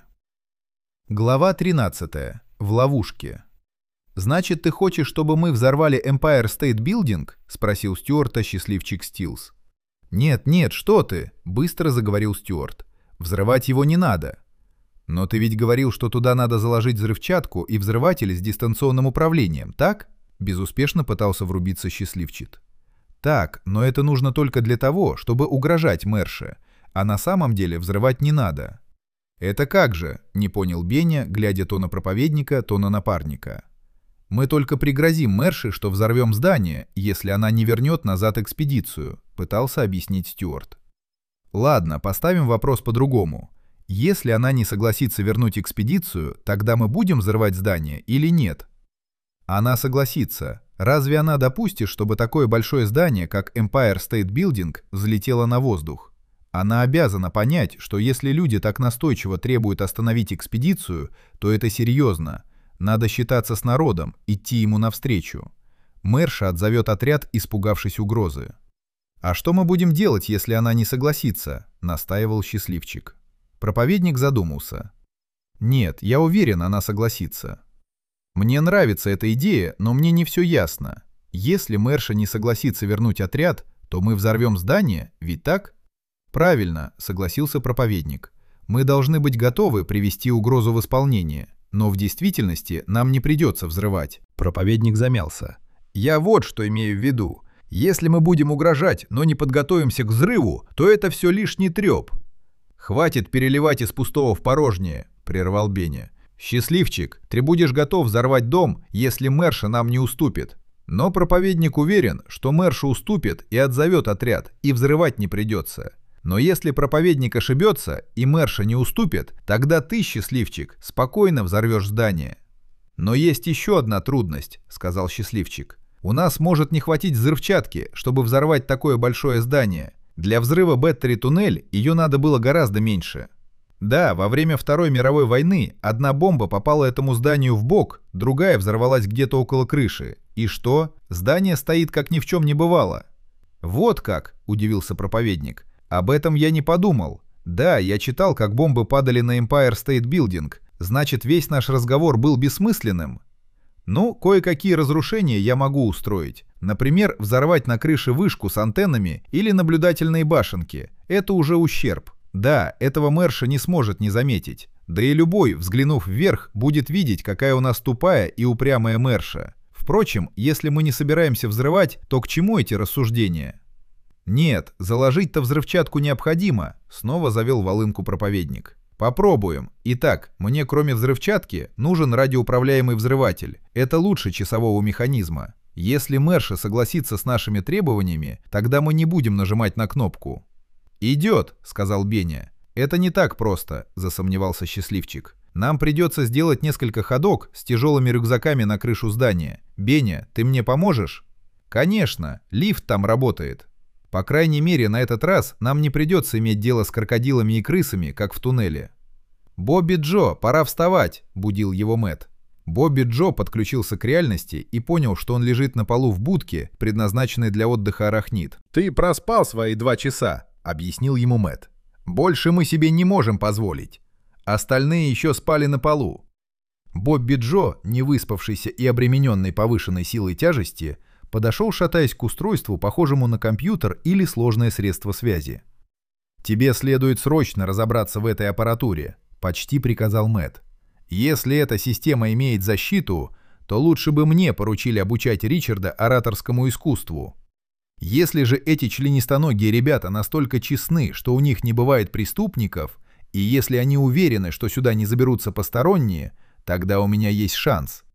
Speaker 1: Глава тринадцатая. В ловушке. «Значит, ты хочешь, чтобы мы взорвали Empire State Building?» — спросил Стюарта счастливчик Стилс. «Нет, нет, что ты!» — быстро заговорил Стюарт. «Взрывать его не надо». «Но ты ведь говорил, что туда надо заложить взрывчатку и взрыватель с дистанционным управлением, так?» — безуспешно пытался врубиться счастливчик. «Так, но это нужно только для того, чтобы угрожать мэрше, а на самом деле взрывать не надо». «Это как же?» — не понял Беня, глядя то на проповедника, то на напарника. «Мы только пригрозим мэрше, что взорвем здание, если она не вернет назад экспедицию», — пытался объяснить Стюарт. «Ладно, поставим вопрос по-другому. Если она не согласится вернуть экспедицию, тогда мы будем взрывать здание или нет?» «Она согласится. Разве она допустит, чтобы такое большое здание, как Empire State Building, взлетело на воздух? Она обязана понять, что если люди так настойчиво требуют остановить экспедицию, то это серьезно. Надо считаться с народом, идти ему навстречу. Мэрша отзовет отряд, испугавшись угрозы». «А что мы будем делать, если она не согласится?» — настаивал счастливчик. Проповедник задумался. «Нет, я уверен, она согласится. Мне нравится эта идея, но мне не все ясно. Если мэрша не согласится вернуть отряд, то мы взорвем здание, ведь так?» «Правильно», — согласился проповедник. «Мы должны быть готовы привести угрозу в исполнение, но в действительности нам не придется взрывать». Проповедник замялся. «Я вот что имею в виду.
Speaker 3: Если мы будем угрожать, но не подготовимся к взрыву, то это все лишний треп. «Хватит переливать из пустого в порожнее», — прервал Беня. «Счастливчик, ты будешь готов взорвать дом, если мэрша нам не уступит». Но проповедник уверен, что мэрша уступит и отзовет отряд, и взрывать не придется. Но если проповедник ошибется и мэрша не уступит, тогда ты, счастливчик, спокойно взорвешь здание. «Но есть еще одна трудность», — сказал счастливчик. «У нас может не хватить взрывчатки, чтобы взорвать такое большое здание. Для взрыва Бэттери-туннель ее надо было гораздо меньше». Да, во время Второй мировой войны одна бомба попала этому зданию в бок, другая взорвалась где-то около крыши. И что? Здание стоит, как ни в чем не бывало. «Вот как», — удивился проповедник. «Об этом я не подумал. Да, я читал, как бомбы падали на Empire State Building. Значит, весь наш разговор был бессмысленным?» «Ну, кое-какие разрушения я могу устроить. Например, взорвать на крыше вышку с антеннами или наблюдательные башенки. Это уже ущерб. Да, этого мэрша не сможет не заметить. Да и любой, взглянув вверх, будет видеть, какая у нас тупая и упрямая мэрша. Впрочем, если мы не собираемся взрывать, то к чему эти рассуждения?» «Нет, заложить-то взрывчатку необходимо», — снова завел волынку проповедник. «Попробуем. Итак, мне кроме взрывчатки нужен радиоуправляемый взрыватель. Это лучше часового механизма. Если мэрша согласится с нашими требованиями, тогда мы не будем нажимать на кнопку». «Идет», — сказал Беня. «Это не так просто», — засомневался счастливчик. «Нам придется сделать несколько ходок с тяжелыми рюкзаками на крышу здания. Беня, ты мне поможешь?» «Конечно, лифт там работает. По крайней мере, на этот раз нам не придется иметь дело с крокодилами и крысами, как в туннеле». «Бобби Джо, пора вставать», — будил его Мэтт. Бобби Джо подключился к реальности и понял, что он лежит на полу в будке, предназначенной для отдыха арахнид.
Speaker 2: «Ты проспал свои два часа», — объяснил ему Мэтт.
Speaker 3: «Больше мы себе не можем позволить. Остальные еще спали на полу». Бобби Джо, не выспавшийся и обремененный повышенной силой тяжести, подошел, шатаясь к устройству, похожему на компьютер или сложное средство связи. «Тебе следует срочно разобраться в этой аппаратуре», — почти приказал Мэтт. «Если эта система имеет защиту, то лучше бы мне поручили обучать Ричарда ораторскому искусству. Если же эти членистоногие ребята настолько честны, что у них не бывает преступников, и если они уверены, что сюда не заберутся посторонние, тогда у меня есть шанс.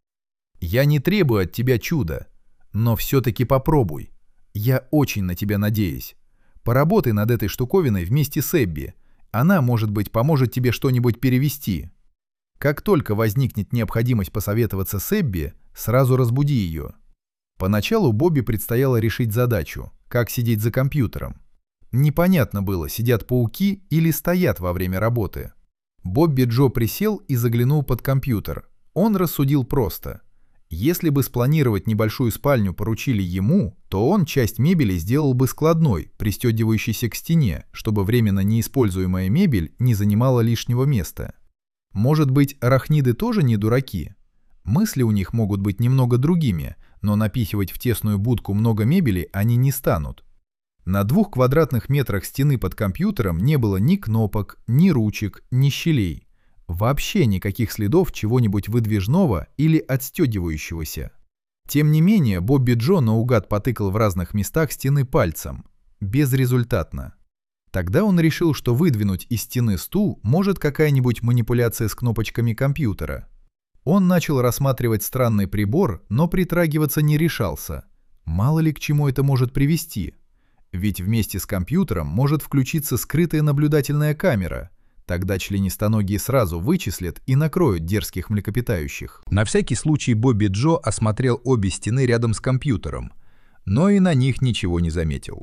Speaker 3: Я не требую от тебя чуда, но все-таки попробуй. Я очень на тебя надеюсь. Поработай над этой штуковиной вместе с Эбби. Она, может быть, поможет тебе что-нибудь перевести. Как только возникнет необходимость посоветоваться с Эбби, сразу разбуди ее». Поначалу Бобби предстояло решить задачу, как сидеть за компьютером. Непонятно было, сидят пауки или стоят во время работы. Бобби Джо присел и заглянул под компьютер. Он рассудил просто. Если бы спланировать небольшую спальню поручили ему, то он часть мебели сделал бы складной, пристегивающейся к стене, чтобы временно неиспользуемая мебель не занимала лишнего места. Может быть, арахниды тоже не дураки? Мысли у них могут быть немного другими, но напихивать в тесную будку много мебели они не станут. На двух квадратных метрах стены под компьютером не было ни кнопок, ни ручек, ни щелей. Вообще никаких следов чего-нибудь выдвижного или отстегивающегося. Тем не менее, Бобби Джо наугад потыкал в разных местах стены пальцем. Безрезультатно. Тогда он решил, что выдвинуть из стены стул может какая-нибудь манипуляция с кнопочками компьютера. Он начал рассматривать странный прибор, но притрагиваться не решался. Мало ли к чему это может привести. Ведь вместе с компьютером может включиться скрытая наблюдательная камера. Тогда членистоногие сразу вычислят и накроют дерзких млекопитающих.
Speaker 2: На всякий случай Бобби Джо осмотрел обе стены рядом с компьютером, но и на них ничего не заметил.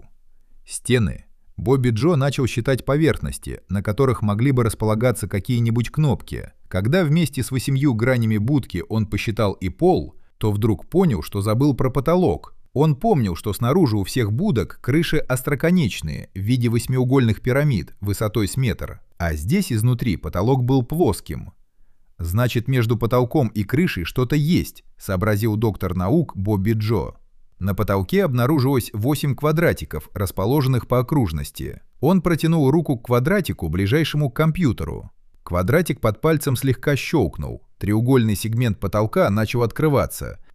Speaker 3: Стены. Бобби Джо начал считать поверхности, на которых могли бы располагаться какие-нибудь кнопки. Когда вместе с восемью гранями будки он посчитал и пол, то вдруг понял, что забыл про потолок. Он помнил, что снаружи у всех будок крыши остроконечные, в виде восьмиугольных пирамид, высотой с метр, а здесь изнутри потолок был плоским. «Значит, между потолком и крышей что-то есть», — сообразил доктор наук Бобби Джо. На потолке обнаружилось восемь квадратиков, расположенных по окружности. Он протянул руку к квадратику, ближайшему к компьютеру. Квадратик под пальцем слегка щелкнул. Треугольный сегмент потолка начал открываться.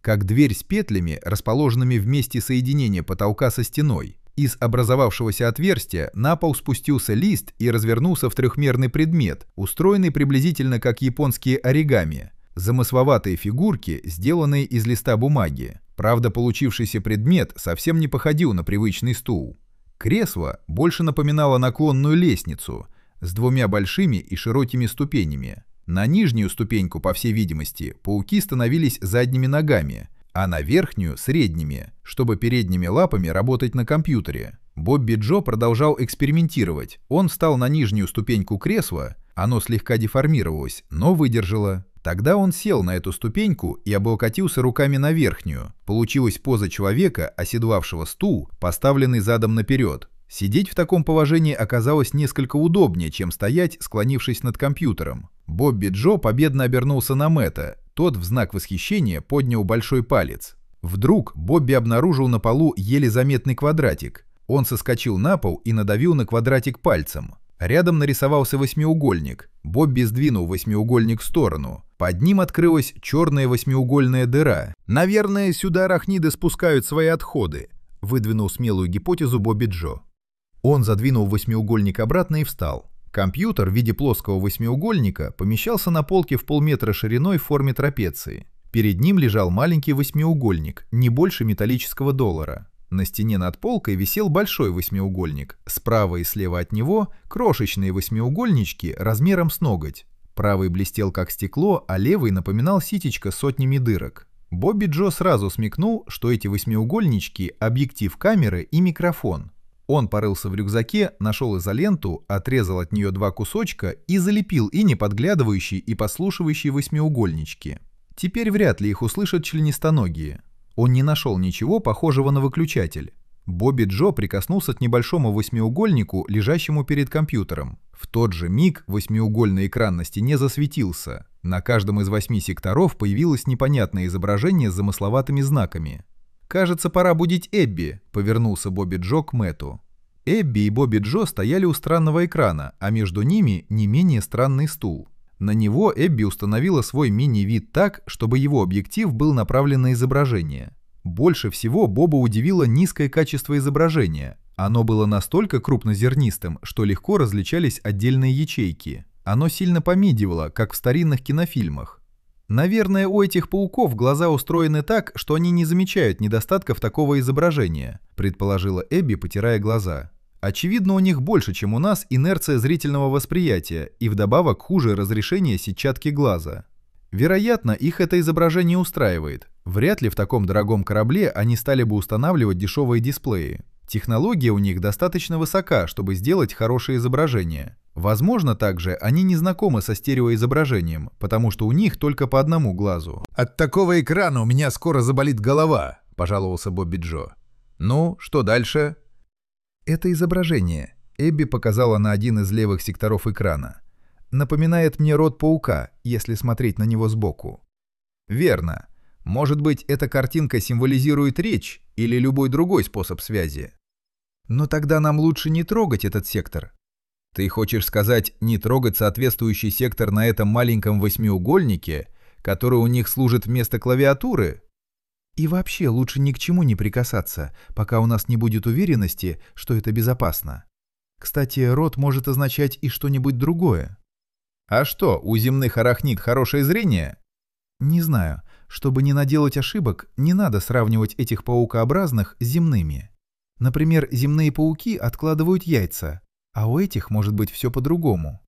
Speaker 1: как дверь с петлями, расположенными в месте соединения потолка со стеной. Из образовавшегося отверстия на пол спустился лист и развернулся в трехмерный предмет, устроенный приблизительно как японские оригами. Замысловатые фигурки, сделанные из листа бумаги. Правда, получившийся предмет совсем не походил на привычный стул. Кресло больше напоминало наклонную лестницу с двумя большими и широкими ступенями. На нижнюю ступеньку, по всей видимости, пауки становились задними ногами, а на верхнюю — средними, чтобы передними лапами работать на компьютере. Бобби Джо продолжал экспериментировать. Он встал на нижнюю ступеньку кресла, оно слегка деформировалось, но выдержало. Тогда он сел на эту ступеньку и облокотился руками на верхнюю. Получилась поза человека, оседлавшего стул, поставленный задом наперед. Сидеть в таком положении оказалось несколько удобнее, чем стоять, склонившись над компьютером. Бобби Джо победно обернулся на Мэтта. Тот в знак восхищения поднял большой палец. Вдруг Бобби обнаружил на полу еле заметный квадратик. Он соскочил на пол и надавил на квадратик пальцем. Рядом нарисовался восьмиугольник. Бобби сдвинул восьмиугольник в сторону. Под ним открылась черная восьмиугольная дыра. «Наверное, сюда арахниды спускают свои отходы», — выдвинул смелую гипотезу Бобби Джо. Он задвинул восьмиугольник обратно и встал. Компьютер в виде плоского восьмиугольника помещался на полке в полметра шириной в форме трапеции. Перед ним лежал маленький восьмиугольник, не больше металлического доллара. На стене над полкой висел большой восьмиугольник. Справа и слева от него крошечные восьмиугольнички размером с ноготь. Правый блестел как стекло, а левый напоминал ситечко с сотнями дырок. Бобби Джо сразу смекнул, что эти восьмиугольнички — объектив камеры и микрофон. Он порылся в рюкзаке, нашел изоленту, отрезал от нее два кусочка и залепил и неподглядывающие, и послушивающие восьмиугольнички. Теперь вряд ли их услышат членистоногие. Он не нашел ничего похожего на выключатель. Бобби Джо прикоснулся к небольшому восьмиугольнику, лежащему перед компьютером. В тот же миг восьмиугольный экран на стене засветился. На каждом из восьми секторов появилось непонятное изображение с замысловатыми знаками. «Кажется, пора будить Эбби», — повернулся Бобби Джо к Мэтту. Эбби и Бобби Джо стояли у странного экрана, а между ними не менее странный стул. На него Эбби установила свой мини-вид так, чтобы его объектив был направлен на изображение. Больше всего Боба удивило низкое качество изображения. Оно было настолько крупнозернистым, что легко различались отдельные ячейки. Оно сильно помигивало, как в старинных кинофильмах. Наверное, у этих пауков глаза устроены так, что они не замечают недостатков такого изображения, предположила Эбби, потирая глаза. Очевидно, у них больше, чем у нас, инерция зрительного восприятия и вдобавок хуже разрешение сетчатки глаза. Вероятно, их это изображение устраивает. Вряд ли в таком дорогом корабле они стали бы устанавливать дешевые дисплеи. Технология у них достаточно высока, чтобы сделать хорошее изображение. Возможно, также они не знакомы со стереоизображением, потому что у них только по одному глазу.
Speaker 2: «От такого экрана у меня скоро заболит голова», — пожаловался Бобби Джо.
Speaker 1: «Ну, что дальше?» «Это изображение», — Эбби показала на один из левых секторов экрана. «Напоминает мне рот паука, если смотреть на него сбоку». «Верно. Может быть, эта картинка символизирует речь или любой другой способ связи. Но тогда нам лучше не трогать этот сектор». «Ты хочешь сказать, не трогать соответствующий сектор на этом маленьком восьмиугольнике, который у них служит вместо клавиатуры?» «И вообще лучше ни к чему не прикасаться, пока у нас не будет уверенности, что это безопасно. Кстати, рот может означать и что-нибудь другое». «А что, у земных арахнид хорошее зрение?» «Не знаю. Чтобы не наделать ошибок, не надо сравнивать этих паукообразных с земными. Например, земные пауки откладывают яйца. А у этих может быть все по-другому».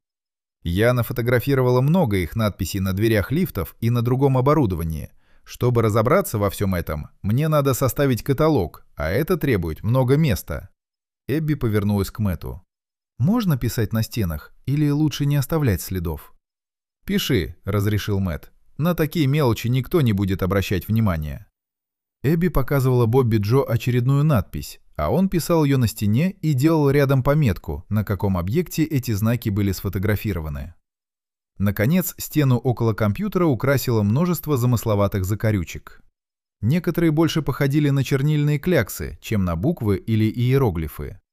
Speaker 1: Я нафотографировала много их надписей на дверях лифтов и на другом оборудовании. Чтобы разобраться во всем этом, мне надо составить каталог, а это требует много места. Эбби повернулась к Мэтту. «Можно писать на стенах или лучше не оставлять следов?» «Пиши», — разрешил Мэтт. «На такие мелочи никто не будет обращать внимания». Эбби показывала Бобби Джо очередную надпись, а он писал ее на стене и делал рядом пометку, на каком объекте эти знаки были сфотографированы. Наконец, стену около компьютера украсило множество замысловатых закорючек. Некоторые больше походили на чернильные кляксы, чем на буквы или иероглифы.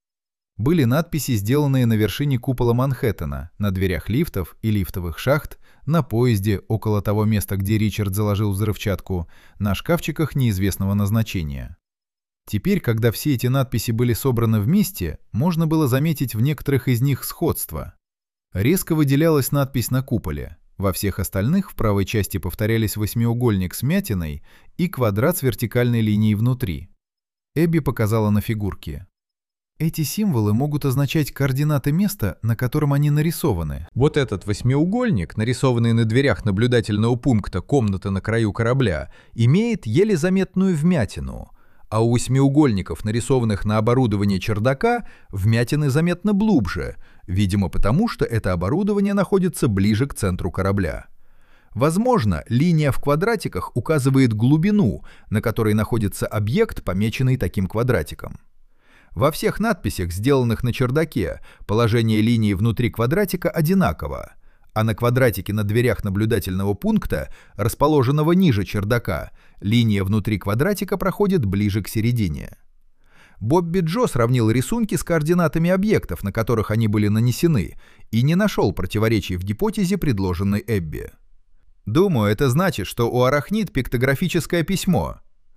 Speaker 1: Были надписи, сделанные на вершине купола Манхэттена, на дверях лифтов и лифтовых шахт, на поезде, около того места, где Ричард заложил взрывчатку, на шкафчиках неизвестного назначения. Теперь, когда все эти надписи были собраны вместе, можно было заметить в некоторых из них сходство. Резко выделялась надпись на куполе. Во всех остальных в правой части повторялись восьмиугольник с мятиной и квадрат с вертикальной линией внутри. Эбби показала на фигурки. Эти символы могут означать координаты места, на котором они нарисованы.
Speaker 3: Вот этот восьмиугольник, нарисованный на дверях наблюдательного пункта комнаты на краю корабля, имеет еле заметную вмятину, а у восьмиугольников, нарисованных на оборудовании чердака, вмятины заметно глубже, видимо потому, что это оборудование находится ближе к центру корабля. Возможно, линия в квадратиках указывает глубину, на которой находится объект, помеченный таким квадратиком. Во всех надписях, сделанных на чердаке, положение линии внутри квадратика одинаково, а на квадратике на дверях наблюдательного пункта, расположенного ниже чердака, линия внутри квадратика проходит ближе к середине. Бобби Джо сравнил рисунки с координатами объектов, на которых они были нанесены, и не нашел противоречий в гипотезе, предложенной Эбби. «Думаю, это значит, что у арахнид пиктографическое письмо.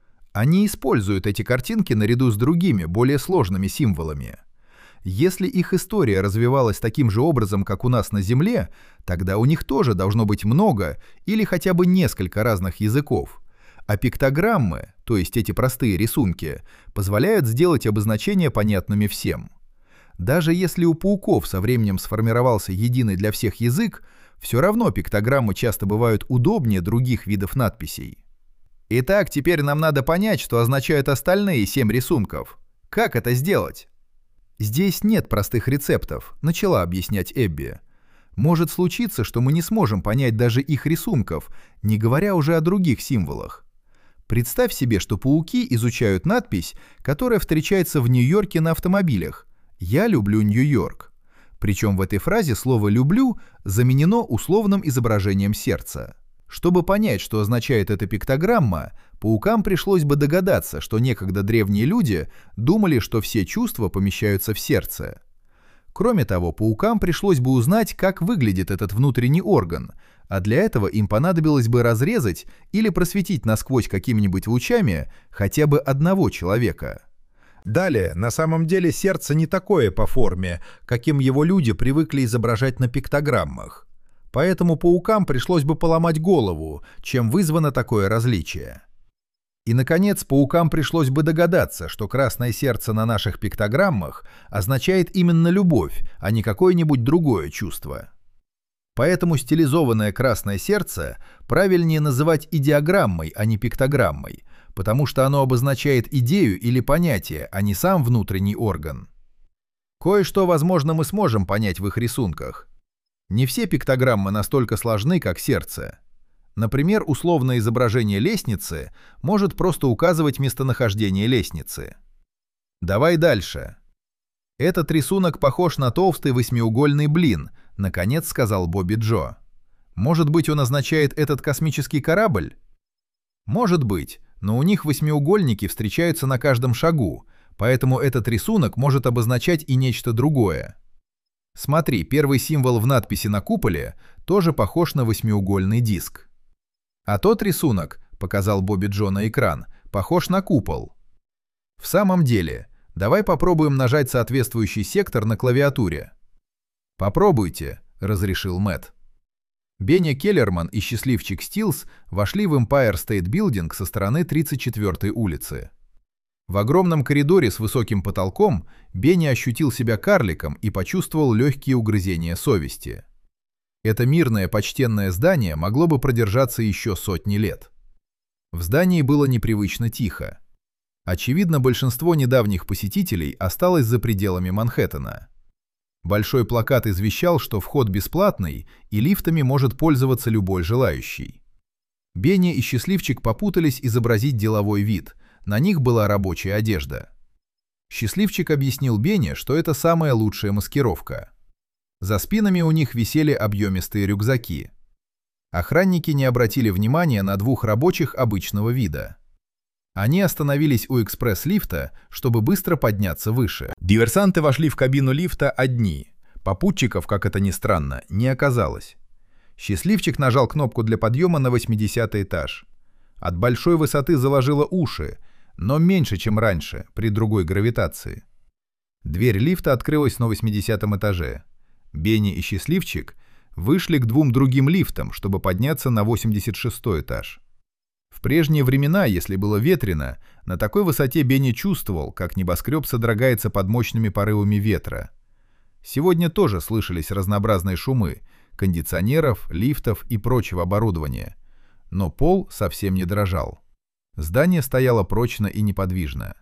Speaker 3: Они используют эти картинки наряду с другими, более сложными символами. Если их история развивалась таким же образом, как у нас на Земле, тогда у них тоже должно быть много или хотя бы несколько разных языков. А пиктограммы, то есть эти простые рисунки, позволяют сделать обозначения понятными всем. Даже если у пауков со временем сформировался единый для всех язык, все равно пиктограммы часто бывают удобнее других видов надписей. Итак, теперь нам надо понять, что означают остальные семь рисунков. Как это сделать? Здесь нет простых рецептов, начала объяснять Эбби. Может случиться, что мы не сможем понять даже их рисунков, не говоря уже о других символах. Представь себе, что пауки изучают надпись, которая встречается в Нью-Йорке на автомобилях. «Я люблю Нью-Йорк». Причем в этой фразе слово «люблю» заменено условным изображением сердца. Чтобы понять, что означает эта пиктограмма, паукам пришлось бы догадаться, что некогда древние люди думали, что все чувства помещаются в сердце. Кроме того, паукам пришлось бы узнать, как выглядит этот внутренний орган, а для этого им понадобилось бы разрезать или просветить насквозь какими-нибудь лучами хотя бы одного человека.
Speaker 2: Далее, на самом деле сердце не такое по форме, каким его люди привыкли изображать на пиктограммах. Поэтому паукам пришлось бы поломать голову, чем вызвано такое различие. И, наконец, паукам пришлось бы догадаться, что красное сердце на наших пиктограммах означает именно любовь, а не какое-нибудь другое чувство. Поэтому стилизованное красное сердце правильнее называть идеограммой, а не пиктограммой, потому что оно обозначает идею или понятие, а не сам внутренний орган. Кое-что, возможно, мы сможем понять в их рисунках. Не все пиктограммы настолько сложны, как сердце. Например, условное изображение лестницы может просто указывать местонахождение лестницы. Давай дальше. Этот рисунок похож на толстый восьмиугольный блин, наконец сказал Бобби Джо. Может быть, он означает этот космический корабль? Может быть, но у них восьмиугольники встречаются на каждом шагу, поэтому этот рисунок может обозначать и нечто другое. Смотри, первый символ в надписи на куполе тоже похож на восьмиугольный диск. А тот рисунок, показал Бобби Джо на экран, похож на купол. В самом деле, давай попробуем нажать соответствующий сектор на клавиатуре. Попробуйте, разрешил Мэтт. Бенни Келлерман и счастливчик Стилс вошли в Empire State Building со стороны тридцать четвёртой улицы. В огромном коридоре с высоким потолком Бенни ощутил себя карликом и почувствовал легкие угрызения совести. Это мирное почтенное здание могло бы продержаться еще сотни лет. В здании было непривычно тихо. Очевидно, большинство недавних посетителей осталось за пределами Манхэттена. Большой плакат извещал, что вход бесплатный и лифтами может пользоваться любой желающий. Бенни и счастливчик попутались изобразить деловой вид. На них была рабочая одежда. Счастливчик объяснил Бенни, что это самая лучшая маскировка. За спинами у них висели объемистые рюкзаки. Охранники не обратили внимания на двух рабочих обычного вида.
Speaker 1: Они остановились у экспресс-лифта, чтобы быстро подняться выше. Диверсанты вошли в кабину лифта одни. Попутчиков, как это ни странно, не оказалось. Счастливчик нажал кнопку для подъема на восьмидесятый этаж. От большой высоты заложило уши, но меньше, чем раньше, при другой гравитации. Дверь лифта открылась на восьмидесятом этаже. Бенни и Счастливчик вышли к двум другим лифтам, чтобы подняться на восемьдесят шестой этаж. В прежние времена, если было ветрено, на такой высоте Бенни чувствовал, как небоскреб содрогается под мощными порывами ветра. Сегодня тоже слышались разнообразные шумы — кондиционеров, лифтов и прочего оборудования. Но пол совсем не дрожал. Здание стояло прочно и неподвижно.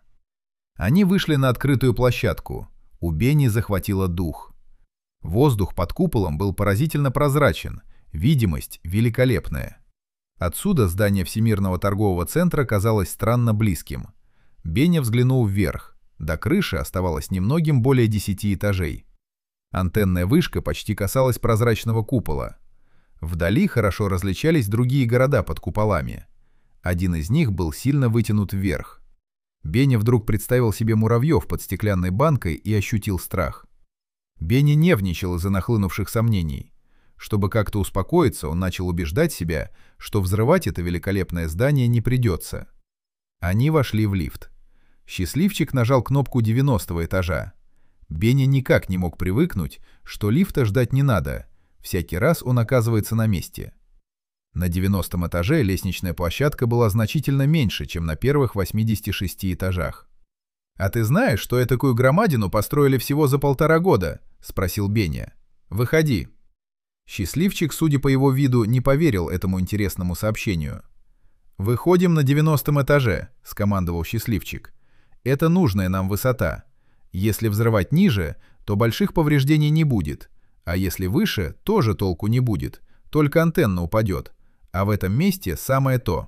Speaker 1: Они вышли на открытую площадку. У Бенни захватило дух. Воздух под куполом был поразительно прозрачен, видимость великолепная. Отсюда здание Всемирного торгового центра казалось странно близким. Бенни взглянул вверх. До крыши оставалось немногим более десяти этажей. Антенная вышка почти касалась прозрачного купола. Вдали хорошо различались другие города под куполами. Один из них был сильно вытянут вверх. Бенни вдруг представил себе муравьев под стеклянной банкой и ощутил страх. Бенни нервничал из-за нахлынувших сомнений. Чтобы как-то успокоиться, он начал убеждать себя, что взрывать это великолепное здание не придется. Они вошли в лифт. Счастливчик нажал кнопку девяностого этажа. Бенни никак не мог привыкнуть, что лифта ждать не надо. Всякий раз он оказывается на месте. На девяностом этаже лестничная площадка была значительно меньше, чем на первых восьмидесяти шести этажах. «А ты знаешь, что этакую громадину построили всего за полтора года?» — спросил Бенни. «Выходи». Счастливчик, судя по его виду, не поверил этому интересному сообщению. «Выходим на девяностом этаже», — скомандовал Счастливчик. «Это нужная нам высота. Если взрывать ниже, то больших повреждений не будет, а если выше, тоже толку не будет, только антенна упадет, а в этом месте самое то».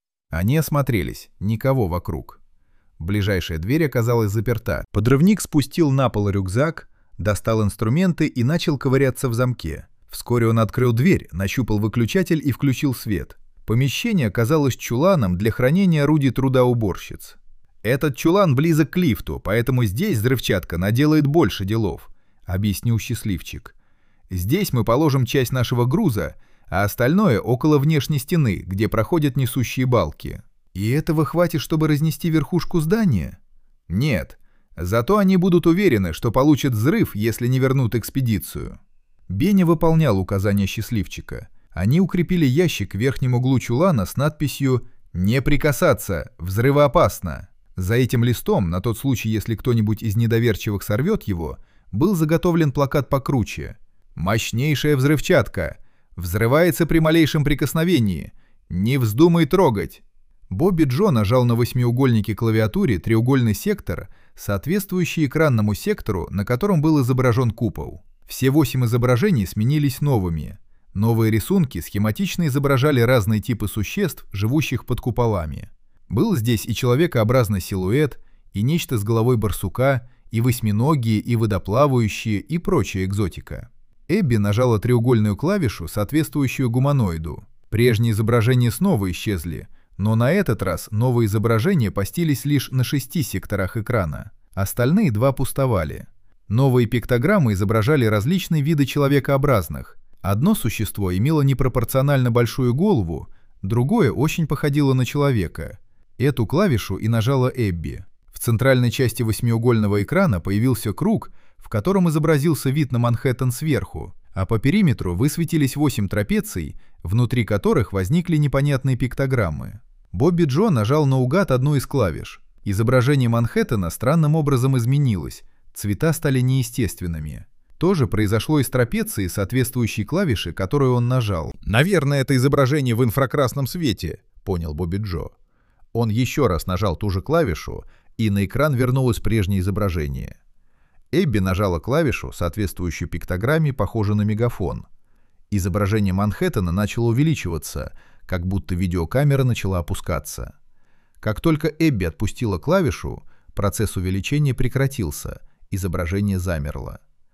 Speaker 1: Они осмотрелись, никого вокруг. Ближайшая дверь оказалась заперта. Подрывник спустил на пол рюкзак, достал инструменты и начал ковыряться в замке. Вскоре он открыл дверь, нащупал выключатель и включил свет. Помещение оказалось чуланом для хранения орудий труда уборщиц. «Этот чулан близок к лифту, поэтому здесь взрывчатка наделает больше делов», — объяснил Счастливчик. «Здесь мы положим часть нашего груза, а остальное около внешней стены, где проходят несущие балки». «И этого хватит, чтобы разнести верхушку здания?» «Нет. Зато они будут уверены, что получат взрыв, если не вернут экспедицию». Бенни выполнял указания Счастливчика. Они укрепили ящик в верхнем углу чулана с надписью «Не прикасаться! Взрывоопасно!». За этим листом, на тот случай, если кто-нибудь из недоверчивых сорвет его, был заготовлен плакат покруче. «Мощнейшая взрывчатка! Взрывается при малейшем прикосновении! Не вздумай трогать!». Бобби Джо нажал на восьмиугольнике клавиатуре треугольный сектор, соответствующий экранному сектору, на котором был изображен купол. Все восемь изображений сменились новыми. Новые рисунки схематично изображали разные типы существ, живущих под куполами. Был здесь и человекообразный силуэт, и нечто с головой барсука, и восьминогие, и водоплавающие, и прочая экзотика. Эбби нажала треугольную клавишу, соответствующую гуманоиду. Прежние изображения снова исчезли, но на этот раз новые изображения постились лишь на шести секторах экрана. Остальные два пустовали. Новые пиктограммы изображали различные виды человекообразных. Одно существо имело непропорционально большую голову, другое очень походило на человека. Эту клавишу и нажала Эбби. В центральной части восьмиугольного экрана появился круг, в котором изобразился вид на Манхэттен сверху, а по периметру высветились восемь трапеций, внутри которых возникли непонятные пиктограммы. Бобби Джо нажал наугад одну из клавиш. Изображение Манхэттена странным образом изменилось, цвета стали неестественными. То же произошло и с трапецией, соответствующей клавиши, которую он нажал. «Наверное, это изображение в инфракрасном свете», — понял Бобби Джо. Он еще раз нажал ту же клавишу, и на экран вернулось прежнее изображение. Эбби нажала клавишу, соответствующую пиктограмме, похожей на мегафон. Изображение Манхэттена начало увеличиваться, как будто видеокамера начала опускаться. Как только Эбби отпустила клавишу, процесс увеличения прекратился, изображение замерло.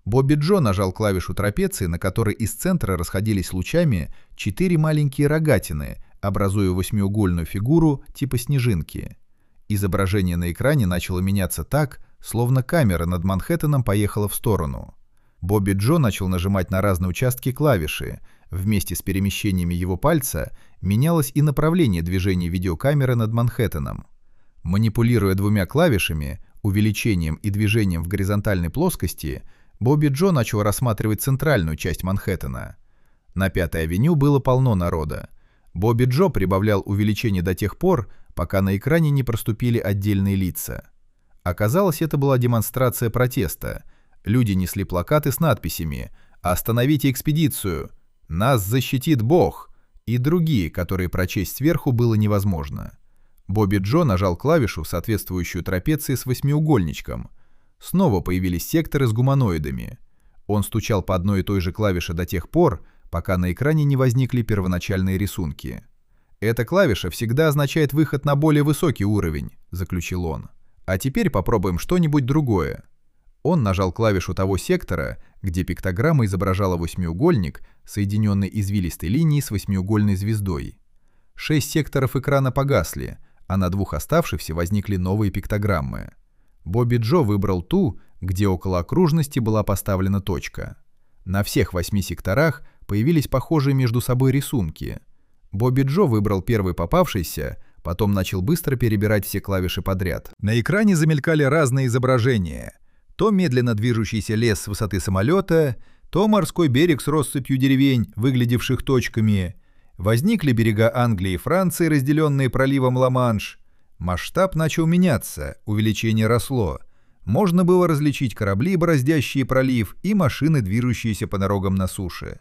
Speaker 1: Бобби Джо нажал клавишу трапеции, на которой из центра расходились лучами четыре маленькие рогатины, образуя восьмиугольную фигуру типа снежинки. Изображение на экране начало меняться так, словно камера над Манхэттеном поехала в сторону. Бобби Джо начал нажимать на разные участки клавиши. Вместе с перемещениями его пальца менялось и направление движения видеокамеры над Манхэттеном. Манипулируя двумя клавишами, увеличением и движением в горизонтальной плоскости, Бобби Джо начал рассматривать центральную часть Манхэттена. На Пятой авеню было полно народа. Бобби Джо прибавлял увеличение до тех пор, пока на экране не проступили отдельные лица. Оказалось, это была демонстрация протеста. Люди несли плакаты с надписями «Остановите экспедицию», «Нас защитит Бог» и другие, которые прочесть сверху было невозможно. Бобби Джо нажал клавишу, соответствующую трапеции с восьмиугольничком. Снова появились секторы с гуманоидами. Он стучал по одной и той же клавише до тех пор, пока на экране не возникли первоначальные рисунки. «Эта клавиша всегда означает выход на более высокий уровень», — заключил он. «А теперь попробуем что-нибудь другое». Он нажал клавишу того сектора, где пиктограмма изображала восьмиугольник, соединенный извилистой линией с восьмиугольной звездой. Шесть секторов экрана погасли, а на двух оставшихся возникли новые пиктограммы. Бобби Джо выбрал ту, где около окружности была поставлена точка. На всех восьми секторах появились похожие между собой рисунки. Бобби Джо выбрал первый попавшийся, потом начал быстро перебирать все клавиши подряд. На экране замелькали разные изображения. То медленно движущийся лес с высоты самолета, то морской берег с россыпью деревень, выглядевших точками. Возникли берега Англии и Франции, разделенные проливом Ла-Манш. Масштаб начал меняться, увеличение росло. Можно было различить корабли, бороздящие пролив, и машины, движущиеся по дорогам на суше.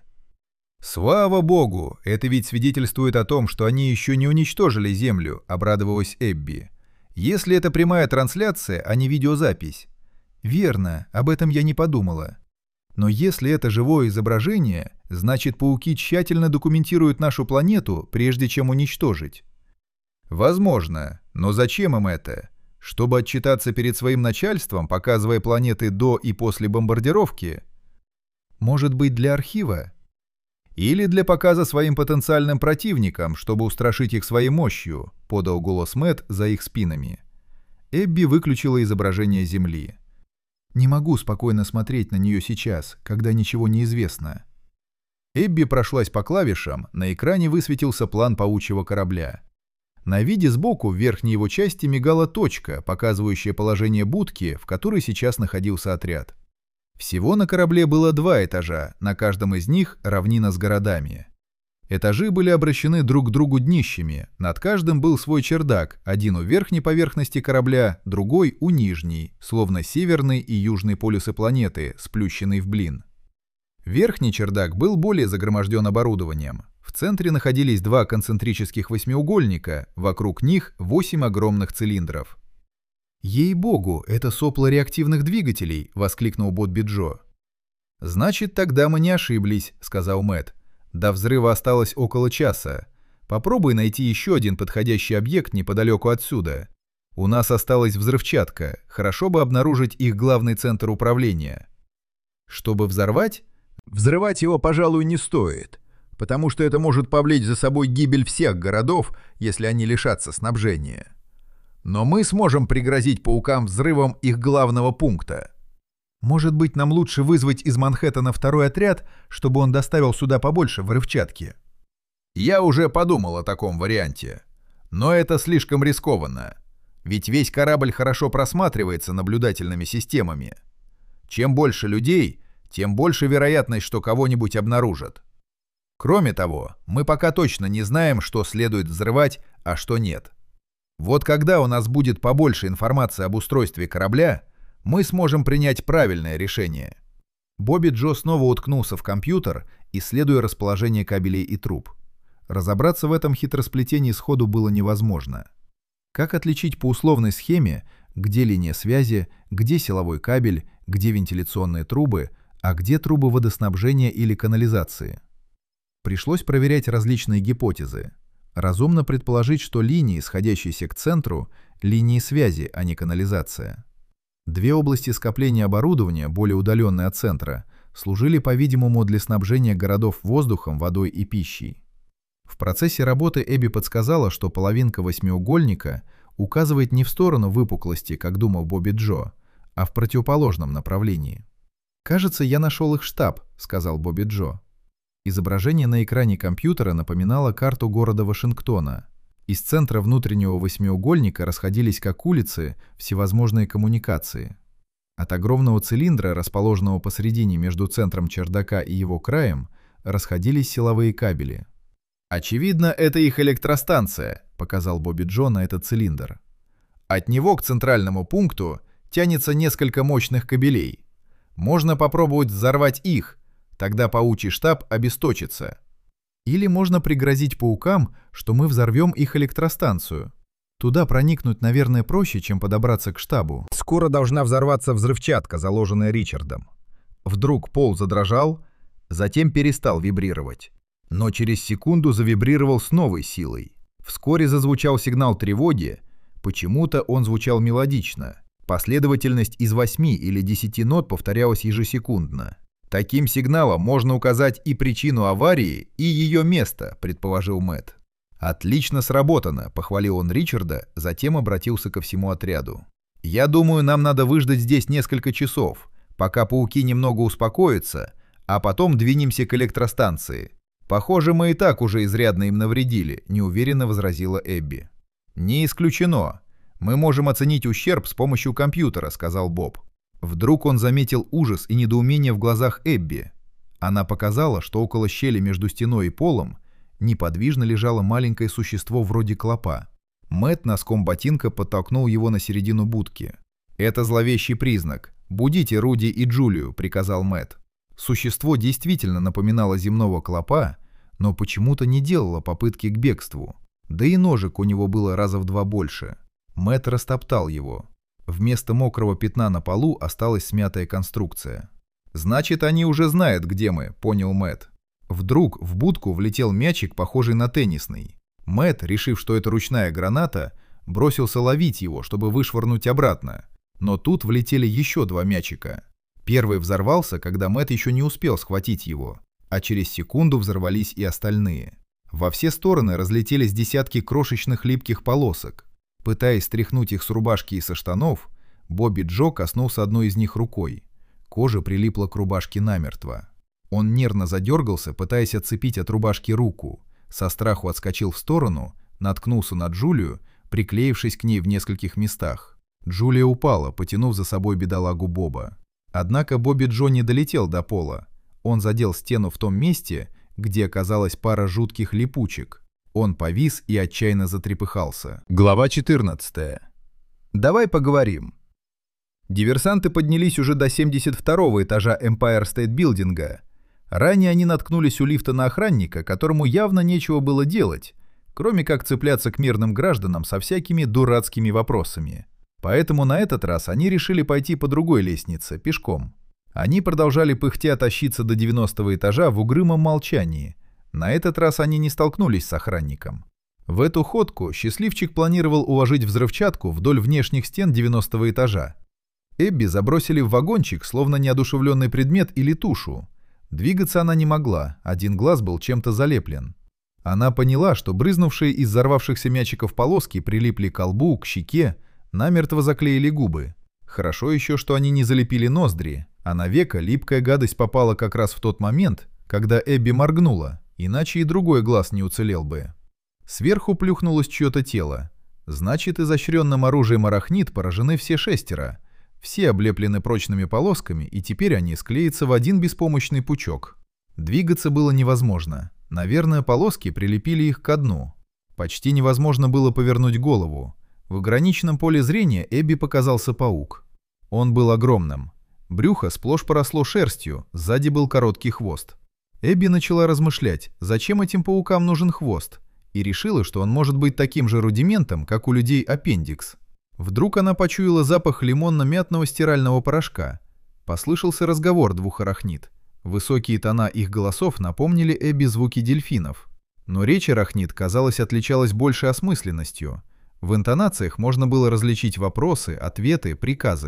Speaker 1: «Слава богу! Это ведь свидетельствует о том, что они еще не уничтожили Землю», — обрадовалась Эбби. «Если это прямая трансляция, а не видеозапись». «Верно, об этом я не подумала. Но если это живое изображение, значит, пауки тщательно документируют нашу планету, прежде чем уничтожить». «Возможно, но зачем им это? Чтобы отчитаться перед своим начальством, показывая планеты до и после бомбардировки? Может быть, для архива? Или для показа своим потенциальным противникам, чтобы устрашить их своей мощью», — подал голос Мэтт за их спинами. Эбби выключила изображение Земли. «Не могу спокойно смотреть на нее сейчас, когда ничего не известно». Эбби прошлась по клавишам, на экране высветился план паучьего корабля. На виде сбоку в верхней его части мигала точка, показывающая положение будки, в которой сейчас находился отряд. Всего на корабле было два этажа, на каждом из них равнина с городами. Этажи были обращены друг к другу днищами, над каждым был свой чердак, один у верхней поверхности корабля, другой у нижней, словно северный и южный полюсы планеты, сплющенный в блин. Верхний чердак был более загроможден оборудованием. В центре находились два концентрических восьмиугольника, вокруг них восемь огромных цилиндров. «Ей-богу, это сопла реактивных двигателей!» — воскликнул Бобби Джо. «Значит, тогда мы не ошиблись», — сказал Мэтт. «До взрыва осталось около часа. Попробуй найти еще один подходящий объект неподалеку отсюда. У нас осталась взрывчатка, хорошо бы обнаружить их главный центр управления». «Чтобы взорвать?» «Взрывать его, пожалуй, не стоит, потому что это может повлечь за собой гибель всех городов, если они лишатся снабжения. Но мы сможем пригрозить паукам взрывом их главного пункта. Может быть, нам лучше вызвать из Манхэттена второй отряд, чтобы он доставил сюда побольше взрывчатки?» «Я уже подумал о таком варианте. Но это слишком рискованно. Ведь весь корабль хорошо просматривается наблюдательными системами. Чем больше людей, тем больше вероятность, что кого-нибудь обнаружат. Кроме того, мы пока точно не знаем, что следует взрывать, а что нет. Вот когда у нас будет побольше информации об устройстве корабля, мы сможем принять правильное решение». Бобби Джо снова уткнулся в компьютер, исследуя расположение кабелей и труб. Разобраться в этом хитросплетении сходу было невозможно. Как отличить по условной схеме, где линия связи, где силовой кабель, где вентиляционные трубы, а где трубы водоснабжения или канализации? Пришлось проверять различные гипотезы. Разумно предположить, что линии, сходящиеся к центру, линии связи, а не канализация. Две области скопления оборудования, более удаленные от центра, служили, по-видимому, для снабжения городов воздухом, водой и пищей. В процессе работы Эбби подсказала, что половинка восьмиугольника указывает не в сторону выпуклости, как думал Бобби Джо, а в противоположном направлении. «Кажется, я нашел их штаб», — сказал Бобби Джо. Изображение на экране компьютера напоминало карту города Вашингтона. Из центра внутреннего восьмиугольника расходились как улицы всевозможные коммуникации. От огромного цилиндра, расположенного посредине между центром чердака и его краем, расходились силовые кабели. «Очевидно, это их электростанция», — показал Бобби Джо на этот цилиндр. «От него к центральному пункту тянется несколько мощных кабелей. Можно попробовать взорвать их, тогда паучий штаб обесточится. Или можно пригрозить паукам, что мы взорвем их электростанцию. Туда проникнуть, наверное, проще, чем подобраться к штабу».
Speaker 2: Скоро должна взорваться взрывчатка, заложенная Ричардом.
Speaker 1: Вдруг пол задрожал, затем перестал вибрировать. Но через секунду завибрировал с новой силой. Вскоре зазвучал сигнал тревоги. Почему-то он звучал мелодично. Последовательность из восьми или десяти нот повторялась ежесекундно. «Таким сигналом можно указать и причину аварии, и ее место», — предположил Мэтт. «Отлично сработано», — похвалил он Ричарда, затем обратился ко всему отряду. «Я думаю, нам надо выждать здесь несколько часов, пока пауки немного успокоятся, а потом двинемся к электростанции. Похоже, мы и так уже изрядно им навредили», — неуверенно возразила Эбби. «Не исключено. Мы можем оценить ущерб с помощью компьютера», — сказал Боб. Вдруг он заметил ужас и недоумение в глазах Эбби. Она показала, что около щели между стеной и полом неподвижно лежало маленькое существо вроде клопа. Мэтт носком ботинка подтолкнул его на середину будки. «Это зловещий признак. Будите Руди и Джулию», — приказал Мэтт. Существо действительно напоминало земного клопа, но почему-то не делало попытки к бегству. Да и ножек у него было раза в два больше. Мэтт растоптал его. Вместо мокрого пятна на полу осталась смятая конструкция. «Значит, они уже знают, где мы», — понял Мэтт. Вдруг в будку влетел мячик, похожий на теннисный. Мэтт, решив, что это ручная граната, бросился ловить его, чтобы вышвырнуть обратно. Но тут влетели еще два мячика. Первый взорвался, когда Мэтт еще не успел схватить его, а через секунду взорвались и остальные. Во все стороны разлетелись десятки крошечных липких полосок. Пытаясь стряхнуть их с рубашки и со штанов, Бобби Джо коснулся одной из них рукой. Кожа прилипла к рубашке намертво. Он нервно задергался, пытаясь отцепить от рубашки руку. Со страху отскочил в сторону, наткнулся на Джулию, приклеившись к ней в нескольких местах. Джулия упала, потянув за собой бедолагу Боба. Однако Бобби Джо не долетел до пола. Он задел стену в том месте, где оказалась пара жутких липучек. Он повис и отчаянно затрепыхался. Глава четырнадцатая. Давай поговорим. Диверсанты поднялись уже до семьдесят второго этажа Empire State Building. Ранее они наткнулись у лифта на охранника, которому явно нечего было делать, кроме как цепляться к мирным гражданам со всякими дурацкими вопросами. Поэтому на этот раз они решили пойти по другой лестнице, пешком. Они продолжали пыхтя тащиться до девяностого этажа в угрюмом молчании. На этот раз они не столкнулись с охранником. В эту ходку счастливчик планировал уложить взрывчатку вдоль внешних стен девяностого этажа. Эбби забросили в вагончик, словно неодушевленный предмет или тушу. Двигаться она не могла, один глаз был чем-то залеплен. Она поняла, что брызнувшие из взорвавшихся мячиков полоски прилипли к лбу, к щеке, намертво заклеили губы. Хорошо еще, что они не залепили ноздри, а на веко липкая гадость попала как раз в тот момент, когда Эбби моргнула, иначе и другой глаз не уцелел бы. Сверху плюхнулось чье-то тело. Значит, изощренным оружием арахнид поражены все шестеро. Все облеплены прочными полосками, и теперь они склеятся в один беспомощный пучок. Двигаться было невозможно. Наверное, полоски прилепили их ко дну. Почти невозможно было повернуть голову. В ограниченном поле зрения Эбби показался паук. Он был огромным. Брюхо сплошь поросло шерстью, сзади был короткий хвост. Эбби начала размышлять, зачем этим паукам нужен хвост, и решила, что он может быть таким же рудиментом, как у людей аппендикс. Вдруг она почуяла запах лимонно-мятного стирального порошка. Послышался разговор двух арахнид. Высокие тона их голосов напомнили Эбби звуки дельфинов. Но речь арахнид, казалось, отличалась большей осмысленностью. В интонациях можно было различить вопросы, ответы, приказы.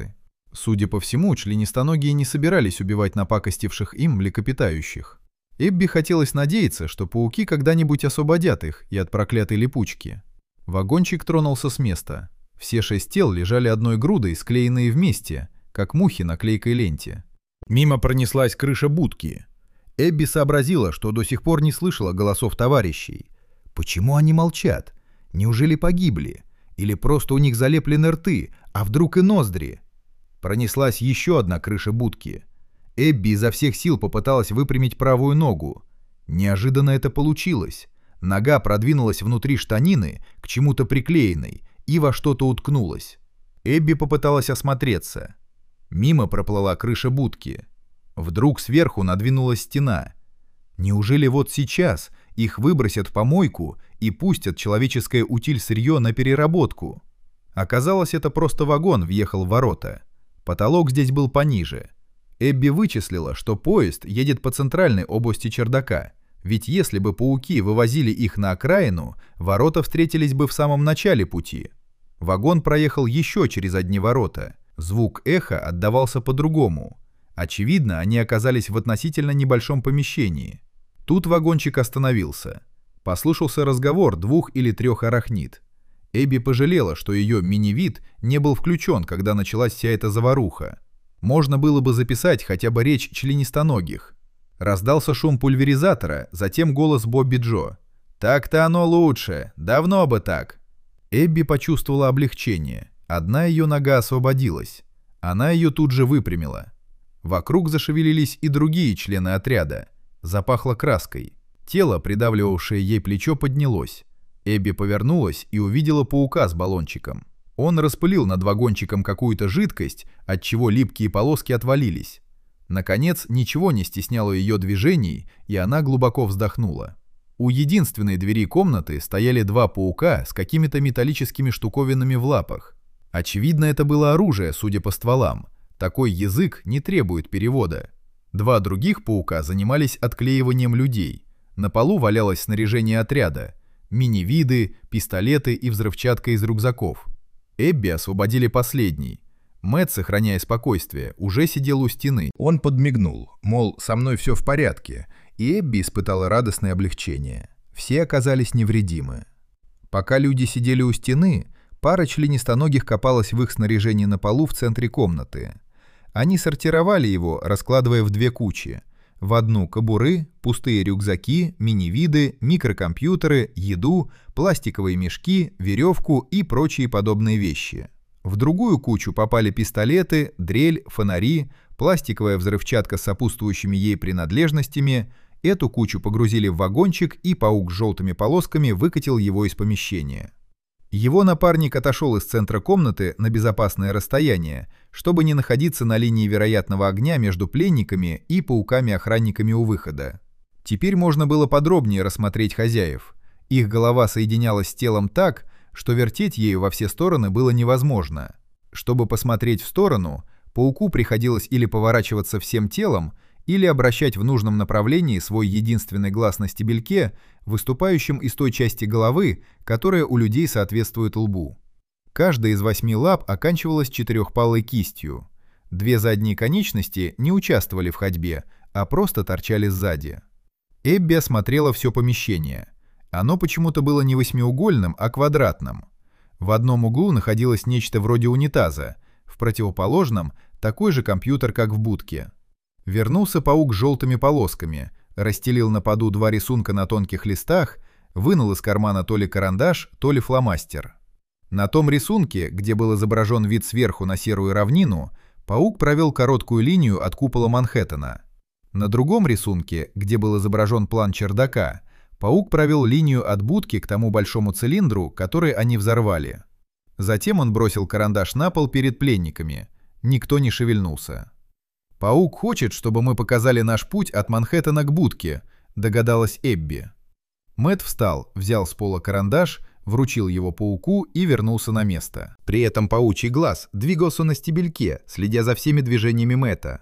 Speaker 3: Судя по всему, членистоногие не собирались убивать напакостивших им млекопитающих. Эбби хотелось надеяться, что пауки когда-нибудь освободят их и от проклятой липучки. Вагончик тронулся с места. Все шесть тел лежали одной грудой, склеенные вместе, как мухи на клейкой ленте.
Speaker 2: Мимо пронеслась крыша будки. Эбби сообразила, что до сих пор не слышала голосов товарищей. Почему они молчат? Неужели погибли? Или просто у них залеплены рты, а вдруг и ноздри? Пронеслась еще одна крыша будки. Эбби изо всех сил попыталась выпрямить правую ногу. Неожиданно это получилось. Нога продвинулась внутри штанины, к чему-то приклеенной, и во что-то уткнулась. Эбби попыталась осмотреться. Мимо проплыла крыша будки. Вдруг сверху надвинулась стена. Неужели вот сейчас их выбросят в помойку и пустят человеческое утиль-сырье на переработку? Оказалось, это просто вагон въехал в ворота. Потолок здесь был пониже. Эбби вычислила, что поезд едет по центральной области чердака, ведь если бы пауки вывозили их на окраину, ворота встретились бы в самом начале пути. Вагон проехал еще через одни ворота. Звук эха отдавался по-другому. Очевидно, они оказались в относительно небольшом помещении. Тут вагончик остановился. Послышался разговор двух или трех арахнид. Эбби пожалела, что ее мини-вид не был включен, когда началась вся эта заваруха. Можно было бы записать хотя бы речь членистоногих. Раздался шум пульверизатора, затем голос Бобби Джо. «Так-то оно лучше. Давно бы так». Эбби почувствовала облегчение. Одна ее нога освободилась. Она ее тут же выпрямила. Вокруг зашевелились и другие члены отряда. Запахло краской. Тело, придавливавшее ей плечо, поднялось. Эбби повернулась и увидела паука с баллончиком. Он распылил над вагончиком какую-то жидкость, отчего липкие полоски отвалились. Наконец, ничего не стесняло ее движений, и она глубоко вздохнула. У единственной двери комнаты стояли два паука с какими-то металлическими штуковинами в лапах. Очевидно, это было оружие, судя по стволам. Такой язык не требует перевода. Два других паука занимались отклеиванием людей. На полу валялось снаряжение отряда. Мини-виды, пистолеты и взрывчатка из рюкзаков. Эбби освободили последний. Мэтт, сохраняя спокойствие, уже сидел у стены. Он подмигнул, мол, со мной все в порядке, и Эбби испытала радостное облегчение. Все оказались невредимы. Пока люди сидели у стены, пара членистоногих копалась в их снаряжении на полу в центре комнаты. Они сортировали его, раскладывая в две кучи. В одну кобуры, пустые рюкзаки, мини-виды, микрокомпьютеры, еду, пластиковые мешки, веревку и прочие подобные вещи. В другую кучу попали пистолеты, дрель, фонари, пластиковая взрывчатка с сопутствующими ей принадлежностями. Эту кучу погрузили в вагончик, и паук с желтыми полосками выкатил его из помещения. Его напарник отошел из центра комнаты на безопасное расстояние, чтобы не находиться на линии вероятного огня между пленниками и пауками-охранниками у выхода. Теперь можно было подробнее рассмотреть хозяев. Их голова соединялась с телом так, что вертеть ею во все стороны было невозможно. Чтобы посмотреть в сторону, пауку приходилось или поворачиваться всем телом, или обращать в нужном направлении свой единственный глаз на стебельке, выступающим из той части головы, которая у людей соответствует лбу. Каждая из восьми лап оканчивалась четырехпалой кистью. Две задние конечности не участвовали в ходьбе, а просто торчали сзади. Эбби осмотрела все помещение. Оно почему-то было не восьмиугольным, а квадратным. В одном углу находилось нечто вроде унитаза, в противоположном – такой же компьютер, как в будке. Вернулся паук с желтыми полосками, расстелил на поду два рисунка на тонких листах, вынул из кармана то ли карандаш, то ли фломастер. На том рисунке, где был изображен вид сверху на серую равнину, паук провел короткую линию от купола Манхэттена. На другом рисунке, где был изображен план чердака, паук провел линию от будки к тому большому цилиндру, который они взорвали. Затем он бросил карандаш на пол перед пленниками. Никто не шевельнулся. «Паук хочет, чтобы мы показали наш путь от Манхэттена к будке», — догадалась Эбби. Мэтт встал, взял с пола карандаш, вручил его пауку и вернулся на место. При этом паучий глаз двигался на стебельке, следя за всеми движениями Мэтта.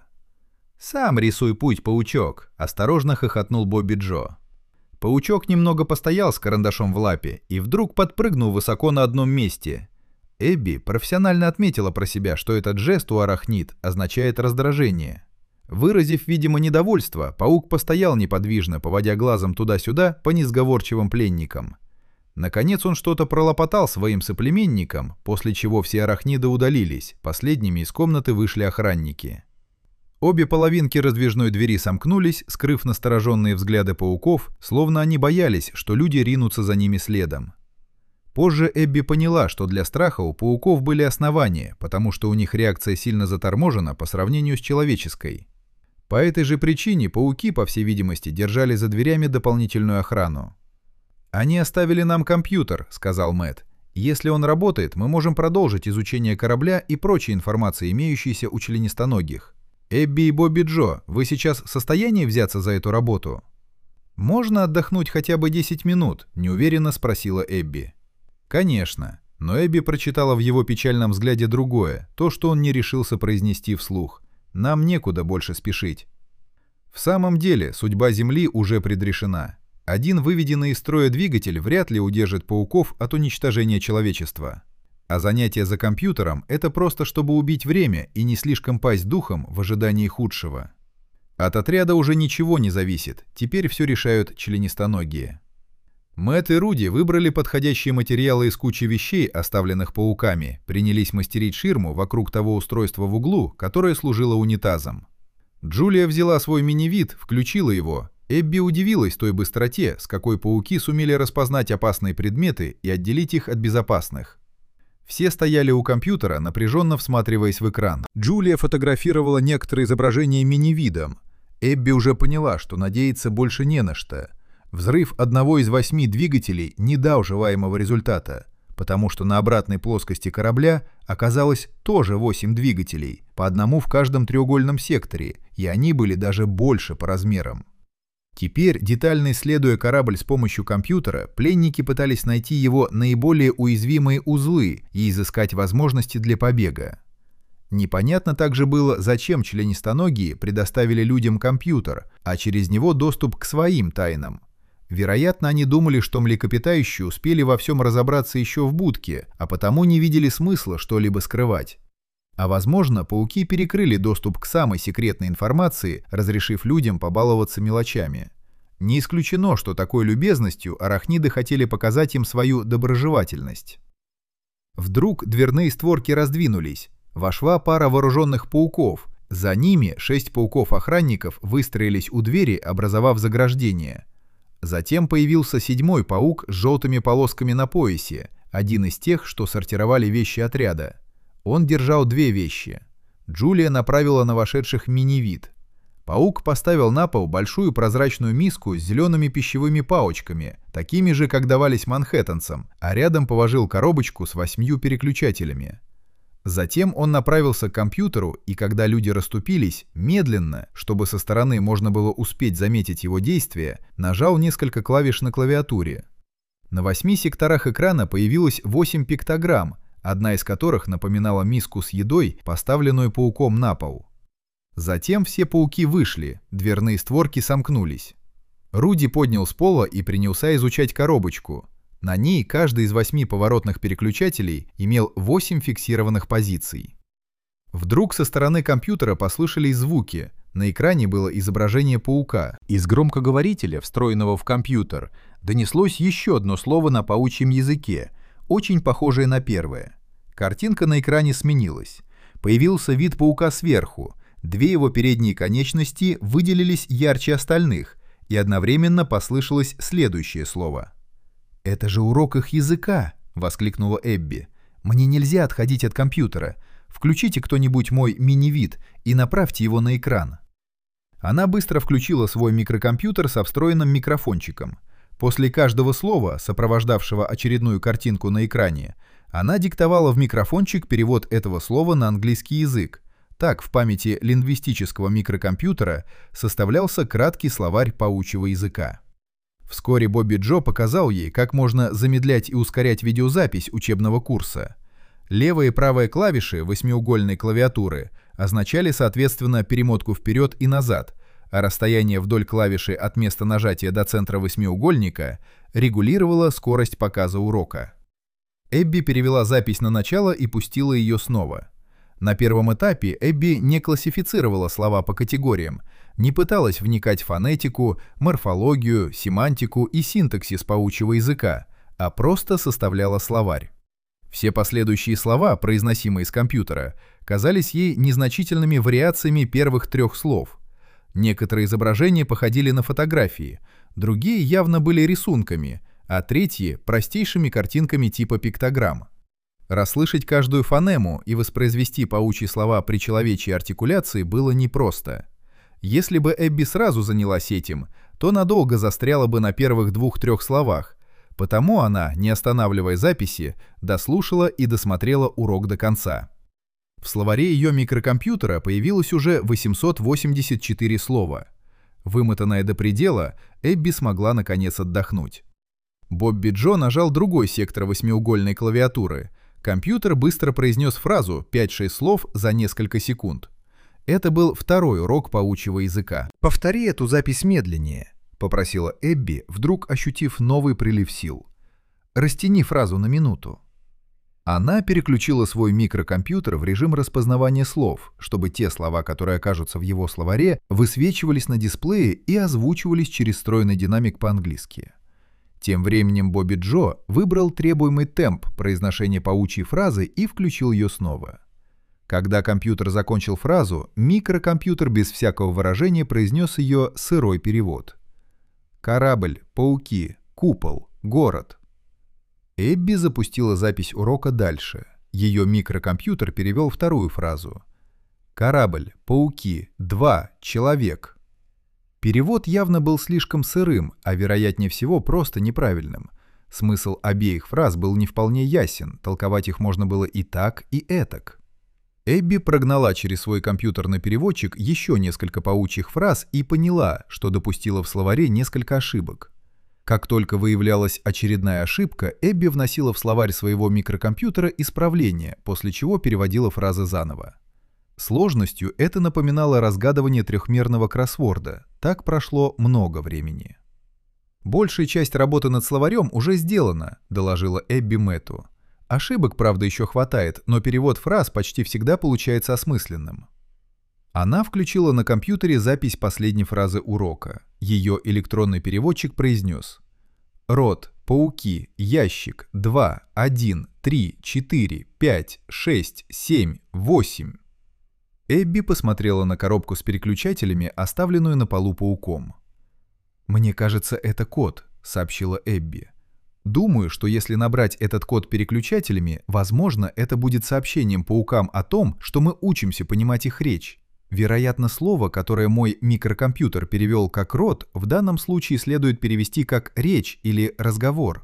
Speaker 2: «Сам рисуй путь, паучок», — осторожно хохотнул Бобби Джо. Паучок немного постоял с карандашом в лапе и вдруг подпрыгнул высоко на одном месте.
Speaker 1: Эбби профессионально отметила про себя, что этот жест у арахнид означает раздражение. Выразив, видимо, недовольство, паук постоял неподвижно, поводя глазом туда-сюда по несговорчивым пленникам. Наконец он что-то пролопотал своим соплеменникам, после чего все арахниды удалились, последними из комнаты вышли охранники. Обе половинки раздвижной двери сомкнулись, скрыв настороженные взгляды пауков, словно они боялись, что люди ринутся за ними следом. Позже Эбби поняла, что для страха у пауков были основания, потому что у них реакция сильно заторможена по сравнению с человеческой. По этой же причине пауки, по всей видимости, держали за дверями дополнительную охрану. «Они оставили нам компьютер», — сказал Мэтт. «Если он работает, мы можем продолжить изучение корабля и прочей информации, имеющейся у членистоногих. Эбби и Бобби Джо, вы сейчас в состоянии взяться за эту работу?» «Можно отдохнуть хотя бы десять минут?» — неуверенно спросила Эбби. «Конечно». Но Эбби прочитала в его печальном взгляде другое, то, что он не решился произнести вслух. «Нам некуда больше спешить». В самом деле, судьба Земли уже предрешена. Один выведенный из строя двигатель вряд ли удержит пауков от уничтожения человечества. А занятие за компьютером — это просто чтобы убить время и не слишком пасть духом в ожидании худшего. От отряда уже ничего не зависит, теперь все решают членистоногие. Мэтт и Руди выбрали подходящие материалы из кучи вещей, оставленных пауками, принялись мастерить ширму вокруг того устройства в углу, которое служило унитазом. Джулия взяла свой мини-вид, включила его. Эбби удивилась той быстроте, с какой пауки сумели распознать опасные предметы и отделить их от безопасных. Все стояли у компьютера, напряженно всматриваясь в экран. Джулия фотографировала некоторые изображения мини-видом. Эбби уже поняла, что надеяться больше не на что. Взрыв одного из восьми двигателей не дал желаемого результата, потому что на обратной плоскости корабля оказалось тоже восемь двигателей, по одному в каждом треугольном секторе, и они были даже больше по размерам. Теперь, детально исследуя корабль с помощью компьютера, пленники пытались найти его наиболее уязвимые узлы и изыскать возможности для побега. Непонятно также было, зачем членистоногие предоставили людям компьютер, а через него доступ к своим тайнам. Вероятно, они думали, что млекопитающие успели во всем разобраться еще в будке, а потому не видели смысла что-либо скрывать. А возможно, пауки перекрыли доступ к самой секретной информации, разрешив людям побаловаться мелочами. Не исключено, что такой любезностью арахниды хотели показать им свою доброжелательность. Вдруг дверные створки раздвинулись. Вошла пара вооруженных пауков. За ними шесть пауков-охранников выстроились у двери, образовав заграждение. Затем появился седьмой паук с желтыми полосками на поясе, один из тех, что сортировали вещи отряда. Он держал две вещи. Джулия направила на вошедших мини-вид. Паук поставил на пол большую прозрачную миску с зелеными пищевыми палочками, такими же, как давались манхэттенцам, а рядом положил коробочку с восьмью переключателями. Затем он направился к компьютеру, и когда люди расступились, медленно, чтобы со стороны можно было успеть заметить его действие, нажал несколько клавиш на клавиатуре. На восьми секторах экрана появилось восемь пиктограмм, одна из которых напоминала миску с едой, поставленную пауком на пол. Затем все пауки вышли, дверные створки сомкнулись. Руди поднял с пола и принялся изучать коробочку. На ней каждый из восьми поворотных переключателей имел восемь фиксированных позиций. Вдруг со стороны компьютера послышались звуки. На экране было изображение паука. Из громкоговорителя, встроенного в компьютер, донеслось еще одно слово на паучьем языке, очень похожее на первое. Картинка на экране сменилась. Появился вид паука сверху. Две его передние конечности выделились ярче остальных, и одновременно послышалось следующее слово. «Это же урок их языка!» — воскликнула Эбби. «Мне нельзя отходить от компьютера. Включите кто-нибудь мой мини-вид и направьте его на экран». Она быстро включила свой микрокомпьютер со встроенным микрофончиком. После каждого слова, сопровождавшего очередную картинку на экране, она диктовала в микрофончик перевод этого слова на английский язык. Так в памяти лингвистического микрокомпьютера составлялся краткий словарь паучьего языка. Вскоре Бобби Джо показал ей, как можно замедлять и ускорять видеозапись учебного курса. Левая и правая клавиши восьмиугольной клавиатуры означали, соответственно, перемотку вперед и назад, а расстояние вдоль клавиши от места нажатия до центра восьмиугольника регулировало скорость показа урока. Эбби перевела запись на начало и пустила ее снова. На первом этапе Эбби не классифицировала слова по категориям, не пыталась вникать в фонетику, морфологию, семантику и синтаксис паучьего языка, а просто составляла словарь. Все последующие слова, произносимые с компьютера, казались ей незначительными вариациями первых трех слов. Некоторые изображения походили на фотографии, другие явно были рисунками, а третьи — простейшими картинками типа пиктограмм. Расслышать каждую фонему и воспроизвести паучьи слова при человечьей артикуляции было непросто. Если бы Эбби сразу занялась этим, то надолго застряла бы на первых двух-трех словах, потому она, не останавливая записи, дослушала и досмотрела урок до конца. В словаре ее микрокомпьютера появилось уже восемьсот восемьдесят четыре слова. Вымотанная до предела, Эбби смогла наконец отдохнуть. Бобби Джо нажал другой сектор восьмиугольной клавиатуры. Компьютер быстро произнес фразу пять-шесть слов за несколько секунд. Это был второй урок паучьего языка.
Speaker 2: «Повтори эту запись медленнее», — попросила Эбби, вдруг ощутив новый прилив сил. «Растяни фразу на минуту». Она переключила свой микрокомпьютер в режим распознавания слов, чтобы те слова, которые окажутся в его словаре, высвечивались на дисплее и озвучивались через встроенный динамик по-английски. Тем временем Бобби Джо выбрал требуемый темп произношения паучьей фразы и включил ее снова. Когда компьютер закончил фразу, микрокомпьютер без всякого выражения произнес ее сырой перевод. «Корабль, пауки, купол, город». Эбби запустила запись урока дальше. Ее микрокомпьютер перевел вторую фразу. «Корабль, пауки, два, человек». Перевод явно был слишком сырым, а вероятнее всего просто неправильным. Смысл обеих фраз был не вполне ясен, толковать их можно было и так, и этак. Эбби прогнала через свой компьютерный переводчик еще несколько паучьих фраз и поняла, что допустила в словаре несколько ошибок. Как только выявлялась очередная ошибка, Эбби вносила в словарь своего микрокомпьютера исправление, после чего переводила фразы заново. Сложностью это напоминало разгадывание трехмерного кроссворда. Так прошло много времени. «Большая часть работы над словарем уже сделана», — доложила Эбби Мэтту. «Ошибок, правда, еще хватает, но перевод фраз почти всегда получается осмысленным». Она включила на компьютере запись последней фразы урока. Ее электронный переводчик произнес: «Рот, пауки, ящик, два, один, три, четыре, пять, шесть, семь, восемь». Эбби посмотрела на коробку с переключателями, оставленную на полу пауком. «Мне кажется, это код», — сообщила Эбби. «Думаю, что если набрать этот код переключателями, возможно, это будет сообщением паукам о том, что мы учимся понимать их речь. Вероятно, слово, которое мой микрокомпьютер перевел как «рот», в данном случае следует перевести как «речь» или «разговор».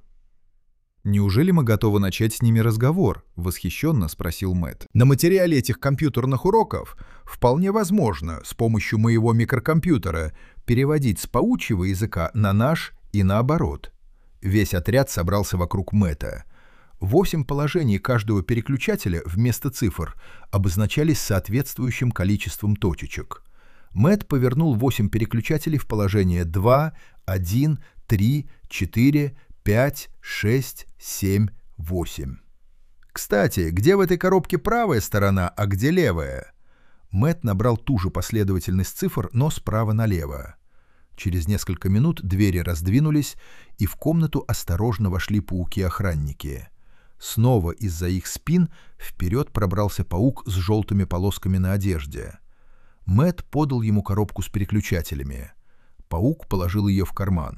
Speaker 2: «Неужели мы готовы начать с ними разговор?» — восхищенно спросил Мэтт. «На материале этих компьютерных уроков вполне возможно с помощью моего микрокомпьютера переводить с паучьего языка на наш и наоборот». Весь отряд собрался вокруг Мэтта. Восемь положений каждого переключателя вместо цифр обозначались соответствующим количеством точечек. Мэтт повернул восемь переключателей в положение два, один, три, четыре, пять, шесть, семь, восемь. «Кстати, где в этой коробке правая сторона, а где левая?» Мэтт набрал ту же последовательность цифр, но справа налево. Через несколько минут двери раздвинулись, и в комнату осторожно вошли пауки-охранники. Снова из-за их спин вперед пробрался паук с желтыми полосками на одежде. Мэтт подал ему коробку с переключателями. Паук положил ее в карман.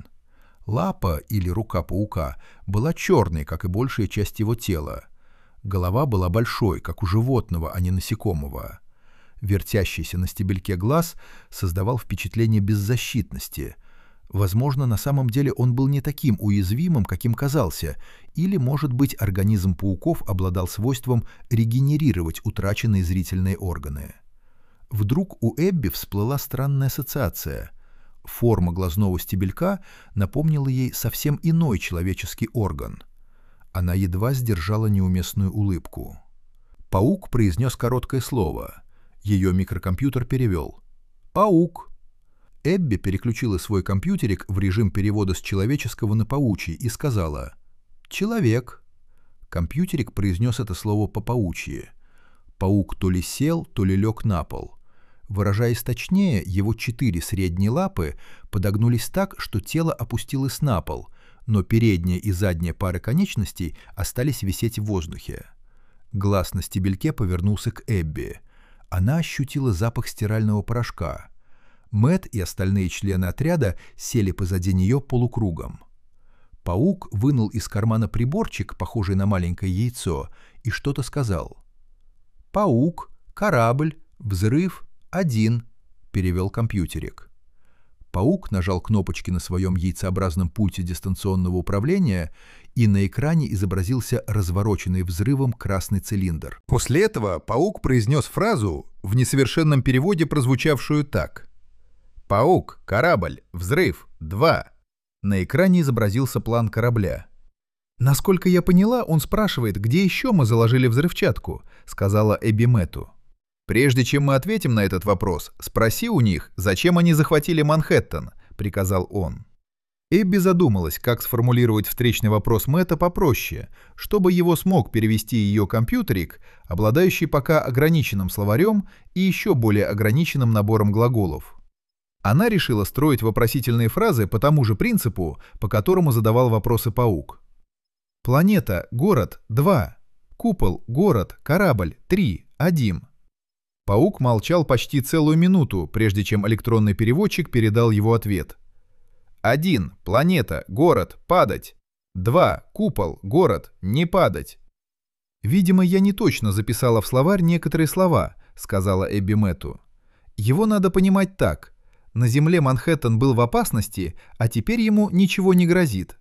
Speaker 2: Лапа или рука паука была черной, как и большая часть его тела. Голова была большой, как у животного, а не насекомого. Вертящийся на стебельке глаз создавал впечатление беззащитности. Возможно, на самом деле он был не таким уязвимым, каким казался, или, может быть, организм пауков обладал свойством регенерировать утраченные зрительные органы. Вдруг у Эбби всплыла странная ассоциация. Форма глазного стебелька напомнила ей совсем иной человеческий орган. Она едва сдержала неуместную улыбку. Паук произнес короткое слово. Ее микрокомпьютер перевел. «Паук». Эбби переключила свой компьютерик в режим перевода с человеческого на паучий и сказала: «Человек».
Speaker 3: Компьютерик произнес это слово по-паучьи. Паук то ли сел, то ли лег на пол. Выражаясь точнее, его четыре средние лапы подогнулись так, что тело опустилось на пол, но передняя и задняя пары конечностей остались висеть в воздухе. Глаз на стебельке повернулся к Эбби. Она ощутила запах стирального порошка. Мэтт и остальные члены отряда сели позади нее полукругом. Паук вынул из кармана приборчик, похожий на маленькое яйцо, и что-то сказал. «Паук, корабль, взрыв, один», — перевел компьютерик. Паук нажал кнопочки на своем яйцеобразном пульте дистанционного управления, и на экране изобразился развороченный взрывом красный цилиндр. После этого паук произнес фразу, в несовершенном переводе прозвучавшую так. «Паук, корабль, взрыв, два». На экране изобразился план корабля. «Насколько я поняла, он спрашивает, где еще мы заложили взрывчатку», — сказала Эбби Мэтту. «Прежде чем мы ответим на этот вопрос, спроси у них, зачем они захватили Манхэттен», — приказал он. Эбби задумалась, как сформулировать встречный вопрос Мэтта попроще, чтобы его смог перевести ее компьютерик, обладающий пока ограниченным словарем и еще более ограниченным набором глаголов. Она решила строить вопросительные фразы по тому же принципу, по которому задавал вопросы паук. «Планета, город, два. Купол, город, корабль, три, один». Паук молчал почти целую минуту, прежде чем электронный переводчик передал его ответ. «Один. Планета, город, падать. Два. Купол, город, не падать». «Видимо, я не точно записала в словарь некоторые слова», — сказала Эбби Мэтту. «Его надо понимать так. На Земле Манхэттен был в опасности, а теперь ему ничего не грозит».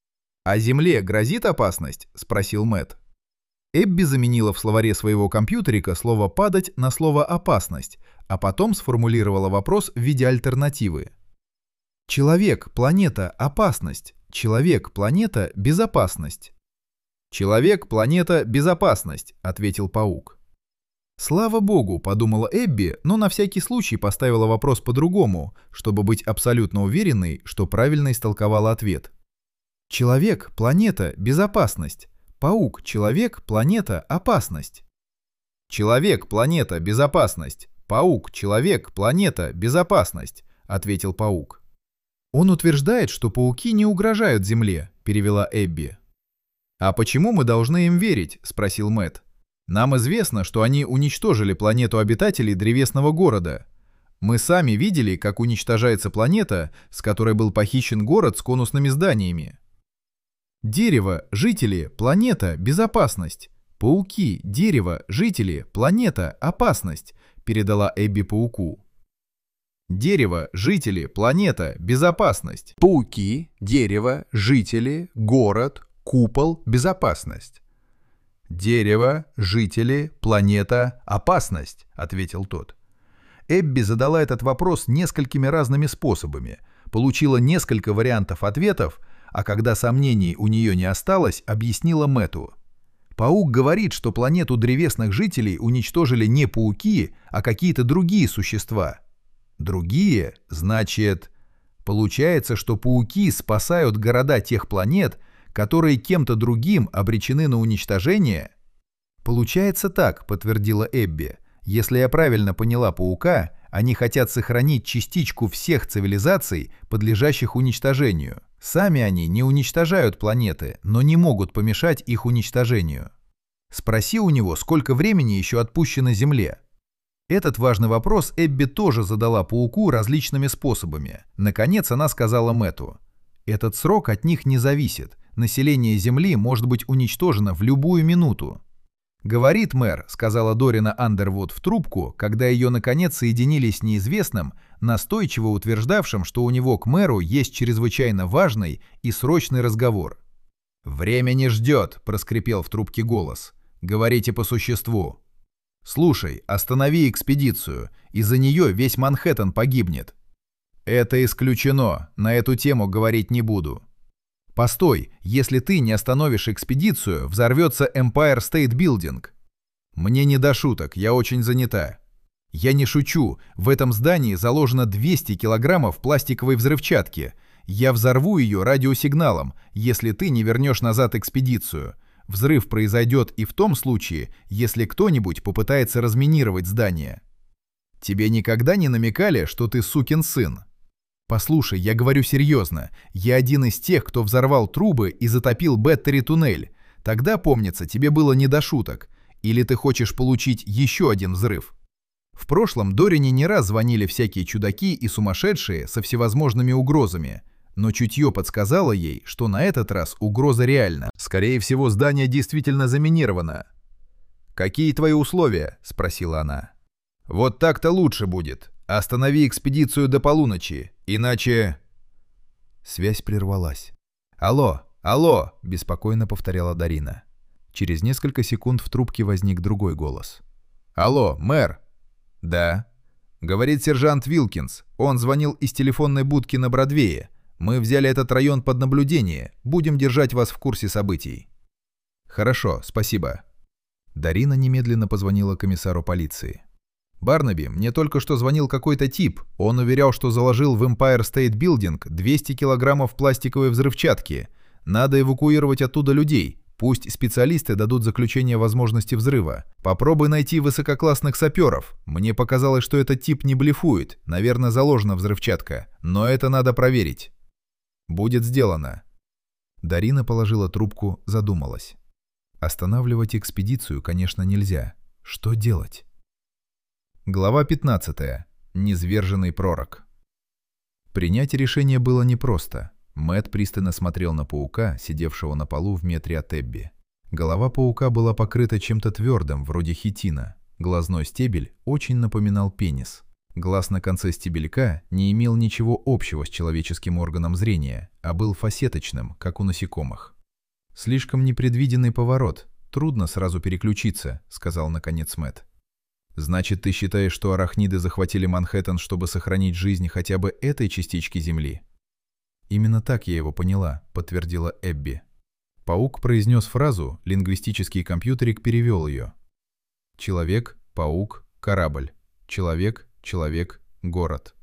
Speaker 3: «А Земле грозит опасность?» — спросил Мэтт. Эбби заменила в словаре своего компьютерика слово «падать» на слово «опасность», а потом сформулировала вопрос в виде альтернативы. «Человек, планета, опасность. Человек, планета, безопасность». «Человек, планета, безопасность», — ответил паук. «Слава богу», — подумала Эбби, но на всякий случай поставила вопрос по-другому, чтобы быть абсолютно уверенной, что правильно истолковала ответ. «Человек, планета, безопасность. Паук, человек, планета, опасность». «Человек, планета, безопасность. Паук, человек, планета, безопасность», — ответил паук. «Он утверждает, что пауки не угрожают Земле», — перевела Эбби. «А почему мы должны им верить?» — спросил Мэтт. «Нам известно, что они уничтожили планету обитателей древесного города. Мы сами видели, как уничтожается планета, с которой был похищен город с конусными зданиями». «Дерево, жители, планета, безопасность. Пауки, дерево, жители, планета, опасность», — передала Эбби пауку. «Дерево, жители, планета, безопасность. Пауки, дерево, жители, город, купол, безопасность». «Дерево, жители, планета, опасность», — ответил тот. Эбби задала этот вопрос несколькими разными способами, получила несколько вариантов ответов, а когда сомнений у нее не осталось, объяснила Мэтту. Паук говорит, что планету древесных жителей уничтожили не пауки, а какие-то другие существа. Другие, значит... Получается, что пауки спасают города тех планет, которые кем-то другим обречены на уничтожение? Получается так, подтвердила Эбби. Если я правильно поняла паука, они хотят сохранить частичку всех цивилизаций, подлежащих уничтожению. Сами они не уничтожают планеты, но не могут помешать их уничтожению. Спроси у него, сколько времени еще отпущено Земле. Этот важный вопрос Эбби тоже задала пауку различными способами. Наконец она сказала Мэтту: «Этот срок от них не зависит. Население Земли может быть уничтожено в любую минуту». «Говорит мэр», — сказала Дорина Андервуд в трубку, когда ее наконец соединили с неизвестным, настойчиво утверждавшим, что у него к мэру есть чрезвычайно важный и срочный разговор. «Время не ждет», — проскрипел в трубке голос. «Говорите по существу». «Слушай, останови экспедицию, из-за нее весь Манхэттен погибнет». «Это исключено, на эту тему говорить не буду». «Постой, если ты не остановишь экспедицию, взорвется Empire State Building». «Мне не до шуток, я очень занята». «Я не шучу, в этом здании заложено двести килограммов пластиковой взрывчатки. Я взорву ее радиосигналом, если ты не вернешь назад экспедицию.
Speaker 1: Взрыв произойдет и в том случае, если кто-нибудь попытается разминировать здание. Тебе никогда не намекали, что ты сукин сын? Послушай, я говорю серьезно. Я один из тех, кто взорвал трубы и затопил Бэттери-туннель. Тогда, помнится, тебе было не до шуток. Или ты хочешь получить еще один взрыв? В прошлом Дорине не раз звонили всякие чудаки и сумасшедшие со всевозможными угрозами. Но чутье подсказало ей, что на этот раз угроза реальна.
Speaker 3: Скорее всего, здание действительно заминировано.
Speaker 1: «Какие твои условия?» – спросила она. «Вот так-то лучше будет. Останови экспедицию до полуночи, иначе...» Связь прервалась. «Алло, алло!» – беспокойно повторяла Дарина. Через несколько секунд в трубке возник другой голос. «Алло, мэр!» «Да?» «Говорит сержант Вилкинс. Он звонил из телефонной будки на Бродвее. Мы взяли этот район под наблюдение. Будем держать вас в курсе событий». «Хорошо, спасибо». Дарина немедленно позвонила комиссару полиции. «Барнаби, мне только что звонил какой-то тип. Он уверял, что заложил в Empire State Building двести килограммов пластиковой взрывчатки. Надо эвакуировать оттуда людей. Пусть специалисты дадут заключение о возможности взрыва. Попробуй найти высококлассных саперов. Мне показалось, что этот тип не блефует. Наверное, заложена взрывчатка. Но это надо проверить». «Будет сделано». Дарина положила трубку, задумалась. Останавливать экспедицию, конечно, нельзя. Что делать? Глава пятнадцатая. Низверженный пророк. Принять решение было непросто. Мэтт пристально смотрел на паука, сидевшего на полу в метре от Эбби. Голова паука была покрыта чем-то твердым, вроде хитина. Глазной стебель очень напоминал пенис. Глаз на конце стебелька не имел ничего общего с человеческим органом зрения, а был фасеточным, как у насекомых. «Слишком непредвиденный поворот. Трудно сразу переключиться», — сказал наконец Мэтт. «Значит, ты считаешь, что арахниды захватили Манхэттен, чтобы сохранить жизнь хотя бы этой частички Земли?» «Именно так я его поняла», — подтвердила Эбби. Паук произнес фразу, лингвистический компьютерик перевел ее. «Человек, паук, корабль. Человек, человек, город».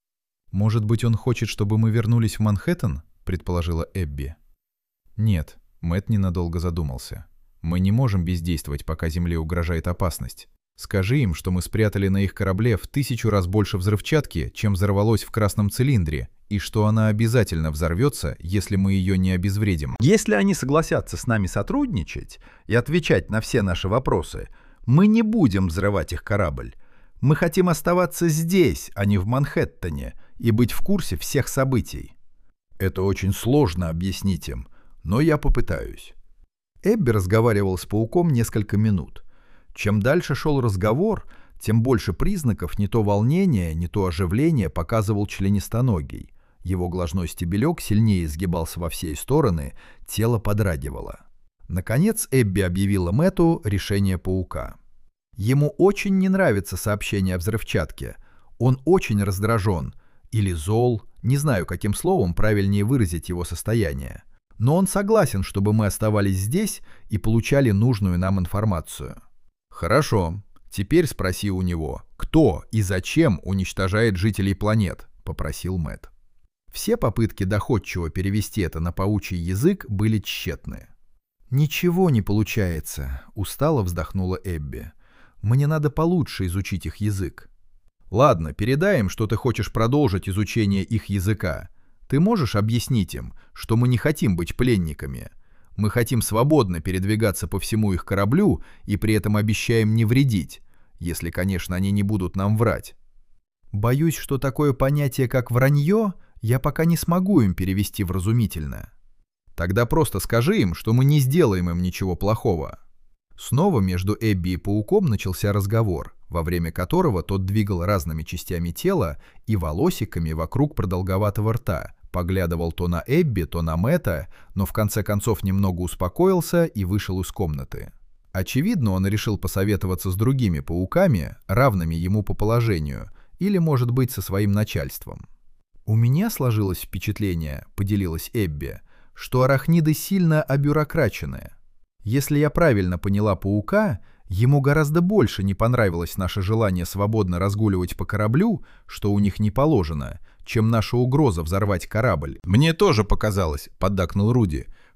Speaker 1: «Может быть, он хочет, чтобы мы вернулись в Манхэттен?» — предположила Эбби. «Нет», — Мэтт ненадолго задумался. «Мы не можем бездействовать, пока Земле угрожает опасность. Скажи им, что мы спрятали на их корабле в тысячу раз больше взрывчатки, чем взорвалось в красном цилиндре, и что она обязательно взорвется, если мы ее не обезвредим».
Speaker 3: Если они согласятся с нами сотрудничать и отвечать на все наши вопросы, мы не будем взрывать их корабль. Мы хотим оставаться здесь, а не в Манхэттене, и быть в курсе всех событий.
Speaker 2: Это очень сложно объяснить им, но я попытаюсь.
Speaker 3: Эбби разговаривал с пауком несколько минут. Чем дальше шел разговор, тем больше признаков не то волнения, не то оживления показывал членистоногий. Его глазной стебелек сильнее изгибался во все стороны, тело подрагивало. Наконец Эбби объявила Мэтту решение паука. Ему очень не нравится сообщение о взрывчатке. Он очень раздражен или зол, не знаю, каким словом правильнее выразить его состояние. Но он согласен, чтобы мы оставались здесь и получали нужную нам информацию. «Хорошо. Теперь спроси у него, кто и зачем уничтожает жителей планет», — попросил Мэтт. Все попытки доходчиво перевести это на паучий язык были тщетны. «Ничего не получается», — устало вздохнула Эбби. «Мне надо получше изучить их язык». «Ладно, передай им, что ты хочешь продолжить изучение их языка. Ты можешь объяснить им, что мы не хотим быть пленниками? Мы хотим свободно передвигаться по всему их кораблю и при этом обещаем не вредить, если, конечно, они не будут нам врать». «Боюсь, что такое понятие, как вранье, я пока не смогу им перевести вразумительно». «Тогда просто скажи им, что мы не сделаем им ничего плохого». Снова между Эбби и пауком начался разговор, во время которого тот двигал разными частями тела и волосиками вокруг продолговатого рта, поглядывал то на Эбби, то на Мэтта, но в конце концов немного успокоился и вышел из комнаты. Очевидно, он решил посоветоваться с другими пауками, равными ему по положению, или, может быть, со своим начальством. «У меня сложилось впечатление», — поделилась Эбби, — «что арахниды сильно обюрокрачены. Если я правильно поняла паука, ему гораздо больше не понравилось наше желание свободно разгуливать по кораблю, что у них не положено, чем наша угроза взорвать корабль».
Speaker 1: «Мне тоже показалось», — поддакнул Руди,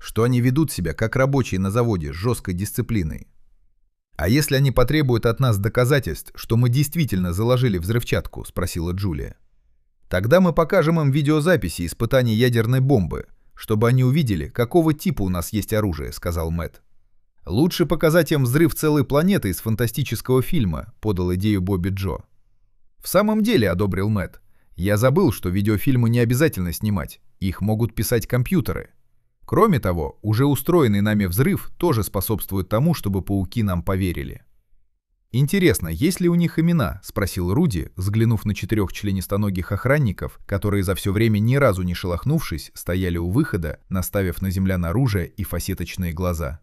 Speaker 1: что они ведут себя как рабочие на заводе с жесткой дисциплиной. «А если они потребуют от нас доказательств, что мы действительно заложили взрывчатку?» — спросила Джулия. «Тогда мы покажем им видеозаписи испытаний ядерной бомбы, чтобы они увидели, какого типа у нас есть оружие», — сказал Мэтт. «Лучше показать им взрыв целой планеты из фантастического фильма», — подал идею Бобби Джо. «В самом деле», — одобрил Мэтт, — «я забыл, что видеофильмы не обязательно снимать, их могут писать компьютеры. Кроме того, уже устроенный нами взрыв тоже способствует тому, чтобы пауки нам поверили». «Интересно, есть ли у них имена?» — спросил Руди, взглянув на четырех членистоногих охранников, которые за все время ни разу не шелохнувшись, стояли у выхода, наставив на землян оружие и фасеточные глаза.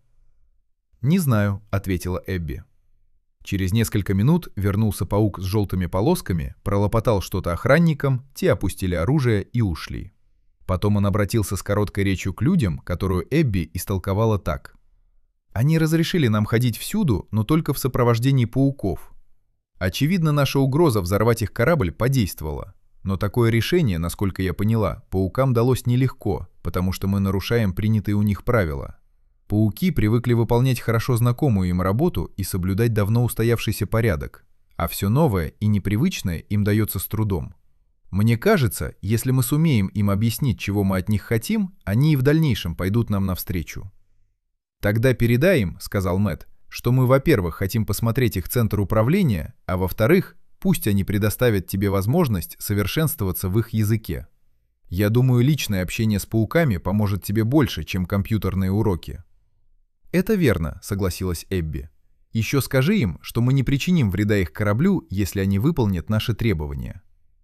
Speaker 1: «Не знаю», — ответила Эбби. Через несколько минут вернулся паук с желтыми полосками, пролопотал что-то охранникам, те опустили оружие и ушли. Потом он обратился с короткой речью к людям, которую Эбби истолковала так. «Они разрешили нам ходить всюду, но только в сопровождении пауков. Очевидно, наша угроза взорвать их корабль подействовала. Но такое решение, насколько я поняла, паукам далось нелегко, потому что мы нарушаем принятые у них правила. Пауки привыкли выполнять хорошо знакомую им работу и соблюдать давно устоявшийся порядок, а все новое и непривычное им дается с трудом. Мне кажется, если мы сумеем им объяснить, чего мы от них хотим, они и в дальнейшем пойдут нам навстречу». «Тогда передай им, — сказал Мэтт, — что мы, во-первых, хотим посмотреть их центр управления, а во-вторых, пусть они предоставят тебе возможность совершенствоваться в их языке. Я думаю, личное общение с пауками поможет тебе больше, чем компьютерные уроки». «Это верно», — согласилась Эбби. «Еще скажи им, что мы не причиним вреда их кораблю, если они выполнят наши требования».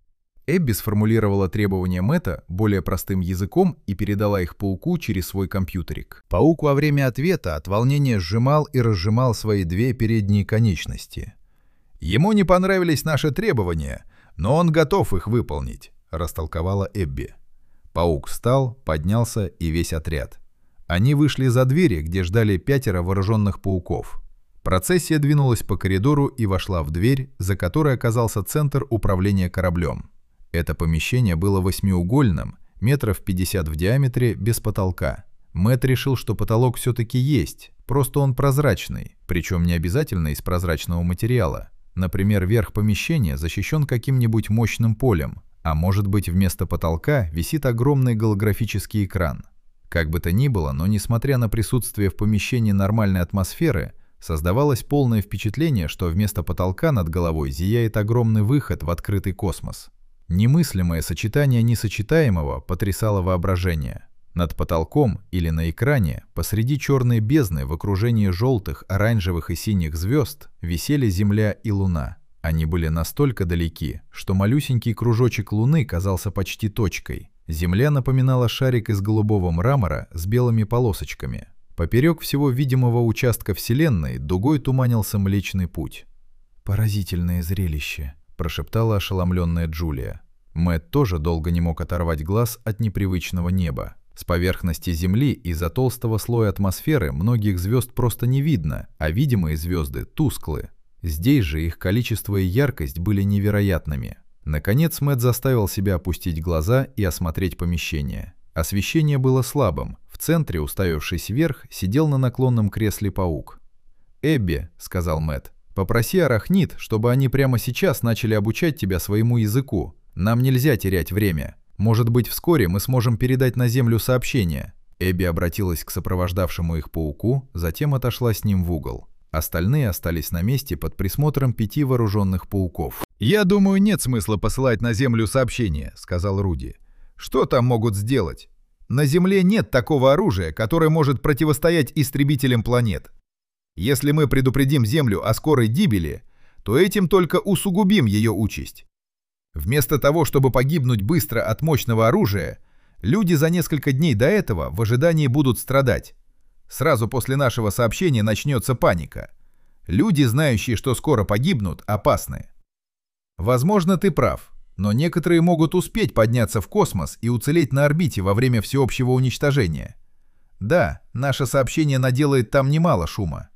Speaker 1: Эбби сформулировала требования Мэтта более простым языком и передала их пауку через свой компьютерик.
Speaker 2: Паук во время ответа от волнения сжимал и разжимал свои две передние конечности.
Speaker 1: «Ему не понравились наши требования, но он готов их выполнить», — растолковала Эбби. Паук встал, поднялся и весь отряд. Они вышли за двери, где ждали пятеро вооруженных пауков. Процессия двинулась по коридору и вошла в дверь, за которой оказался центр управления кораблем. Это помещение было восьмиугольным, метров пятьдесят в диаметре, без потолка. Мэтт решил, что потолок все-таки есть, просто он прозрачный, причем не обязательно из прозрачного материала. Например, верх помещения защищен каким-нибудь мощным полем, а может быть, вместо потолка висит огромный голографический экран. Как бы то ни было, но несмотря на присутствие в помещении нормальной атмосферы, создавалось полное впечатление, что вместо потолка над головой зияет огромный выход в открытый космос. Немыслимое сочетание несочетаемого потрясало воображение. Над потолком или на экране, посреди черной бездны в окружении желтых, оранжевых и синих звезд, висели Земля и Луна. Они были настолько далеки, что малюсенький кружочек Луны казался почти точкой. Земля напоминала шарик из голубого мрамора с белыми полосочками. Поперек всего видимого участка Вселенной дугой туманился Млечный Путь. «Поразительное зрелище», — прошептала ошеломленная Джулия. Мэтт тоже долго не мог оторвать глаз от непривычного неба. С поверхности Земли из-за толстого слоя атмосферы многих звезд просто не видно, а видимые звезды тусклы. Здесь же их количество и яркость были невероятными. Наконец Мэтт заставил себя опустить глаза и осмотреть помещение. Освещение было слабым. В центре, уставившись вверх, сидел на наклонном кресле паук. «Эбби», — сказал Мэтт, — «попроси арахнид, чтобы они прямо сейчас начали обучать тебя своему языку. Нам нельзя терять время. Может быть, вскоре мы сможем передать на Землю сообщение». Эбби обратилась к сопровождавшему их пауку, затем отошла с ним в угол. Остальные остались на месте под присмотром пяти вооруженных пауков.
Speaker 2: «Я думаю, нет смысла посылать на Землю сообщение», — сказал Руди.
Speaker 1: «Что там могут сделать? На Земле нет такого оружия, которое может противостоять истребителям планет. Если мы предупредим Землю о скорой гибели, то этим только усугубим ее участь. Вместо того, чтобы погибнуть быстро от мощного оружия, люди за несколько дней до этого в ожидании будут страдать. Сразу после нашего сообщения начнется паника. Люди, знающие, что скоро погибнут, опасны. Возможно, ты прав, но некоторые могут успеть подняться в космос и уцелеть на орбите во время всеобщего уничтожения. Да, наше сообщение наделает там немало шума».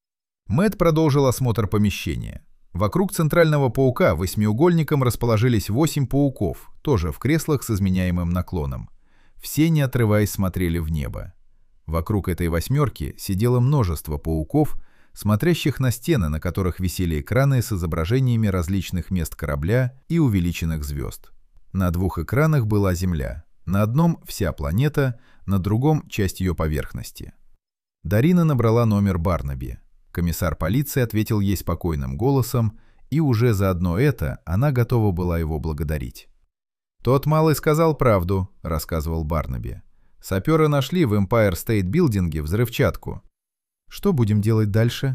Speaker 1: Мэтт продолжил осмотр помещения. Вокруг центрального паука восьмиугольником расположились восемь пауков, тоже в креслах с изменяемым наклоном. Все, не отрываясь, смотрели в небо. Вокруг этой восьмерки сидело множество пауков, смотрящих на стены, на которых висели экраны с изображениями различных мест корабля и увеличенных звезд. На двух экранах была Земля. На одном вся планета, на другом часть ее поверхности. Дарина набрала номер Барнаби. Комиссар полиции ответил ей спокойным голосом, и уже за одно это она готова была его благодарить. «Тот малый сказал правду», — рассказывал Барнаби. «Саперы нашли в Empire State Building взрывчатку». «Что будем делать дальше?»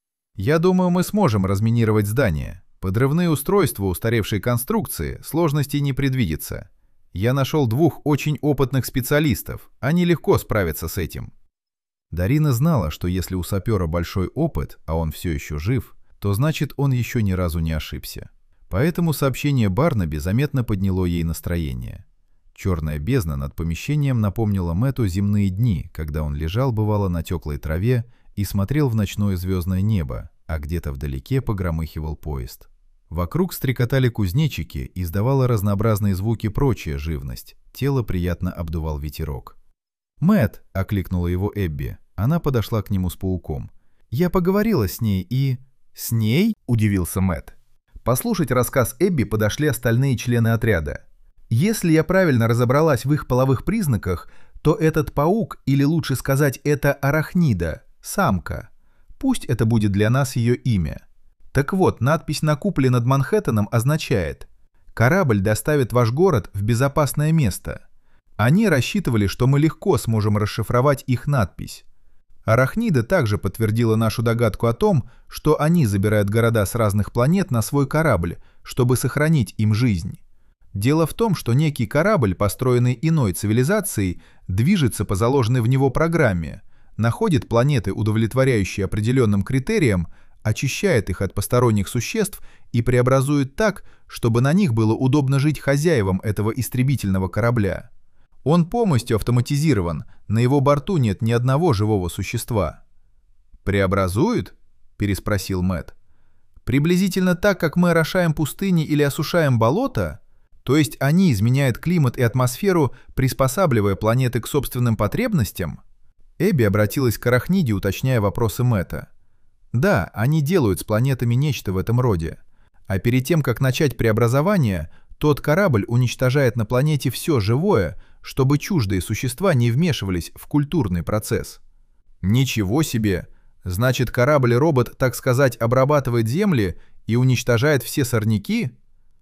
Speaker 1: «Я думаю, мы сможем разминировать здание. Подрывные устройства устаревшей конструкции, сложностей не предвидится. Я нашел двух очень опытных специалистов, они легко справятся с этим». Дарина знала, что если у сапера большой опыт, а он все еще жив, то значит он еще ни разу не ошибся. Поэтому сообщение Барнаби заметно подняло ей настроение. Черная бездна над помещением напомнила Мэтту земные дни, когда он лежал, бывало, на теплой траве и смотрел в ночное звездное небо, а где-то вдалеке погромыхивал поезд. Вокруг стрекотали кузнечики, издавала разнообразные звуки прочая живность, тело приятно обдувал ветерок. «Мэтт!» — окликнула его Эбби. Она подошла к нему с пауком. «Я поговорила с ней и...» «С ней?» — удивился Мэтт. Послушать рассказ Эбби подошли остальные члены отряда. «Если я правильно разобралась в их половых признаках, то этот паук, или лучше сказать, это арахнида, самка. Пусть это будет для нас ее имя. Так вот, надпись на куполе над Манхэттеном означает: «Корабль доставит ваш город в безопасное место». Они рассчитывали, что мы легко сможем расшифровать их надпись. Арахнида также подтвердила нашу догадку о том, что они забирают города с разных планет на свой корабль, чтобы сохранить им жизнь. Дело в том, что некий корабль, построенный иной цивилизацией, движется по заложенной в него программе, находит планеты, удовлетворяющие определенным критериям, очищает их от посторонних существ и преобразует так, чтобы на них было удобно жить хозяевам этого истребительного корабля. Он полностью автоматизирован, на его борту нет ни одного живого существа. «Преобразуют?» – переспросил Мэтт. «Приблизительно так, как мы орошаем пустыни или осушаем болото? То есть они изменяют климат и атмосферу, приспосабливая планеты к собственным потребностям?» Эбби обратилась к арахниде, уточняя вопросы Мэтта. «Да, они делают с планетами нечто в этом роде. А перед тем, как начать преобразование, тот корабль уничтожает на планете все живое, чтобы чуждые существа не вмешивались в культурный процесс». «Ничего себе! Значит, корабль-робот, так сказать, обрабатывает земли и уничтожает все сорняки?»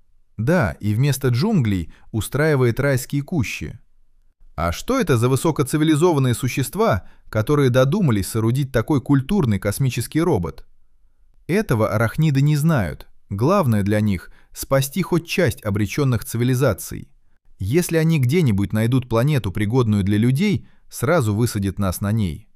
Speaker 1: «Да, и вместо джунглей устраивает райские кущи». «А что это за высокоцивилизованные существа, которые додумались соорудить такой культурный космический робот?» Этого арахниды не знают. Главное для них — спасти хоть часть обреченных цивилизаций. Если они где-нибудь найдут планету, пригодную для людей, сразу высадят нас на ней.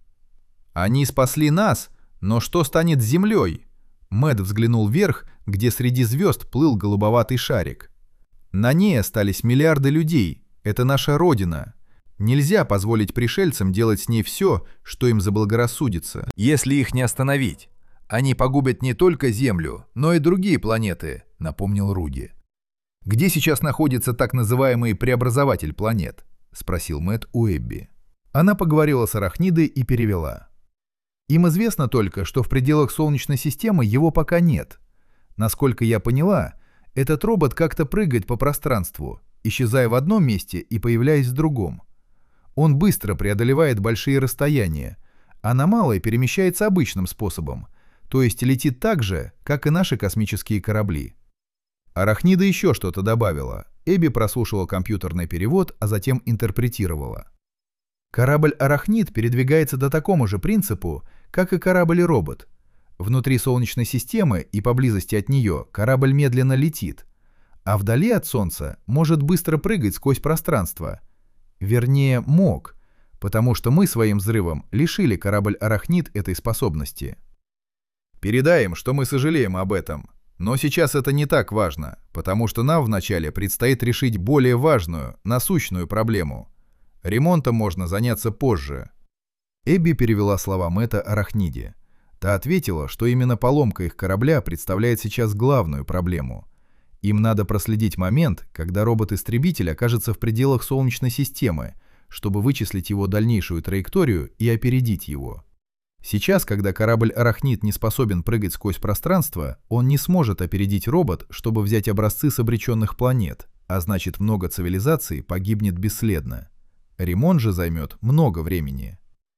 Speaker 1: Они спасли нас, но что станет с Землей? Мэтт взглянул вверх, где среди звезд плыл голубоватый шарик. На ней остались миллиарды людей. Это наша родина. Нельзя позволить пришельцам делать с ней все, что им заблагорассудится, если их не остановить. Они погубят не только Землю, но и другие планеты, напомнил Руди. «Где сейчас находится так называемый преобразователь планет?» — спросил Мэтт у Эбби. Она поговорила с арахнидой и перевела. «Им известно только, что в пределах Солнечной системы его пока нет. Насколько я поняла, этот робот как-то прыгает по пространству, исчезая в одном месте и появляясь в другом. Он быстро преодолевает большие расстояния, а на малое перемещается обычным способом, то есть летит так же, как и наши космические корабли». Арахнида еще что-то добавила. Эбби прослушала компьютерный перевод, а затем интерпретировала. Корабль «Арахнид» передвигается по такому же принципу, как и корабль-робот. Внутри Солнечной системы и поблизости от нее корабль медленно летит, а вдали от Солнца может быстро прыгать сквозь пространство. Вернее, мог, потому что мы своим взрывом лишили корабль «Арахнид» этой способности. «Передай им, что мы сожалеем об этом. Но сейчас это не так важно, потому что нам вначале предстоит решить более важную, насущную проблему. Ремонтом можно заняться позже». Эбби перевела слова Мэтта арахниде. Та ответила, что именно поломка их корабля представляет сейчас главную проблему. Им надо проследить момент, когда робот-истребитель окажется в пределах Солнечной системы, чтобы вычислить его дальнейшую траекторию и опередить его. Сейчас, когда корабль «Арахнид» не способен прыгать сквозь пространство, он не сможет опередить робот, чтобы взять образцы с обреченных планет, а значит, много цивилизаций погибнет бесследно. Ремонт же займет много времени.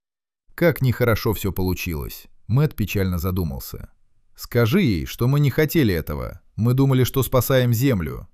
Speaker 1: Как нехорошо все получилось. Мэтт печально задумался. «Скажи ей, что мы не хотели этого. Мы думали, что спасаем Землю».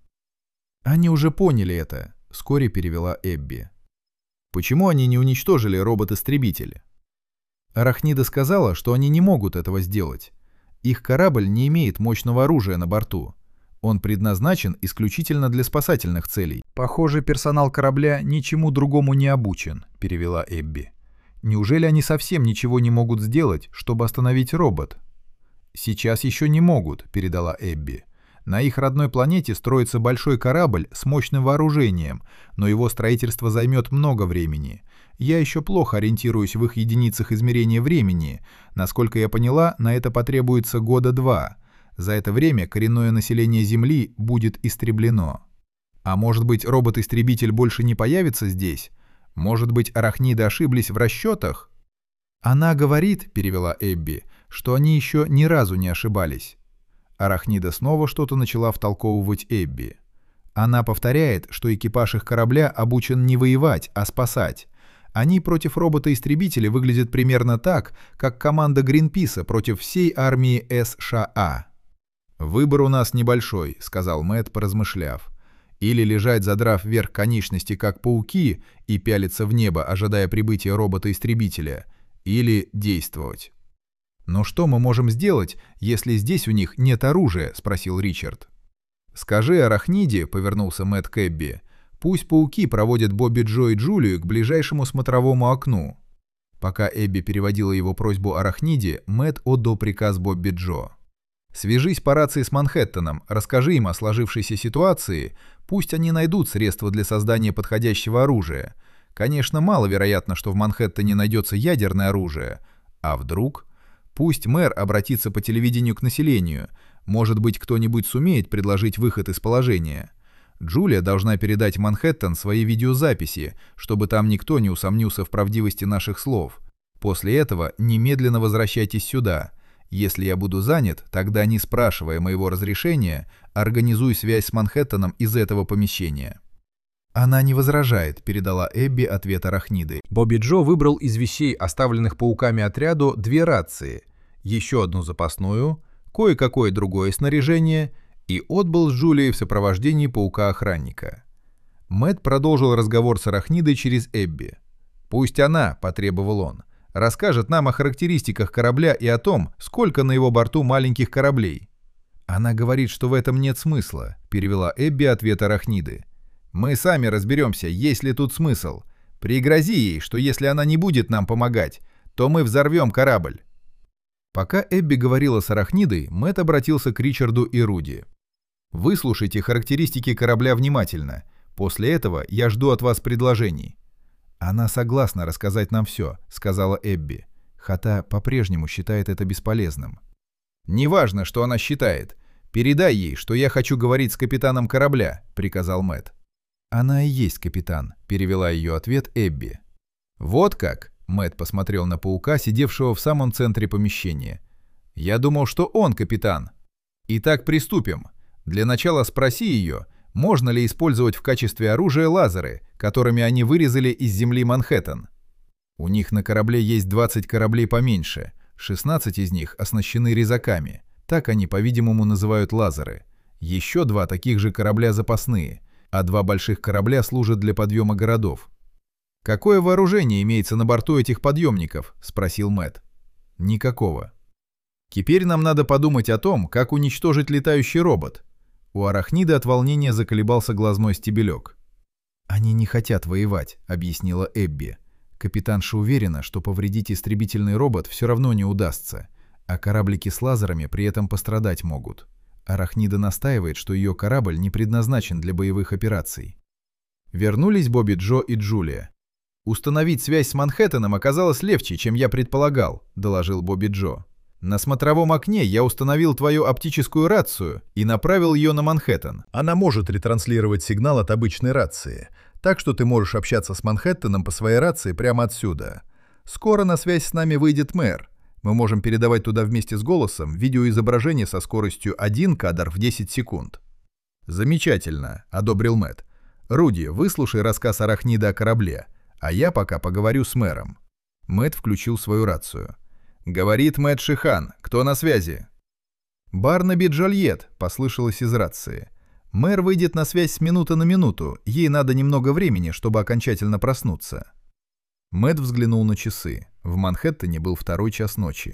Speaker 1: «Они уже поняли это», — вскоре перевела Эбби. «Почему они не уничтожили робот-истребитель?» Арахнида сказала, что они не могут этого сделать. Их корабль не имеет мощного оружия на борту. Он предназначен исключительно для спасательных целей.
Speaker 3: «Похоже, персонал корабля ничему другому не обучен», — перевела Эбби. «Неужели они совсем ничего не могут сделать, чтобы остановить робот?» «Сейчас еще не могут», — передала Эбби. «На их родной планете строится большой корабль с мощным вооружением, но его строительство займет много времени. Я еще плохо ориентируюсь в их единицах измерения времени. Насколько я поняла, на это потребуется года два. За это время коренное население Земли будет истреблено. А может быть, робот-истребитель больше не появится здесь? Может быть, арахниды ошиблись в расчетах?» «Она говорит», — перевела Эбби, — «что они еще ни разу не ошибались». Арахнида снова что-то начала втолковывать Эбби. Она повторяет, что экипаж их корабля обучен не воевать, а спасать. Они против робота-истребителя выглядят примерно так, как команда Гринписа против всей армии США. «Выбор у нас небольшой», — сказал Мэтт, поразмышляв. «Или лежать, задрав вверх конечности, как пауки, и пялиться в небо, ожидая прибытия робота-истребителя, или действовать». «Но что мы можем сделать, если здесь у них нет оружия?» — спросил Ричард. «Скажи Арахниде», — повернулся Мэтт к Эбби, — «пусть пауки проводят Бобби Джо и Джулию к ближайшему смотровому окну». Пока Эбби переводила его просьбу Арахниде, Мэтт отдал приказ Бобби Джо. «Свяжись по рации с Манхэттеном, расскажи им о сложившейся ситуации, пусть они найдут средства для создания подходящего оружия. Конечно, маловероятно, что в Манхэттене найдется ядерное оружие. А вдруг? Пусть мэр обратится по телевидению к населению. Может быть, кто-нибудь сумеет предложить выход из положения. Джулия должна передать в Манхэттен свои видеозаписи, чтобы там никто не усомнился в правдивости наших слов. После этого немедленно возвращайтесь сюда. Если я буду занят, тогда, не спрашивая моего разрешения, организуй связь с Манхэттеном из этого помещения». «Она не возражает», — передала Эбби ответ Арахниды. Бобби Джо выбрал из вещей, оставленных пауками отряду, две рации, еще одну запасную, кое-какое другое снаряжение и отбыл с Джулией в сопровождении паука-охранника. Мэтт продолжил разговор с Арахнидой через Эбби. «Пусть она», — потребовал он, — «расскажет нам о характеристиках корабля и о том, сколько на его борту маленьких кораблей». «Она говорит, что в этом нет смысла», — перевела Эбби ответ Арахниды. «Мы сами разберемся, есть ли тут смысл. Пригрози ей, что если она не будет нам помогать, то мы взорвем корабль». Пока Эбби говорила с Арахнидой, Мэтт обратился к Ричарду и Руди. «Выслушайте характеристики корабля внимательно. После этого я жду от вас предложений». «Она согласна рассказать нам все», — сказала Эбби. Хотя по-прежнему считает это бесполезным. «Неважно, что она считает. Передай ей, что я хочу говорить с капитаном корабля», — приказал Мэтт. «Она и есть капитан», — перевела ее ответ Эбби. «Вот как?» — Мэтт посмотрел на паука, сидевшего в самом центре помещения. «Я думал, что он капитан. Итак, приступим. Для начала спроси ее, можно ли использовать в качестве оружия лазеры, которыми они вырезали из земли Манхэттен. У них на корабле есть двадцать кораблей поменьше, шестнадцать из них оснащены резаками. Так они, по-видимому, называют лазеры. Еще два таких же корабля запасные, а два больших корабля служат для подъема городов». «Какое вооружение имеется на борту этих подъемников?» — спросил Мэтт. «Никакого». «Теперь нам надо подумать о том, как уничтожить летающий робот». У Арахниды от волнения заколебался глазной стебелек. «Они не хотят воевать», — объяснила Эбби. «Капитанша уверена, что повредить истребительный робот все равно не удастся, а кораблики с лазерами при этом пострадать могут. Арахнида настаивает, что ее корабль не предназначен для боевых операций». Вернулись Бобби Джо и Джулия. «Установить связь с Манхэттеном оказалось легче, чем я предполагал», — доложил Бобби Джо. «На смотровом окне я установил твою оптическую рацию и направил ее на Манхэттен. Она может ретранслировать сигнал от обычной рации. Так что ты можешь общаться с Манхэттеном по своей рации прямо отсюда. Скоро на связь с нами выйдет мэр. Мы можем передавать туда вместе с голосом видеоизображение со скоростью один кадр в десять секунд». «Замечательно», — одобрил Мэтт. «Руди, выслушай рассказ Арахнида о корабле, а я пока поговорю с мэром». Мэтт включил свою рацию. «Говорит Мэтт Шихан. Кто на связи?» «Барнаби Джольет», — послышалось из рации. «Мэр выйдет на связь с минуты на минуту. Ей надо немного времени, чтобы окончательно проснуться». Мэтт взглянул на часы. В Манхэттене был второй час ночи.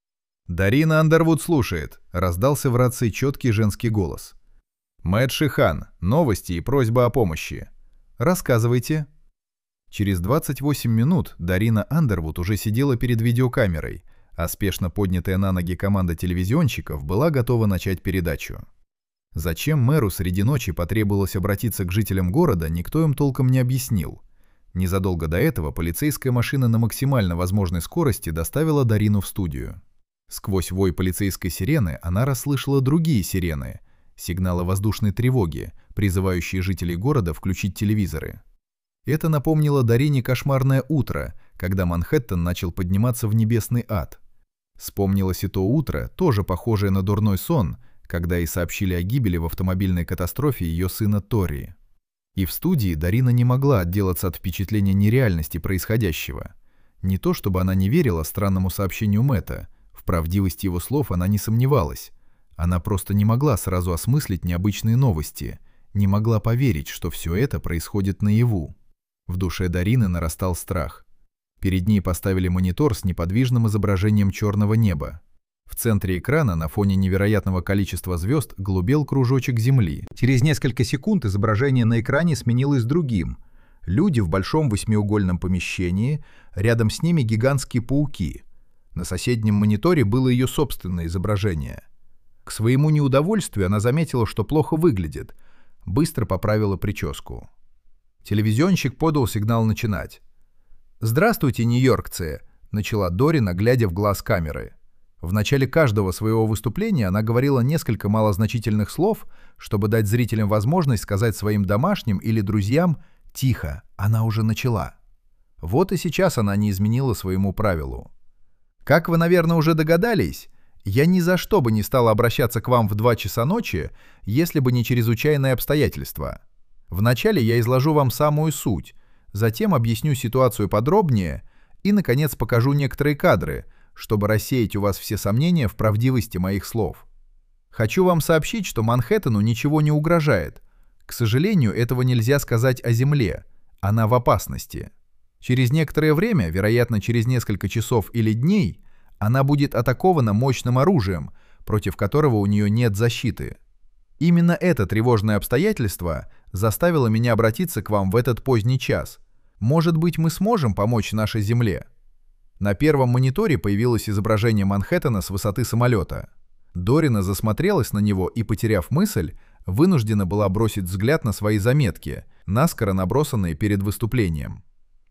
Speaker 3: «Дарина Андервуд слушает», — раздался в рации четкий женский голос. «Мэтт Шихан. Новости и просьба о помощи». «Рассказывайте». Через двадцать восемь минут Дарина Андервуд уже сидела перед видеокамерой, а спешно поднятая на ноги команда телевизионщиков была готова начать передачу. Зачем мэру среди ночи потребовалось обратиться к жителям города, никто им толком не объяснил. Незадолго до этого полицейская машина на максимально возможной скорости доставила Дарину в студию. Сквозь вой полицейской сирены она расслышала другие сирены, сигналы воздушной тревоги, призывающие жителей города включить телевизоры. Это напомнило Дарине кошмарное утро, когда Манхэттен начал подниматься в небесный ад. Вспомнилось и то утро, тоже похожее на дурной сон, когда ей сообщили о гибели в автомобильной катастрофе ее сына Тори. И в студии Дарина не могла отделаться от впечатления нереальности происходящего. Не то чтобы она не верила странному сообщению Мэтта, в правдивости его слов она не сомневалась. Она просто не могла сразу осмыслить необычные новости, не могла поверить, что все это происходит наяву. В душе Дарины нарастал страх. Перед ней поставили монитор с неподвижным изображением черного неба. В центре экрана на фоне невероятного количества звезд голубел кружочек Земли. Через несколько секунд изображение на экране сменилось другим. Люди в большом восьмиугольном помещении, рядом с ними гигантские пауки. На соседнем мониторе было ее собственное изображение. К своему неудовольствию она заметила, что плохо выглядит. Быстро поправила прическу. Телевизионщик подал сигнал начинать. «Здравствуйте, нью-йоркцы!» — начала Дорина, глядя в глаз камеры. В начале каждого своего выступления она говорила несколько малозначительных слов, чтобы дать зрителям возможность сказать своим домашним или друзьям «Тихо, она уже начала». Вот и сейчас она не изменила своему правилу. Как вы, наверное, уже догадались, я ни за что бы не стала обращаться к вам в два часа ночи, если бы не чрезвычайные обстоятельства. Вначале я изложу вам самую суть, затем объясню ситуацию подробнее и, наконец, покажу некоторые кадры, чтобы рассеять у вас все сомнения в правдивости моих слов. Хочу вам сообщить, что Манхэттену ничего не угрожает. К сожалению, этого нельзя сказать о Земле. Она в опасности. Через некоторое время, вероятно, через несколько часов или дней, она будет атакована мощным оружием, против которого у нее нет защиты. Именно это тревожное обстоятельство заставило меня обратиться к вам в этот поздний час. Может быть, мы сможем помочь нашей Земле? На первом мониторе появилось изображение Манхэттена с высоты самолета. Дорина засмотрелась на него и, потеряв мысль, вынуждена была бросить взгляд на свои заметки, наскоро набросанные перед выступлением.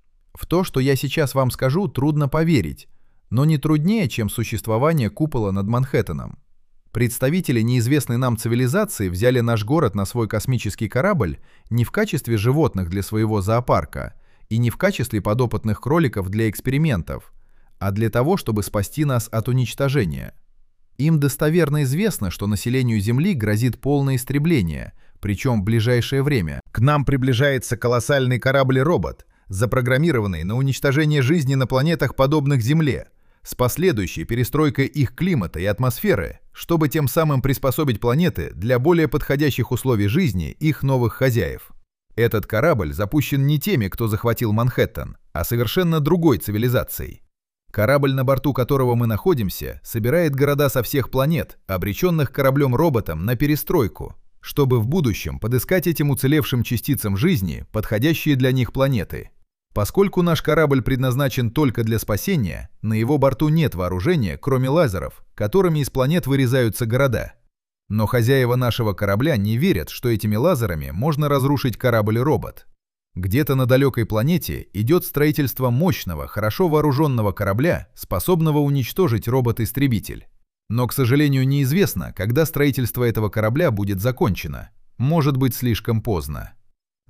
Speaker 3: В то, что я сейчас вам скажу, трудно поверить, но не труднее, чем существование купола над Манхэттеном. Представители неизвестной нам цивилизации взяли наш город на свой космический корабль не в качестве животных для своего зоопарка и не в качестве подопытных кроликов для экспериментов, а для того, чтобы спасти нас от уничтожения. Им достоверно известно, что населению Земли грозит полное истребление, причем в ближайшее время. К нам приближается колоссальный корабль-робот, запрограммированный на уничтожение жизни на планетах, подобных Земле, с последующей перестройкой их климата и атмосферы, чтобы тем самым приспособить планеты для более подходящих условий жизни их новых хозяев. Этот корабль запущен не теми, кто захватил Манхэттен, а совершенно другой цивилизацией. Корабль, на борту которого мы находимся, собирает города со всех планет, обреченных кораблем-роботом на перестройку, чтобы в будущем подыскать этим уцелевшим частицам жизни подходящие для них планеты. Поскольку наш корабль предназначен только для спасения, на его борту нет вооружения, кроме лазеров, которыми из планет вырезаются города. Но хозяева нашего корабля не верят, что этими лазерами можно разрушить корабль-робот. Где-то на далекой планете идет строительство мощного, хорошо вооруженного корабля, способного уничтожить робот-истребитель. Но, к сожалению, неизвестно, когда строительство этого корабля будет закончено. Может быть, слишком поздно.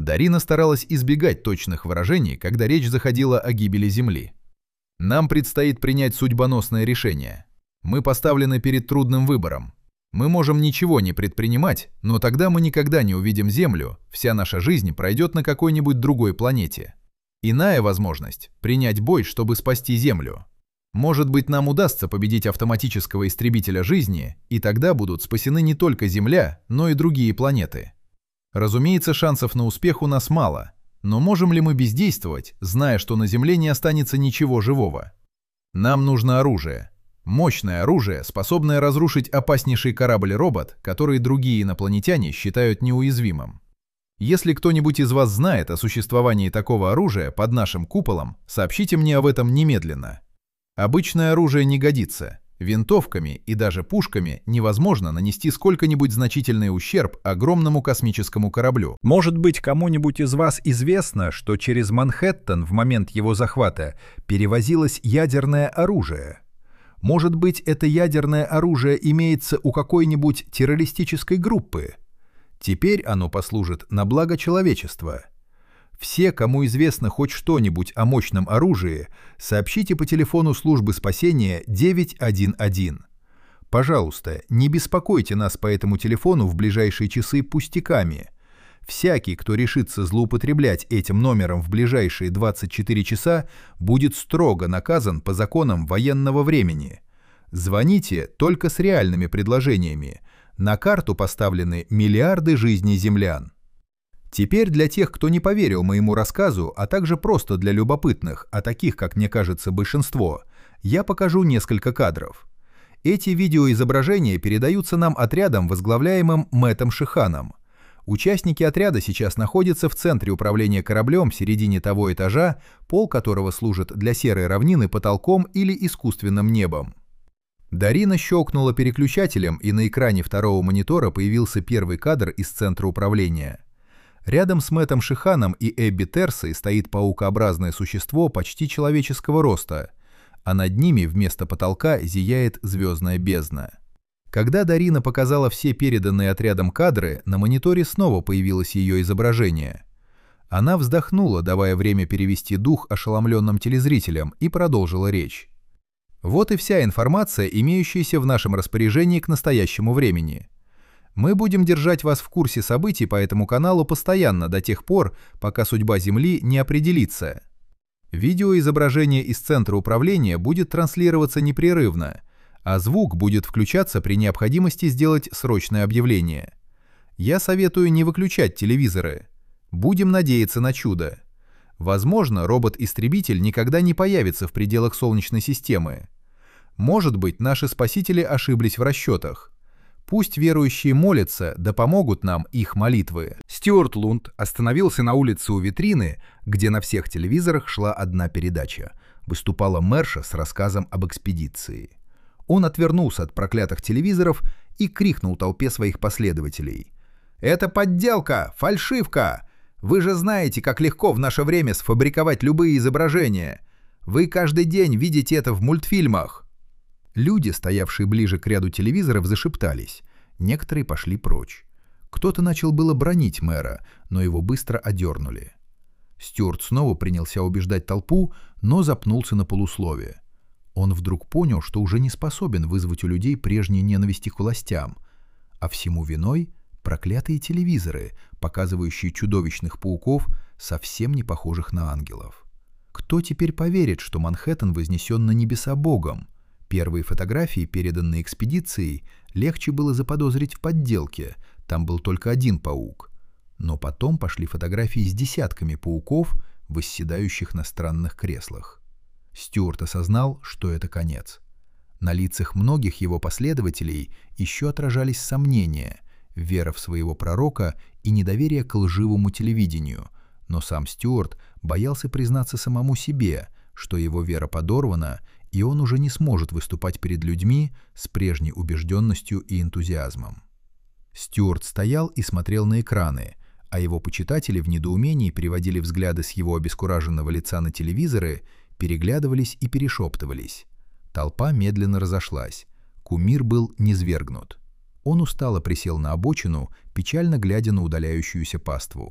Speaker 1: Дарина старалась избегать точных выражений, когда речь заходила о гибели Земли. Нам предстоит принять судьбоносное решение. Мы поставлены перед трудным выбором. Мы можем ничего не предпринимать, но тогда мы никогда не увидим Землю, вся наша жизнь пройдет на какой-нибудь другой планете. Иная возможность – принять бой, чтобы спасти Землю. Может быть, нам удастся победить автоматического истребителя жизни, и тогда будут спасены не только Земля, но и другие планеты. Разумеется, шансов на успех у нас мало, но можем ли мы бездействовать, зная, что на Земле не останется ничего живого? Нам нужно оружие. Мощное оружие, способное разрушить опаснейший корабль-робот, который другие инопланетяне считают неуязвимым. Если кто-нибудь из вас знает о существовании такого оружия под нашим куполом, сообщите мне об этом немедленно. Обычное оружие не годится. Винтовками и даже пушками невозможно нанести сколько-нибудь значительный ущерб огромному космическому кораблю.
Speaker 3: Может быть, кому-нибудь из вас известно, что через Манхэттен в момент его захвата перевозилось ядерное оружие? Может быть, это ядерное оружие имеется у какой-нибудь террористической группы? Теперь оно послужит на благо человечества. Все, кому известно хоть что-нибудь о мощном оружии, сообщите по телефону службы спасения девять один один. Пожалуйста, не беспокойте нас по этому телефону в ближайшие часы пустяками. Всякий, кто решится злоупотреблять этим номером в ближайшие двадцать четыре часа, будет строго наказан по законам военного времени. Звоните только с реальными предложениями. На карту поставлены миллиарды жизней землян. Теперь для тех, кто не поверил моему рассказу, а также просто для любопытных, а таких, как мне кажется, большинство, я покажу несколько кадров. Эти видеоизображения передаются нам отрядом, возглавляемым Мэттом Шиханом. Участники отряда сейчас находятся в центре управления кораблем в середине того этажа, пол которого служит для серой равнины потолком или искусственным небом. Дарина щелкнула переключателем, и на экране второго монитора появился первый кадр из центра управления. Рядом с Мэттом Шиханом и Эбби Терсой стоит паукообразное существо почти человеческого роста, а над ними вместо потолка зияет звездная бездна. Когда Дарина показала все переданные отрядом кадры, на мониторе снова появилось ее изображение. Она вздохнула, давая время перевести дух ошеломленным телезрителям, и продолжила речь. Вот и вся информация, имеющаяся в нашем распоряжении к настоящему времени. Мы будем держать вас в курсе событий по этому каналу постоянно до тех пор, пока судьба Земли не определится. Видеоизображение из центра управления будет транслироваться непрерывно, а звук будет включаться при необходимости сделать срочное объявление. Я советую не выключать телевизоры. Будем надеяться на чудо. Возможно, робот-истребитель никогда не появится в пределах Солнечной системы. Может быть, наши спасители ошиблись в расчетах. Пусть верующие молятся, да помогут нам их молитвы.
Speaker 2: Стюарт Лунд остановился на улице у витрины, где на всех телевизорах шла одна передача. Выступала мэрша с рассказом об экспедиции. Он отвернулся от проклятых телевизоров и крикнул толпе своих последователей. «Это подделка! Фальшивка! Вы же знаете, как легко в наше время сфабриковать любые изображения. Вы каждый день видите это в мультфильмах». Люди, стоявшие ближе к ряду телевизоров, зашептались. Некоторые пошли прочь. Кто-то начал было бранить мэра, но его быстро одернули. Стюарт снова принялся убеждать толпу, но запнулся на полуслове. Он вдруг понял, что уже не способен вызвать у людей прежней ненависти к властям, а всему виной проклятые телевизоры, показывающие чудовищных пауков, совсем не похожих на ангелов. Кто теперь поверит, что Манхэттен вознесен на небеса Богом? Первые фотографии, переданные экспедицией, легче было заподозрить в подделке, там был только один паук. Но потом пошли фотографии с десятками пауков, восседающих на странных креслах. Стюарт осознал, что это конец. На лицах многих его последователей еще отражались сомнения, вера в своего пророка и недоверие к лживому телевидению, но сам Стюарт боялся признаться самому себе, что его вера подорвана, и он уже не сможет выступать перед людьми с прежней убежденностью и энтузиазмом. Стюарт стоял и смотрел на экраны, а его почитатели в недоумении переводили взгляды с его обескураженного лица на телевизоры, переглядывались и перешептывались. Толпа медленно разошлась. Кумир был низвергнут. Он устало присел на обочину, печально глядя на удаляющуюся паству.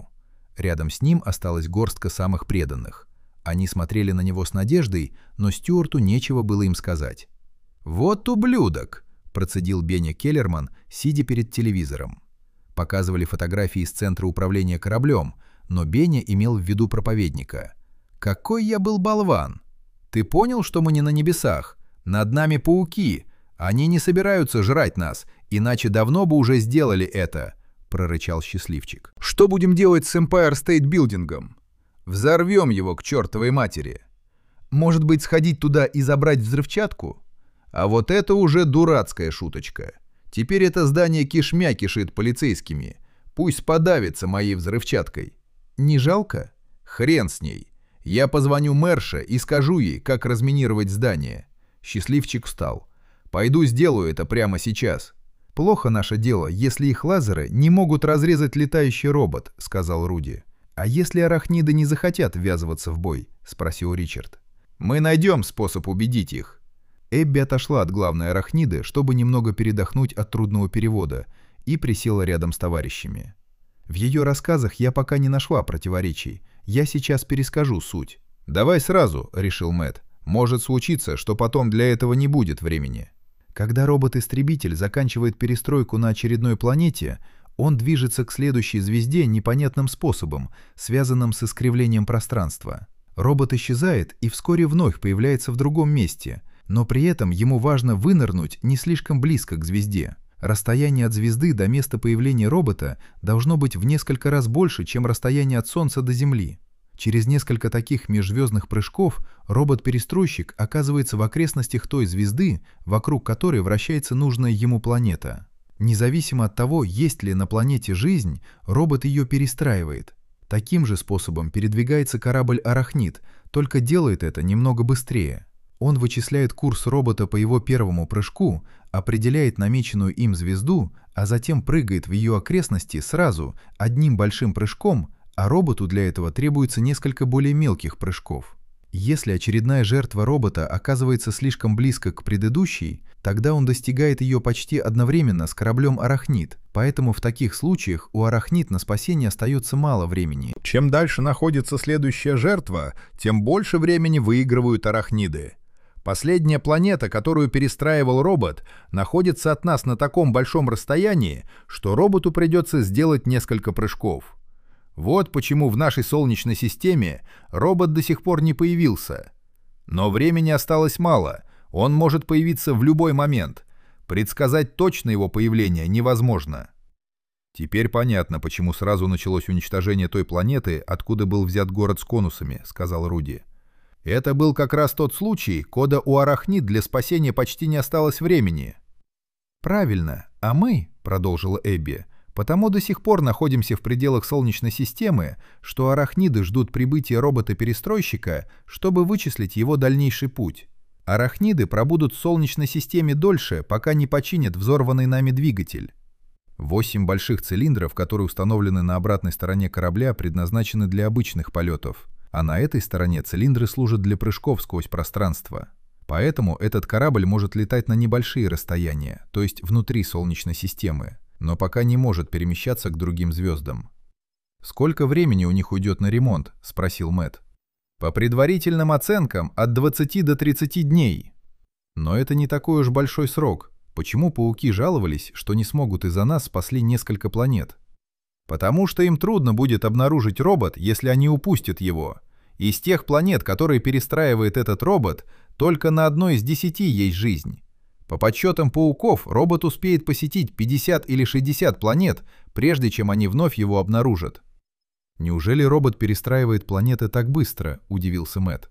Speaker 1: Рядом с ним осталась горстка самых преданных. Они смотрели на него с надеждой, но Стюарту нечего было им сказать. «Вот ублюдок!» – процедил Беня Келлерман, сидя перед телевизором. Показывали фотографии из центра управления кораблем, но Беня имел в виду проповедника. «Какой я был болван! Ты понял, что мы не на небесах? Над нами пауки! Они не собираются жрать нас, иначе давно бы уже сделали это!» – прорычал счастливчик.
Speaker 3: «Что будем делать с Empire State Building?
Speaker 1: «Взорвем его к чертовой матери! Может быть, сходить туда и забрать взрывчатку? А вот это уже дурацкая шуточка. Теперь это здание кишмя кишит полицейскими. Пусть подавится моей взрывчаткой. Не жалко? Хрен с ней. Я позвоню мэрше и скажу ей, как разминировать здание». Счастливчик встал. «Пойду сделаю это прямо сейчас». «Плохо наше дело, если их лазеры не могут разрезать летающий робот», — сказал Руди. «А если арахниды не захотят ввязываться в бой?» — спросил Ричард. «Мы найдем способ убедить их». Эбби отошла от главной арахниды, чтобы немного передохнуть от трудного перевода, и присела рядом с товарищами. «В ее рассказах я пока не нашла противоречий. Я сейчас перескажу суть». «Давай сразу», — решил Мэтт. «Может случиться, что потом для этого не будет времени». Когда робот-истребитель заканчивает перестройку на очередной планете, он движется к следующей звезде непонятным способом, связанным с искривлением пространства. Робот исчезает и вскоре вновь появляется в другом месте, но при этом ему важно вынырнуть не слишком близко к звезде. Расстояние от звезды до места появления робота должно быть в несколько раз больше, чем расстояние от Солнца до Земли. Через несколько таких межзвездных прыжков робот-перестройщик оказывается в окрестностях той звезды, вокруг которой вращается нужная ему планета. Независимо от того, есть ли на планете жизнь, робот ее перестраивает. Таким же способом передвигается корабль «Арахнид», только делает это немного быстрее. Он вычисляет курс робота по его первому прыжку, определяет намеченную им звезду, а затем прыгает в ее окрестности сразу, одним большим прыжком, а роботу для этого требуется несколько более мелких прыжков. Если очередная жертва робота оказывается слишком близко к предыдущей, тогда он достигает ее почти одновременно с кораблем «Арахнид», поэтому в таких случаях у «Арахнид» на спасение остается мало времени.
Speaker 3: Чем дальше находится следующая жертва, тем больше времени выигрывают арахниды. Последняя планета, которую перестраивал робот, находится от нас на таком большом расстоянии, что роботу придется сделать несколько прыжков. Вот почему в нашей Солнечной системе робот до сих пор не появился. Но времени осталось мало, он может появиться в любой момент. Предсказать точно его появление невозможно. «Теперь понятно, почему сразу началось уничтожение той планеты, откуда был взят город с конусами», — сказал Руди. «Это был как раз тот случай, когда у арахнид для спасения почти не осталось времени». «Правильно, а мы», — продолжила Эбби, — «потому до сих пор находимся в пределах Солнечной системы, что арахниды ждут прибытия робота-перестройщика, чтобы вычислить его дальнейший путь. Арахниды пробудут в Солнечной системе дольше, пока не починят взорванный нами двигатель». Восемь больших цилиндров, которые установлены на обратной стороне корабля, предназначены для обычных полетов, а на этой стороне цилиндры служат для прыжков сквозь пространство. Поэтому этот корабль может летать на небольшие расстояния, то есть внутри Солнечной системы, но пока не может перемещаться к другим звездам. «Сколько времени у них уйдет на ремонт?» – спросил Мэтт. «По предварительным оценкам, от двадцати до тридцати дней. Но это не такой уж большой срок. Почему пауки жаловались, что не смогут из-за нас спасли несколько планет? Потому что им трудно будет обнаружить робот, если они упустят его. Из тех планет, которые перестраивает этот робот, только на одной из десяти есть жизнь. По подсчетам пауков, робот успеет посетить пятьдесят или шестьдесят планет, прежде чем они вновь его обнаружат». «Неужели робот перестраивает планеты так быстро?» – удивился Мэтт.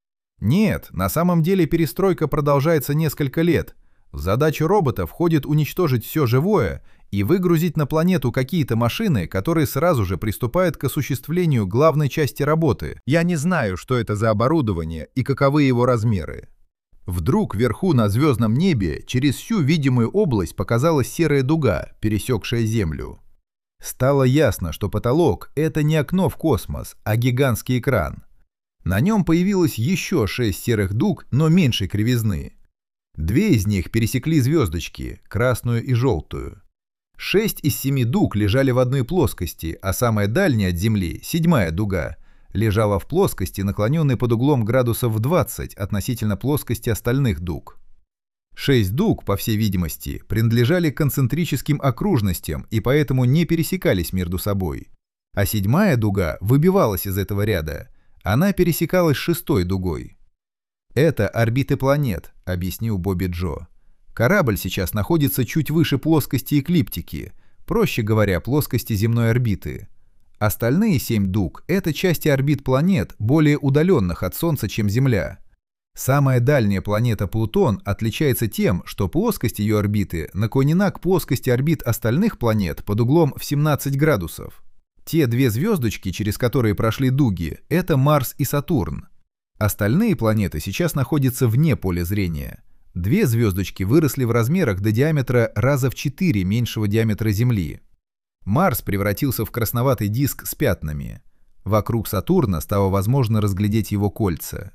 Speaker 3: «Нет, на самом деле перестройка продолжается несколько лет. В задачу робота входит уничтожить все живое и выгрузить на планету какие-то машины, которые сразу же приступают к осуществлению главной части работы. Я не знаю, что это за оборудование и каковы его размеры». Вдруг вверху на звездном небе через всю видимую область показалась серая дуга, пересекшая Землю. Стало ясно, что потолок — это не окно в космос, а гигантский экран. На нем появилось еще шесть серых дуг, но меньшей кривизны. Две из них пересекли звездочки, красную и желтую.
Speaker 1: Шесть из семи дуг лежали в одной плоскости, а самая дальняя от Земли, седьмая дуга, лежала в плоскости, наклоненной под углом градусов в двадцать относительно плоскости остальных дуг. Шесть дуг, по всей видимости, принадлежали к концентрическим окружностям и поэтому не пересекались между собой. А седьмая дуга выбивалась из этого ряда. Она пересекалась шестой дугой. «Это орбиты планет», — объяснил Бобби Джо. «Корабль сейчас находится чуть выше плоскости эклиптики, проще говоря, плоскости земной орбиты. Остальные семь дуг — это части орбит планет, более удаленных от Солнца, чем Земля. Самая дальняя планета Плутон отличается тем, что плоскость ее орбиты наклонена к плоскости орбит остальных планет под углом в семнадцать градусов. Те две звездочки, через которые прошли дуги, это Марс и Сатурн. Остальные планеты сейчас находятся вне поля зрения. Две звездочки выросли в размерах до диаметра раза в четыре меньшего диаметра Земли. Марс превратился в красноватый диск с пятнами. Вокруг Сатурна стало возможно разглядеть его кольца.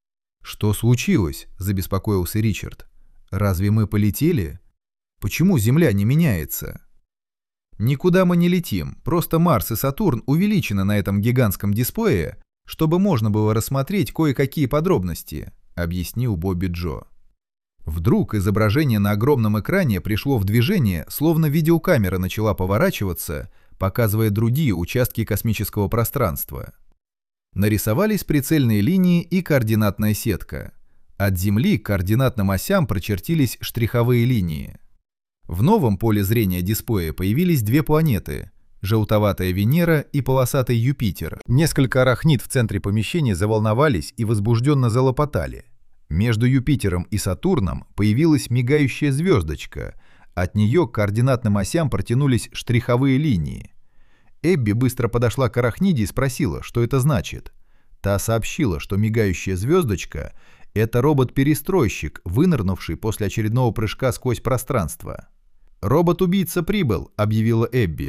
Speaker 1: «Что случилось?» – забеспокоился Ричард. «Разве мы полетели? Почему Земля не меняется?» «Никуда мы не летим, просто Марс и Сатурн увеличены на этом гигантском дисплее, чтобы можно было рассмотреть кое-какие подробности», – объяснил Бобби Джо. Вдруг изображение на огромном экране пришло в движение, словно видеокамера начала поворачиваться, показывая другие участки космического пространства. Нарисовались прицельные линии и координатная сетка. От Земли к координатным осям прочертились штриховые линии. В новом поле зрения дисплея появились две планеты – желтоватая Венера и полосатый Юпитер. Несколько арахнид в центре помещения заволновались и возбужденно залопотали. Между Юпитером и Сатурном появилась мигающая звездочка. От нее к координатным осям протянулись штриховые линии. Эбби быстро подошла к арахниде и спросила, что это значит. Та сообщила, что мигающая звездочка — это робот-перестройщик, вынырнувший после очередного прыжка сквозь пространство. «Робот-убийца прибыл», — объявила Эбби.